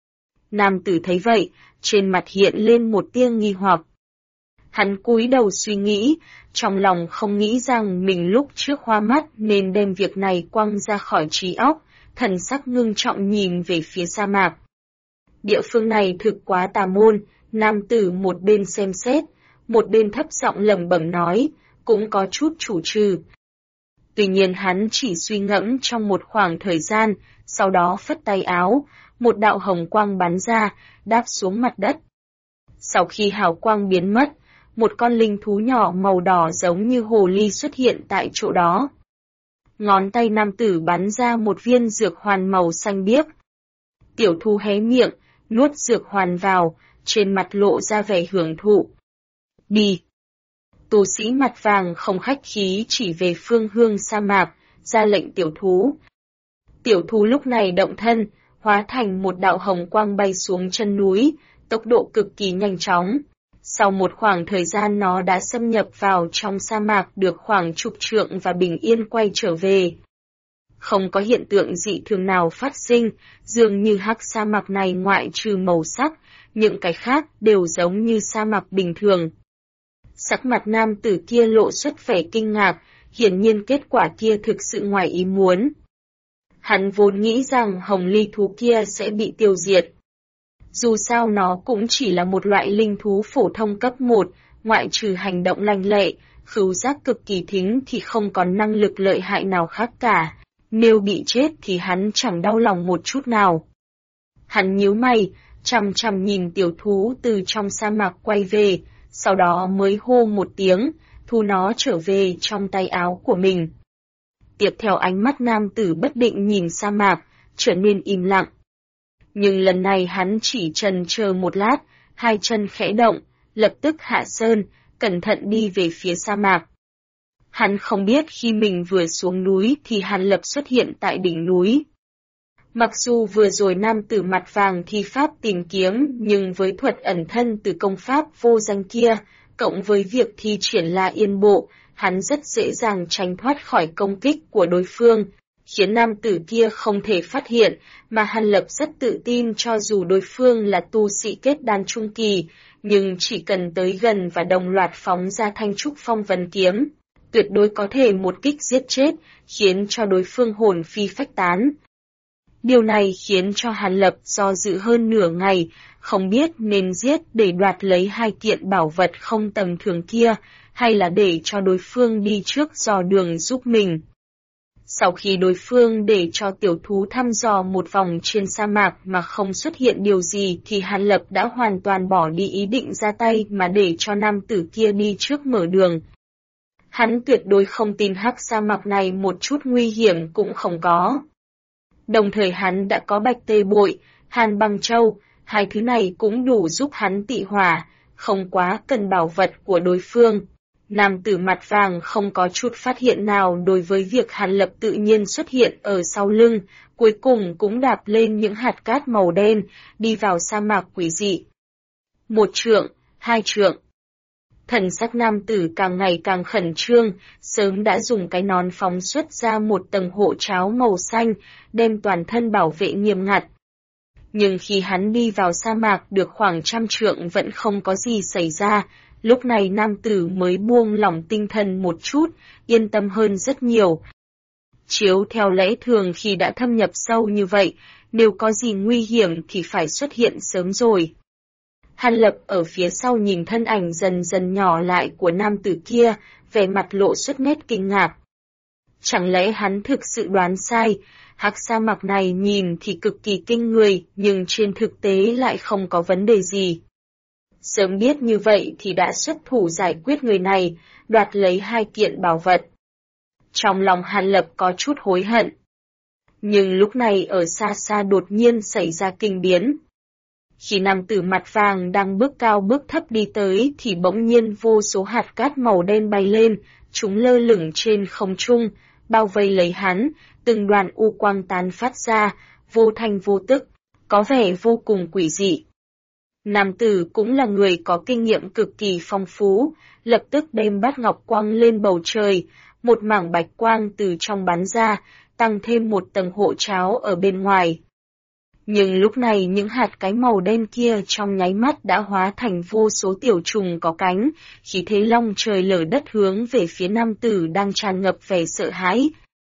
Nam tử thấy vậy, trên mặt hiện lên một tia nghi hoặc. Hắn cúi đầu suy nghĩ, trong lòng không nghĩ rằng mình lúc trước hoa mắt nên đem việc này quăng ra khỏi trí óc, thần sắc ngưng trọng nhìn về phía sa mạc. Địa phương này thực quá tà môn, nam tử một bên xem xét, một bên thấp giọng lẩm bẩm nói, cũng có chút chủ trừ. Tuy nhiên hắn chỉ suy ngẫm trong một khoảng thời gian, sau đó phất tay áo, một đạo hồng quang bắn ra, đáp xuống mặt đất. Sau khi hào quang biến mất, một con linh thú nhỏ màu đỏ giống như hồ ly xuất hiện tại chỗ đó. Ngón tay nam tử bắn ra một viên dược hoàn màu xanh biếc. Tiểu thú hé miệng, nuốt dược hoàn vào, trên mặt lộ ra vẻ hưởng thụ. Đi! Tu sĩ mặt vàng không khách khí chỉ về phương hương sa mạc, ra lệnh tiểu thú. Tiểu thú lúc này động thân, hóa thành một đạo hồng quang bay xuống chân núi, tốc độ cực kỳ nhanh chóng. Sau một khoảng thời gian nó đã xâm nhập vào trong sa mạc được khoảng chục trượng và bình yên quay trở về. Không có hiện tượng dị thường nào phát sinh, dường như hắc sa mạc này ngoại trừ màu sắc, những cái khác đều giống như sa mạc bình thường. Sắc mặt nam tử kia lộ xuất vẻ kinh ngạc, hiển nhiên kết quả kia thực sự ngoài ý muốn. Hắn vốn nghĩ rằng hồng ly thú kia sẽ bị tiêu diệt. Dù sao nó cũng chỉ là một loại linh thú phổ thông cấp 1, ngoại trừ hành động lanh lẹ, khứu giác cực kỳ thính thì không còn năng lực lợi hại nào khác cả. Nếu bị chết thì hắn chẳng đau lòng một chút nào. Hắn nhíu mày, chằm chằm nhìn tiểu thú từ trong sa mạc quay về, sau đó mới hô một tiếng, thu nó trở về trong tay áo của mình. Tiếp theo ánh mắt nam tử bất định nhìn sa mạc, trở nên im lặng. Nhưng lần này hắn chỉ chần chờ một lát, hai chân khẽ động, lập tức hạ sơn, cẩn thận đi về phía sa mạc. Hắn không biết khi mình vừa xuống núi thì Hàn Lập xuất hiện tại đỉnh núi. Mặc dù vừa rồi nam tử mặt vàng thi pháp tìm kiếm, nhưng với thuật ẩn thân từ công pháp vô danh kia, cộng với việc thi triển La Yên Bộ, hắn rất dễ dàng tránh thoát khỏi công kích của đối phương, khiến nam tử kia không thể phát hiện, mà Hàn Lập rất tự tin cho dù đối phương là tu sĩ kết đan trung kỳ, nhưng chỉ cần tới gần và đồng loạt phóng ra thanh trúc phong vân kiếm, tuyệt đối có thể một kích giết chết, khiến cho đối phương hồn phi phách tán. Điều này khiến cho Hàn Lập do dự hơn nửa ngày, không biết nên giết để đoạt lấy hai kiện bảo vật không tầm thường kia, hay là để cho đối phương đi trước dò đường giúp mình. Sau khi đối phương để cho tiểu thú thăm dò một vòng trên sa mạc mà không xuất hiện điều gì thì Hàn Lập đã hoàn toàn bỏ đi ý định ra tay mà để cho nam tử kia đi trước mở đường. Hắn tuyệt đối không tin hắc sa mạc này một chút nguy hiểm cũng không có. Đồng thời hắn đã có bạch tê bội, hàn băng châu, hai thứ này cũng đủ giúp hắn tị hỏa, không quá cần bảo vật của đối phương. Nam tử mặt vàng không có chút phát hiện nào đối với việc Hàn Lập tự nhiên xuất hiện ở sau lưng, cuối cùng cũng đạp lên những hạt cát màu đen, đi vào sa mạc quỷ dị. 1 trượng, 2 trượng. Thần sắc nam tử càng ngày càng khẩn trương, sớm đã dùng cái nón phóng xuất ra một tầng hộ tráo màu xanh, đem toàn thân bảo vệ nghiêm ngặt. Nhưng khi hắn đi vào sa mạc được khoảng 100 trượng vẫn không có gì xảy ra, lúc này nam tử mới buông lỏng tinh thần một chút, yên tâm hơn rất nhiều. Chiếu theo lẽ thường khi đã thâm nhập sâu như vậy, nếu có gì nguy hiểm thì phải xuất hiện sớm rồi. Hàn Lập ở phía sau nhìn thân ảnh dần dần nhỏ lại của nam tử kia, vẻ mặt lộ xuất nét kinh ngạc. Chẳng lẽ hắn thực sự đoán sai, hắc sa mạc này nhìn thì cực kỳ kinh người, nhưng trên thực tế lại không có vấn đề gì. Sớm biết như vậy thì đã xuất thủ giải quyết người này, đoạt lấy hai kiện bảo vật. Trong lòng Hàn Lập có chút hối hận. Nhưng lúc này ở xa xa đột nhiên xảy ra kinh biến. Khi nam tử mặt vàng đang bước cao bước thấp đi tới thì bỗng nhiên vô số hạt cát màu đen bay lên, chúng lơ lửng trên không trung, bao vây lấy hắn, từng đoàn u quang tán phát ra, vô thanh vô tức, có vẻ vô cùng quỷ dị. Nam tử cũng là người có kinh nghiệm cực kỳ phong phú, lập tức đem bát ngọc quang lên bầu trời, một mảng bạch quang từ trong bắn ra, tăng thêm một tầng hộ tráo ở bên ngoài. Nhưng lúc này những hạt cái màu đen kia trong nháy mắt đã hóa thành vô số tiểu trùng có cánh, khí thế long trời lở đất hướng về phía nam tử đang tràn ngập vẻ sợ hãi.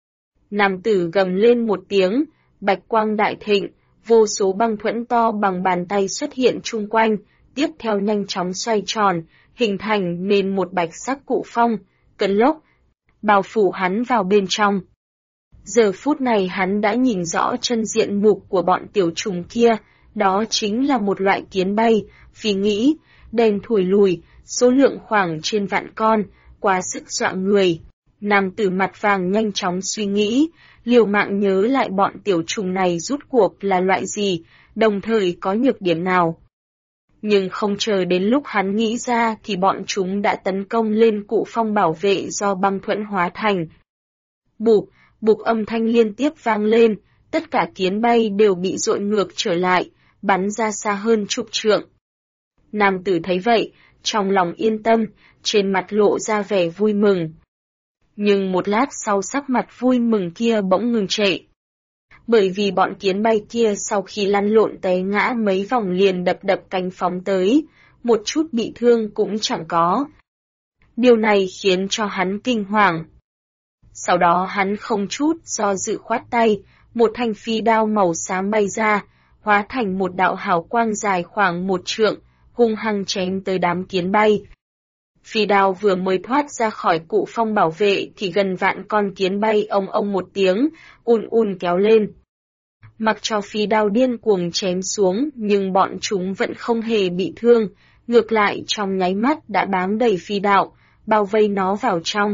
Nam tử gầm lên một tiếng, bạch quang đại thịnh, vô số băng thuẫn to bằng bàn tay xuất hiện chung quanh, tiếp theo nhanh chóng xoay tròn, hình thành nên một bạch sắc cụ phong, cơn lốc, bao phủ hắn vào bên trong. Giờ phút này hắn đã nhìn rõ chân diện mục của bọn tiểu trùng kia, đó chính là một loại kiến bay, phi nghĩ, đen thủi lùi, số lượng khoảng trên vạn con, quá sức dọa người. Nam tử mặt vàng nhanh chóng suy nghĩ, liều mạng nhớ lại bọn tiểu trùng này rút cuộc là loại gì, đồng thời có nhược điểm nào. Nhưng không chờ đến lúc hắn nghĩ ra thì bọn chúng đã tấn công lên cụ phong bảo vệ do băng thuẫn hóa thành. Bụp, bụp âm thanh liên tiếp vang lên, tất cả kiến bay đều bị dội ngược trở lại, bắn ra xa hơn chục trượng. Nam tử thấy vậy, trong lòng yên tâm, trên mặt lộ ra vẻ vui mừng. Nhưng một lát sau sắc mặt vui mừng kia bỗng ngừng trệ. Bởi vì bọn kiến bay kia sau khi lăn lộn té ngã mấy vòng liền đập cánh phóng tới, một chút bị thương cũng chẳng có. Điều này khiến cho hắn kinh hoàng. Sau đó hắn không chút do dự khoát tay, một thanh phi đao màu xám bay ra, hóa thành một đạo hào quang dài khoảng 1 trượng, hung hăng chém tới đám kiến bay. Phi đao vừa mới thoát ra khỏi cụ phong bảo vệ thì gần vạn con kiến bay ông một tiếng, kéo lên. Mặc cho phi đao điên cuồng chém xuống nhưng bọn chúng vẫn không hề bị thương, ngược lại trong nháy mắt đã bám đầy phi đạo, bao vây nó vào trong.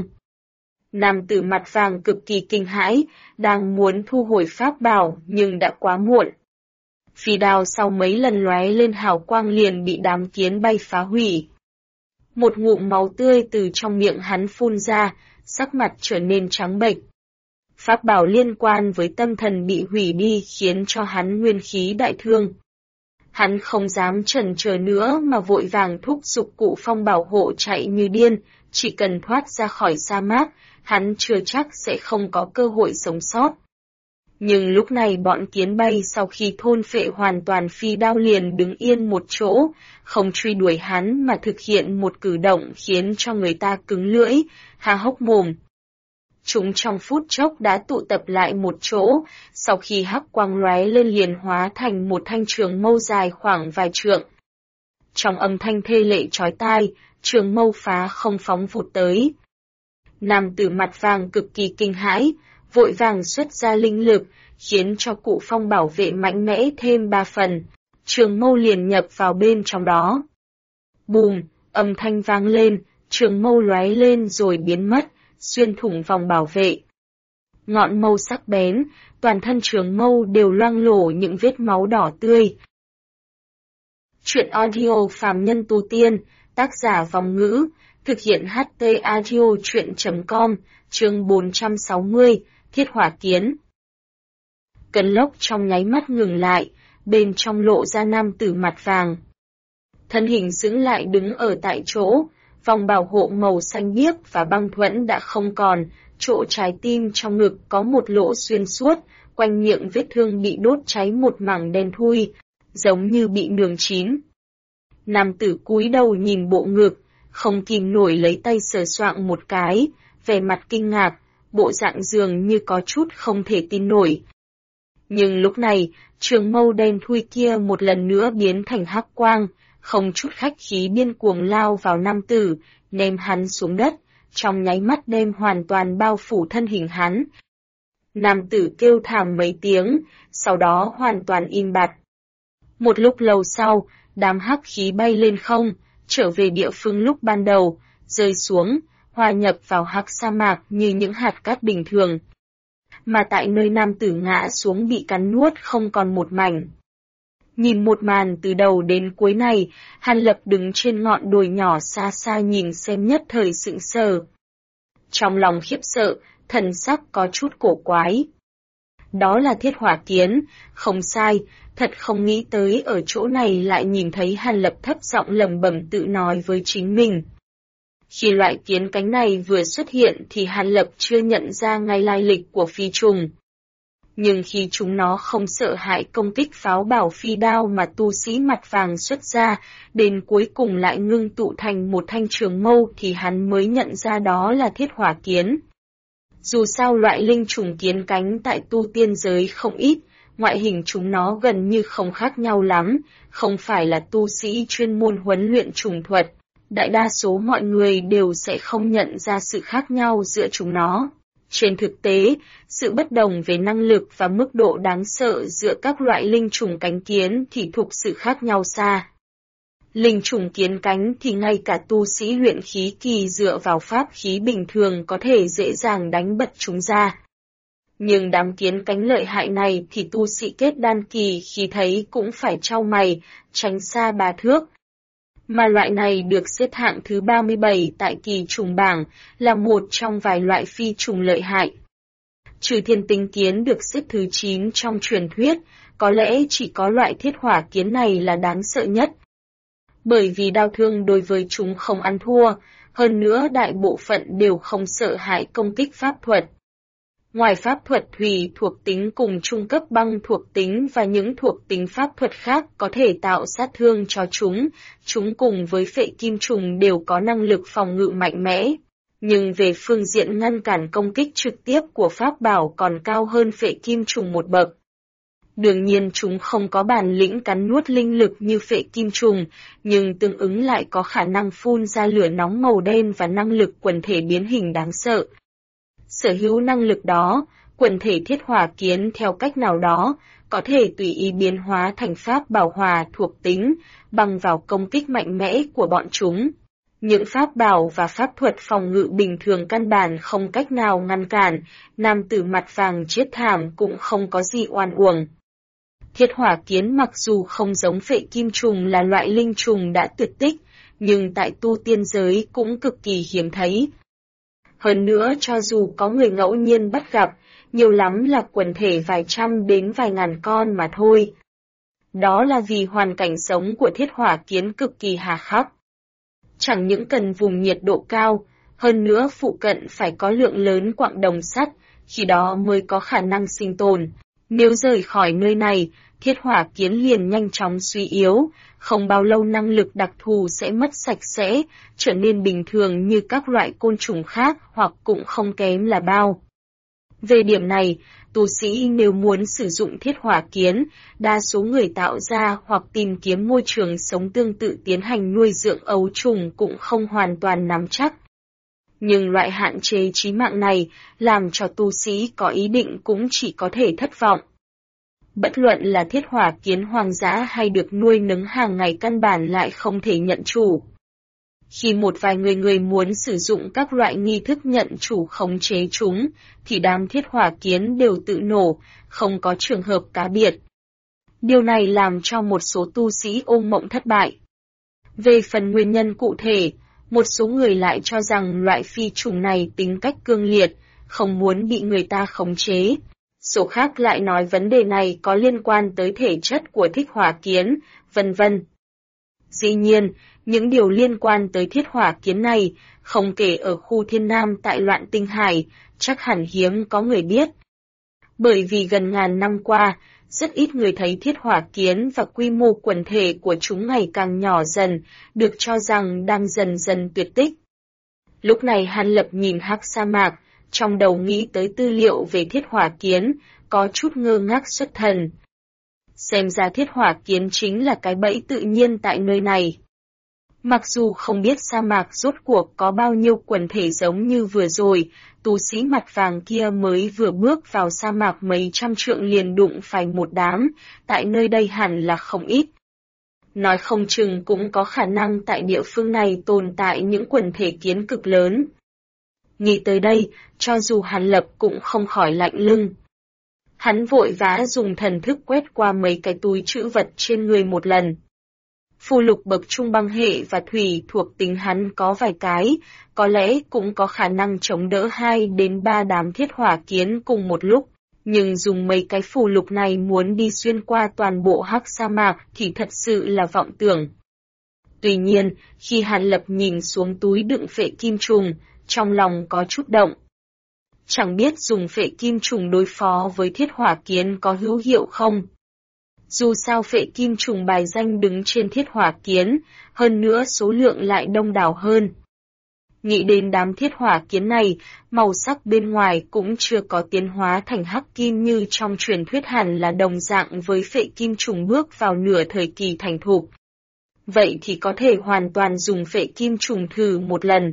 Nam tử mặt vàng cực kỳ kinh hãi, đang muốn thu hồi pháp bảo nhưng đã quá muộn. Phi đao sau mấy lần lóe lên hào quang liền bị đám kiến bay phá hủy. Một ngụm máu tươi từ trong miệng hắn phun ra, sắc mặt trở nên trắng bệch. Pháp bảo liên quan với tâm thần bị hủy đi khiến cho hắn nguyên khí đại thương. Hắn không dám chần chờ nữa mà vội vàng thúc giục cụ phong bảo hộ chạy như điên, chỉ cần thoát ra khỏi sa mạc, hắn chưa chắc sẽ không có cơ hội sống sót. Nhưng lúc này bọn kiến bay sau khi thôn phệ hoàn toàn phi đao liền đứng yên một chỗ, không truy đuổi hắn mà thực hiện một cử động khiến cho người ta cứng lưỡi, há hốc mồm. Chúng trong phút chốc đã tụ tập lại một chỗ, sau khi hắc quang lóe lên liền hóa thành một thanh trường mâu dài khoảng vài trượng. Trong âm thanh thê lệ chói tai, trường mâu phá không phóng vụt tới. Nam tử mặt vàng cực kỳ kinh hãi, vội vàng xuất ra linh lực, khiến cho cụ phong bảo vệ mạnh mẽ thêm 3 phần, trường mâu liền nhập vào bên trong đó. Bùm, âm thanh vang lên, trường mâu lóe lên rồi biến mất, xuyên thủng vòng bảo vệ. Ngọn mâu sắc bén, toàn thân trường mâu đều loang lổ những vết máu đỏ tươi. Chuyện audio phàm nhân tu tiên, tác giả Vòng Ngữ, thực hiện HT Audio Chuyện.com, chương 460, Thiết Hỏa Kiến. Cơn lốc trong nháy mắt ngừng lại, bên trong lộ ra nam tử mặt vàng. Thân hình giữ lại đứng ở tại chỗ, vòng bảo hộ màu xanh biếc và băng thuẫn đã không còn, chỗ trái tim trong ngực có một lỗ xuyên suốt, quanh miệng vết thương bị đốt cháy một mảng đen thui, giống như bị nướng chín. Nam tử cúi đầu nhìn bộ ngực, không kìm nổi lấy tay sờ soạng một cái, vẻ mặt kinh ngạc, bộ dạng dường như có chút không thể tin nổi. Nhưng lúc này, trường mâu đen thui kia một lần nữa biến thành hắc quang, không chút khách khí điên cuồng lao vào nam tử, ném hắn xuống đất, trong nháy mắt đem hoàn toàn bao phủ thân hình hắn. Nam tử kêu thảm mấy tiếng, sau đó hoàn toàn im bặt. Một lúc lâu sau, đám hắc khí bay lên không, trở về địa phương lúc ban đầu, rơi xuống, hòa nhập vào hắc sa mạc như những hạt cát bình thường. Mà tại nơi nam tử ngã xuống bị cắn nuốt không còn một mảnh. Nhìn một màn từ đầu đến cuối này, Hàn Lập đứng trên ngọn đồi nhỏ xa xa nhìn xem nhất thời sững sờ. Trong lòng khiếp sợ, thần sắc có chút cổ quái. Đó là thiết hỏa kiến, không sai, thật không nghĩ tới ở chỗ này lại nhìn thấy Hàn Lập thấp giọng lẩm bẩm tự nói với chính mình. Khi loại kiến cánh này vừa xuất hiện thì Hàn Lập chưa nhận ra ngay lai lịch của phi trùng. Nhưng khi chúng nó không sợ hãi công kích pháo bảo phi đao mà tu sĩ mặt vàng xuất ra, đến cuối cùng lại ngưng tụ thành một thanh trường mâu thì hắn mới nhận ra đó là thiết hỏa kiến. Dù sao loại linh trùng kiến cánh tại tu tiên giới không ít, ngoại hình chúng nó gần như không khác nhau lắm, không phải là tu sĩ chuyên môn huấn luyện trùng thuật. Đại đa số mọi người đều sẽ không nhận ra sự khác nhau giữa chúng nó. Trên thực tế, sự bất đồng về năng lực và mức độ đáng sợ giữa các loại linh trùng cánh kiến thì thuộc sự khác nhau xa. Linh trùng kiến cánh thì ngay cả tu sĩ luyện khí kỳ dựa vào pháp khí bình thường có thể dễ dàng đánh bật chúng ra. Nhưng đám kiến cánh lợi hại này thì tu sĩ kết đan kỳ khi thấy cũng phải chau mày, tránh xa 3 thước. Mà loại này được xếp hạng thứ 37 tại kỳ trùng bảng, là một trong vài loại phi trùng lợi hại. Trừ thiên tinh kiến được xếp thứ 9 trong truyền thuyết, có lẽ chỉ có loại thiết hỏa kiến này là đáng sợ nhất. Bởi vì đao thương đối với chúng không ăn thua, hơn nữa đại bộ phận đều không sợ hãi công kích pháp thuật. Ngoài pháp thuật thủy thuộc tính cùng trung cấp băng thuộc tính và những thuộc tính pháp thuật khác có thể tạo sát thương cho chúng cùng với phệ kim trùng đều có năng lực phòng ngự mạnh mẽ. Nhưng về phương diện ngăn cản công kích trực tiếp của pháp bảo còn cao hơn phệ kim trùng một bậc. Đương nhiên chúng không có bản lĩnh cắn nuốt linh lực như phệ kim trùng, nhưng tương ứng lại có khả năng phun ra lửa nóng màu đen và năng lực quần thể biến hình đáng sợ. Sở hữu năng lực đó, quần thể thiết hỏa kiến theo cách nào đó, có thể tùy ý biến hóa thành pháp bảo hòa thuộc tính, bằng vào công kích mạnh mẽ của bọn chúng. Những pháp bảo và pháp thuật phòng ngự bình thường căn bản không cách nào ngăn cản, nam tử mặt vàng chết thảm cũng không có gì oan uổng. Thiết hỏa kiến mặc dù không giống phệ kim trùng là loại linh trùng đã tuyệt tích, nhưng tại tu tiên giới cũng cực kỳ hiếm thấy. Hơn nữa cho dù có người ngẫu nhiên bắt gặp, nhiều lắm là quần thể vài trăm đến vài ngàn con mà thôi. Đó là vì hoàn cảnh sống của thiết hỏa kiến cực kỳ hà khắc. Chẳng những cần vùng nhiệt độ cao, hơn nữa phụ cận phải có lượng lớn quặng đồng sắt, khi đó mới có khả năng sinh tồn. Nếu rời khỏi nơi này, thiết hỏa kiến liền nhanh chóng suy yếu, không bao lâu năng lực đặc thù sẽ mất sạch sẽ, trở nên bình thường như các loại côn trùng khác hoặc cũng không kém là bao. Về điểm này, tu sĩ nếu muốn sử dụng thiết hỏa kiến, đa số người tạo ra hoặc tìm kiếm môi trường sống tương tự tiến hành nuôi dưỡng ấu trùng cũng không hoàn toàn nắm chắc. Nhưng loại hạn chế chí mạng này làm cho tu sĩ có ý định cũng chỉ có thể thất vọng. Bất luận là thiết hỏa kiến hoang dã hay được nuôi nấng hàng ngày căn bản lại không thể nhận chủ. Khi một vài người muốn sử dụng các loại nghi thức nhận chủ khống chế chúng, thì đám thiết hỏa kiến đều tự nổ, không có trường hợp cá biệt. Điều này làm cho một số tu sĩ ôm mộng thất bại. Về phần nguyên nhân cụ thể, một số người lại cho rằng loại phi trùng này tính cách cương liệt, không muốn bị người ta khống chế. Số khác lại nói vấn đề này có liên quan tới thể chất của thiết hỏa kiến, vân vân. Dĩ nhiên, những điều liên quan tới thiết hỏa kiến này, không kể ở khu thiên nam tại Loạn Tinh Hải, chắc hẳn hiếm có người biết. Bởi vì gần ngàn năm qua, rất ít người thấy thiết hỏa kiến và quy mô quần thể của chúng ngày càng nhỏ dần, được cho rằng đang dần dần tuyệt tích. Lúc này Hàn Lập nhìn hắc sa mạc, trong đầu nghĩ tới tư liệu về thiết hỏa kiến, có chút ngơ ngác xuất thần. Xem ra thiết hỏa kiến chính là cái bẫy tự nhiên tại nơi này. Mặc dù không biết sa mạc rốt cuộc có bao nhiêu quần thể giống như vừa rồi, tu sĩ mặt vàng kia mới vừa bước vào sa mạc mấy trăm trượng liền đụng phải một đám, tại nơi đây hẳn là không ít. Nói không chừng cũng có khả năng tại địa phương này tồn tại những quần thể kiến cực lớn. Nghĩ tới đây, cho dù Hàn Lập cũng không khỏi lạnh lưng. Hắn vội vã dùng thần thức quét qua mấy cái túi trữ vật trên người một lần. Phù lục bậc trung băng hệ và thủy thuộc tính hắn có vài cái, có lẽ cũng có khả năng chống đỡ 2 đến 3 đám thiết hỏa kiến cùng một lúc, nhưng dùng mấy cái phù lục này muốn đi xuyên qua toàn bộ hắc sa mạc thì thật sự là vọng tưởng. Tuy nhiên, khi Hàn Lập nhìn xuống túi đựng phệ kim trùng, trong lòng có chút động. Chẳng biết dùng phệ kim trùng đối phó với thiết hỏa kiến có hữu hiệu không? Dù sao phệ kim trùng bài danh đứng trên thiết hỏa kiến, hơn nữa số lượng lại đông đảo hơn. Nghĩ đến đám thiết hỏa kiến này, màu sắc bên ngoài cũng chưa có tiến hóa thành hắc kim như trong truyền thuyết, hẳn là đồng dạng với phệ kim trùng bước vào nửa thời kỳ thành thục. Vậy thì có thể hoàn toàn dùng phệ kim trùng thử một lần.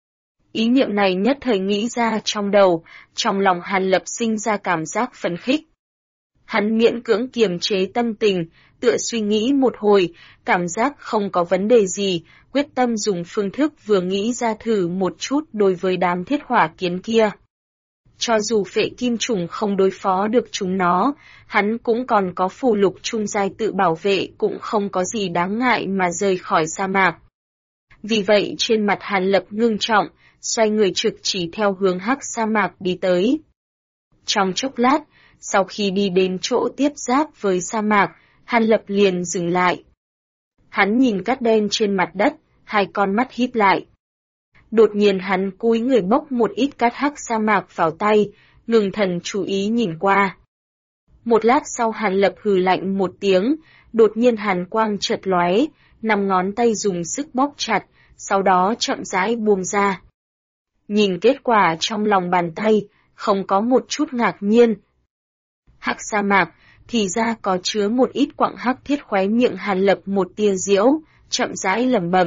Ý niệm này nhất thời nghĩ ra trong đầu, trong lòng Hàn Lập sinh ra cảm giác phấn khích. Hắn miễn cưỡng kiềm chế tâm tình, tựa suy nghĩ một hồi, cảm giác không có vấn đề gì, quyết tâm dùng phương thức vừa nghĩ ra thử một chút đối với đám thiết hỏa kiến kia. Cho dù phệ kim trùng không đối phó được chúng nó, hắn cũng còn có phù lục trung giai tự bảo vệ, cũng không có gì đáng ngại mà rời khỏi sa mạc. Vì vậy trên mặt Hàn Lập ngưng trọng, xoay người trực chỉ theo hướng hắc sa mạc đi tới. Trong chốc lát, sau khi đi đến chỗ tiếp giáp với sa mạc, Hàn Lập liền dừng lại. Hắn nhìn cát đen trên mặt đất, hai con mắt híp lại. Đột nhiên hắn cúi người bốc một ít cát hắc sa mạc vào tay, ngừng thần chú ý nhìn qua. Một lát sau Hàn Lập hừ lạnh một tiếng, đột nhiên hàn quang chợt lóe, 5 ngón tay dùng sức bóp chặt, sau đó chậm rãi buông ra. Nhìn kết quả trong lòng bàn tay, không có một chút ngạc nhiên. Hắc sa mạc, thì ra có chứa một ít quặng hắc thiết, khóe miệng Hàn Lập một tia diễu, chậm rãi lẩm bẩm.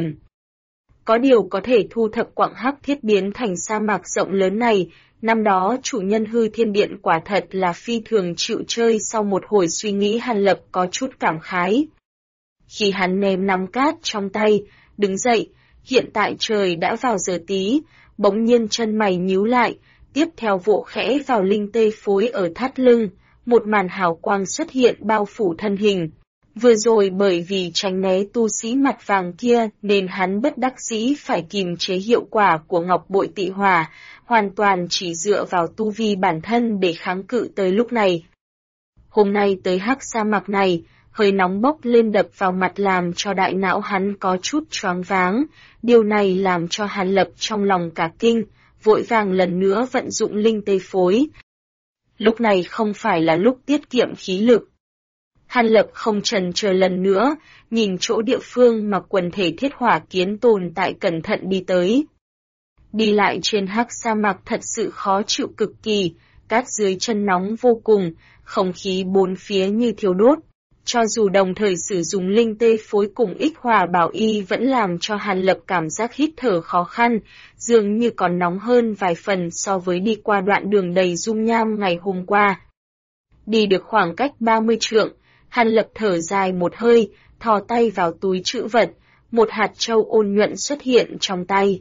Có điều có thể thu thập quặng hắc thiết biến thành sa mạc rộng lớn này, năm đó chủ nhân Hư Thiên Điện quả thật là phi thường chịu chơi. Sau một hồi suy nghĩ, Hàn Lập có chút cảm khái. Khi hắn ném nắm cát trong tay, đứng dậy, hiện tại trời đã vào giờ tí, bỗng nhiên chân mày nhíu lại, tiếp theo vỗ khẽ vào linh tê phối ở thắt lưng, một màn hào quang xuất hiện bao phủ thân hình. Vừa rồi bởi vì tránh né tu sĩ mặt vàng kia nên hắn bất đắc dĩ phải kìm chế hiệu quả của ngọc bội tị hỏa, hoàn toàn chỉ dựa vào tu vi bản thân để kháng cự tới lúc này. Hôm nay tới hắc sa mạc này, hơi nóng bốc lên đập vào mặt làm cho đại não hắn có chút choáng váng, điều này làm cho Hàn Lập trong lòng cả kinh, vội vàng lần nữa vận dụng linh tê phối. Lúc này không phải là lúc tiết kiệm khí lực. Hàn Lập không chần chờ lần nữa, nhìn chỗ địa phương mà quần thể thiết hỏa kiến tồn tại cẩn thận đi tới. Đi lại trên hắc sa mạc thật sự khó chịu cực kỳ, cát dưới chân nóng vô cùng, không khí bốn phía như thiêu đốt. Cho dù đồng thời sử dụng linh tê phối cùng ích hỏa bảo y vẫn làm cho Hàn Lập cảm giác hít thở khó khăn, dường như còn nóng hơn vài phần so với đi qua đoạn đường đầy dung nham ngày hôm qua. Đi được khoảng cách 30 trượng, Hàn Lập thở dài một hơi, thò tay vào túi trữ vật, một hạt châu ôn nhuận xuất hiện trong tay.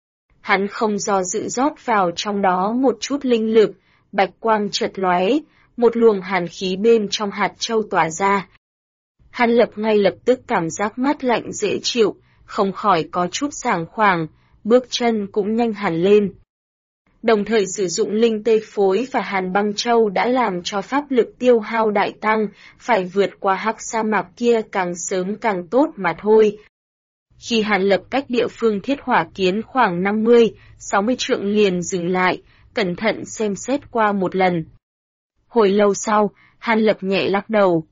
Hắn không do dự rót vào trong đó một chút linh lực, bạch quang chợt lóe, một luồng hàn khí bên trong hạt châu tỏa ra. Hàn Lập ngay lập tức cảm giác mát lạnh dễ chịu, không khỏi có chút sảng khoàng, bước chân cũng nhanh hẳn lên. Đồng thời sử dụng linh tê phối và hàn băng châu đã làm cho pháp lực tiêu hao đại tăng, phải vượt qua hắc sa mạc kia càng sớm càng tốt mà thôi. Khi Hàn Lập cách địa phương thiết hỏa kiến khoảng 50-60 trượng liền dừng lại, cẩn thận xem xét qua một lần. Hồi lâu sau, Hàn Lập nhẹ lắc đầu.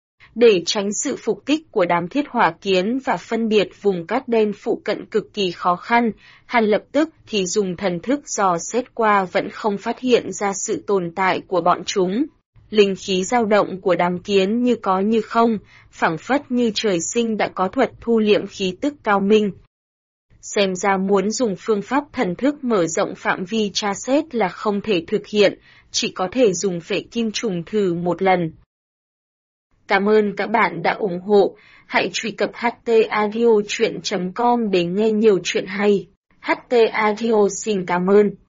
Để tránh sự phục kích của đám thiết hỏa kiến và phân biệt vùng cát đen phụ cận cực kỳ khó khăn, Hàn lập tức thì dùng thần thức dò xét qua vẫn không phát hiện ra sự tồn tại của bọn chúng. Linh khí dao động của đám kiến như có như không, phảng phất như trời sinh đã có thuật thu liệm khí tức cao minh. Xem ra muốn dùng phương pháp thần thức mở rộng phạm vi tra xét là không thể thực hiện, chỉ có thể dùng phệ kim trùng thử một lần. Cảm ơn các bạn đã ủng hộ, hãy truy cập htaudio.com để nghe nhiều chuyện hay. HT Audio xin cảm ơn.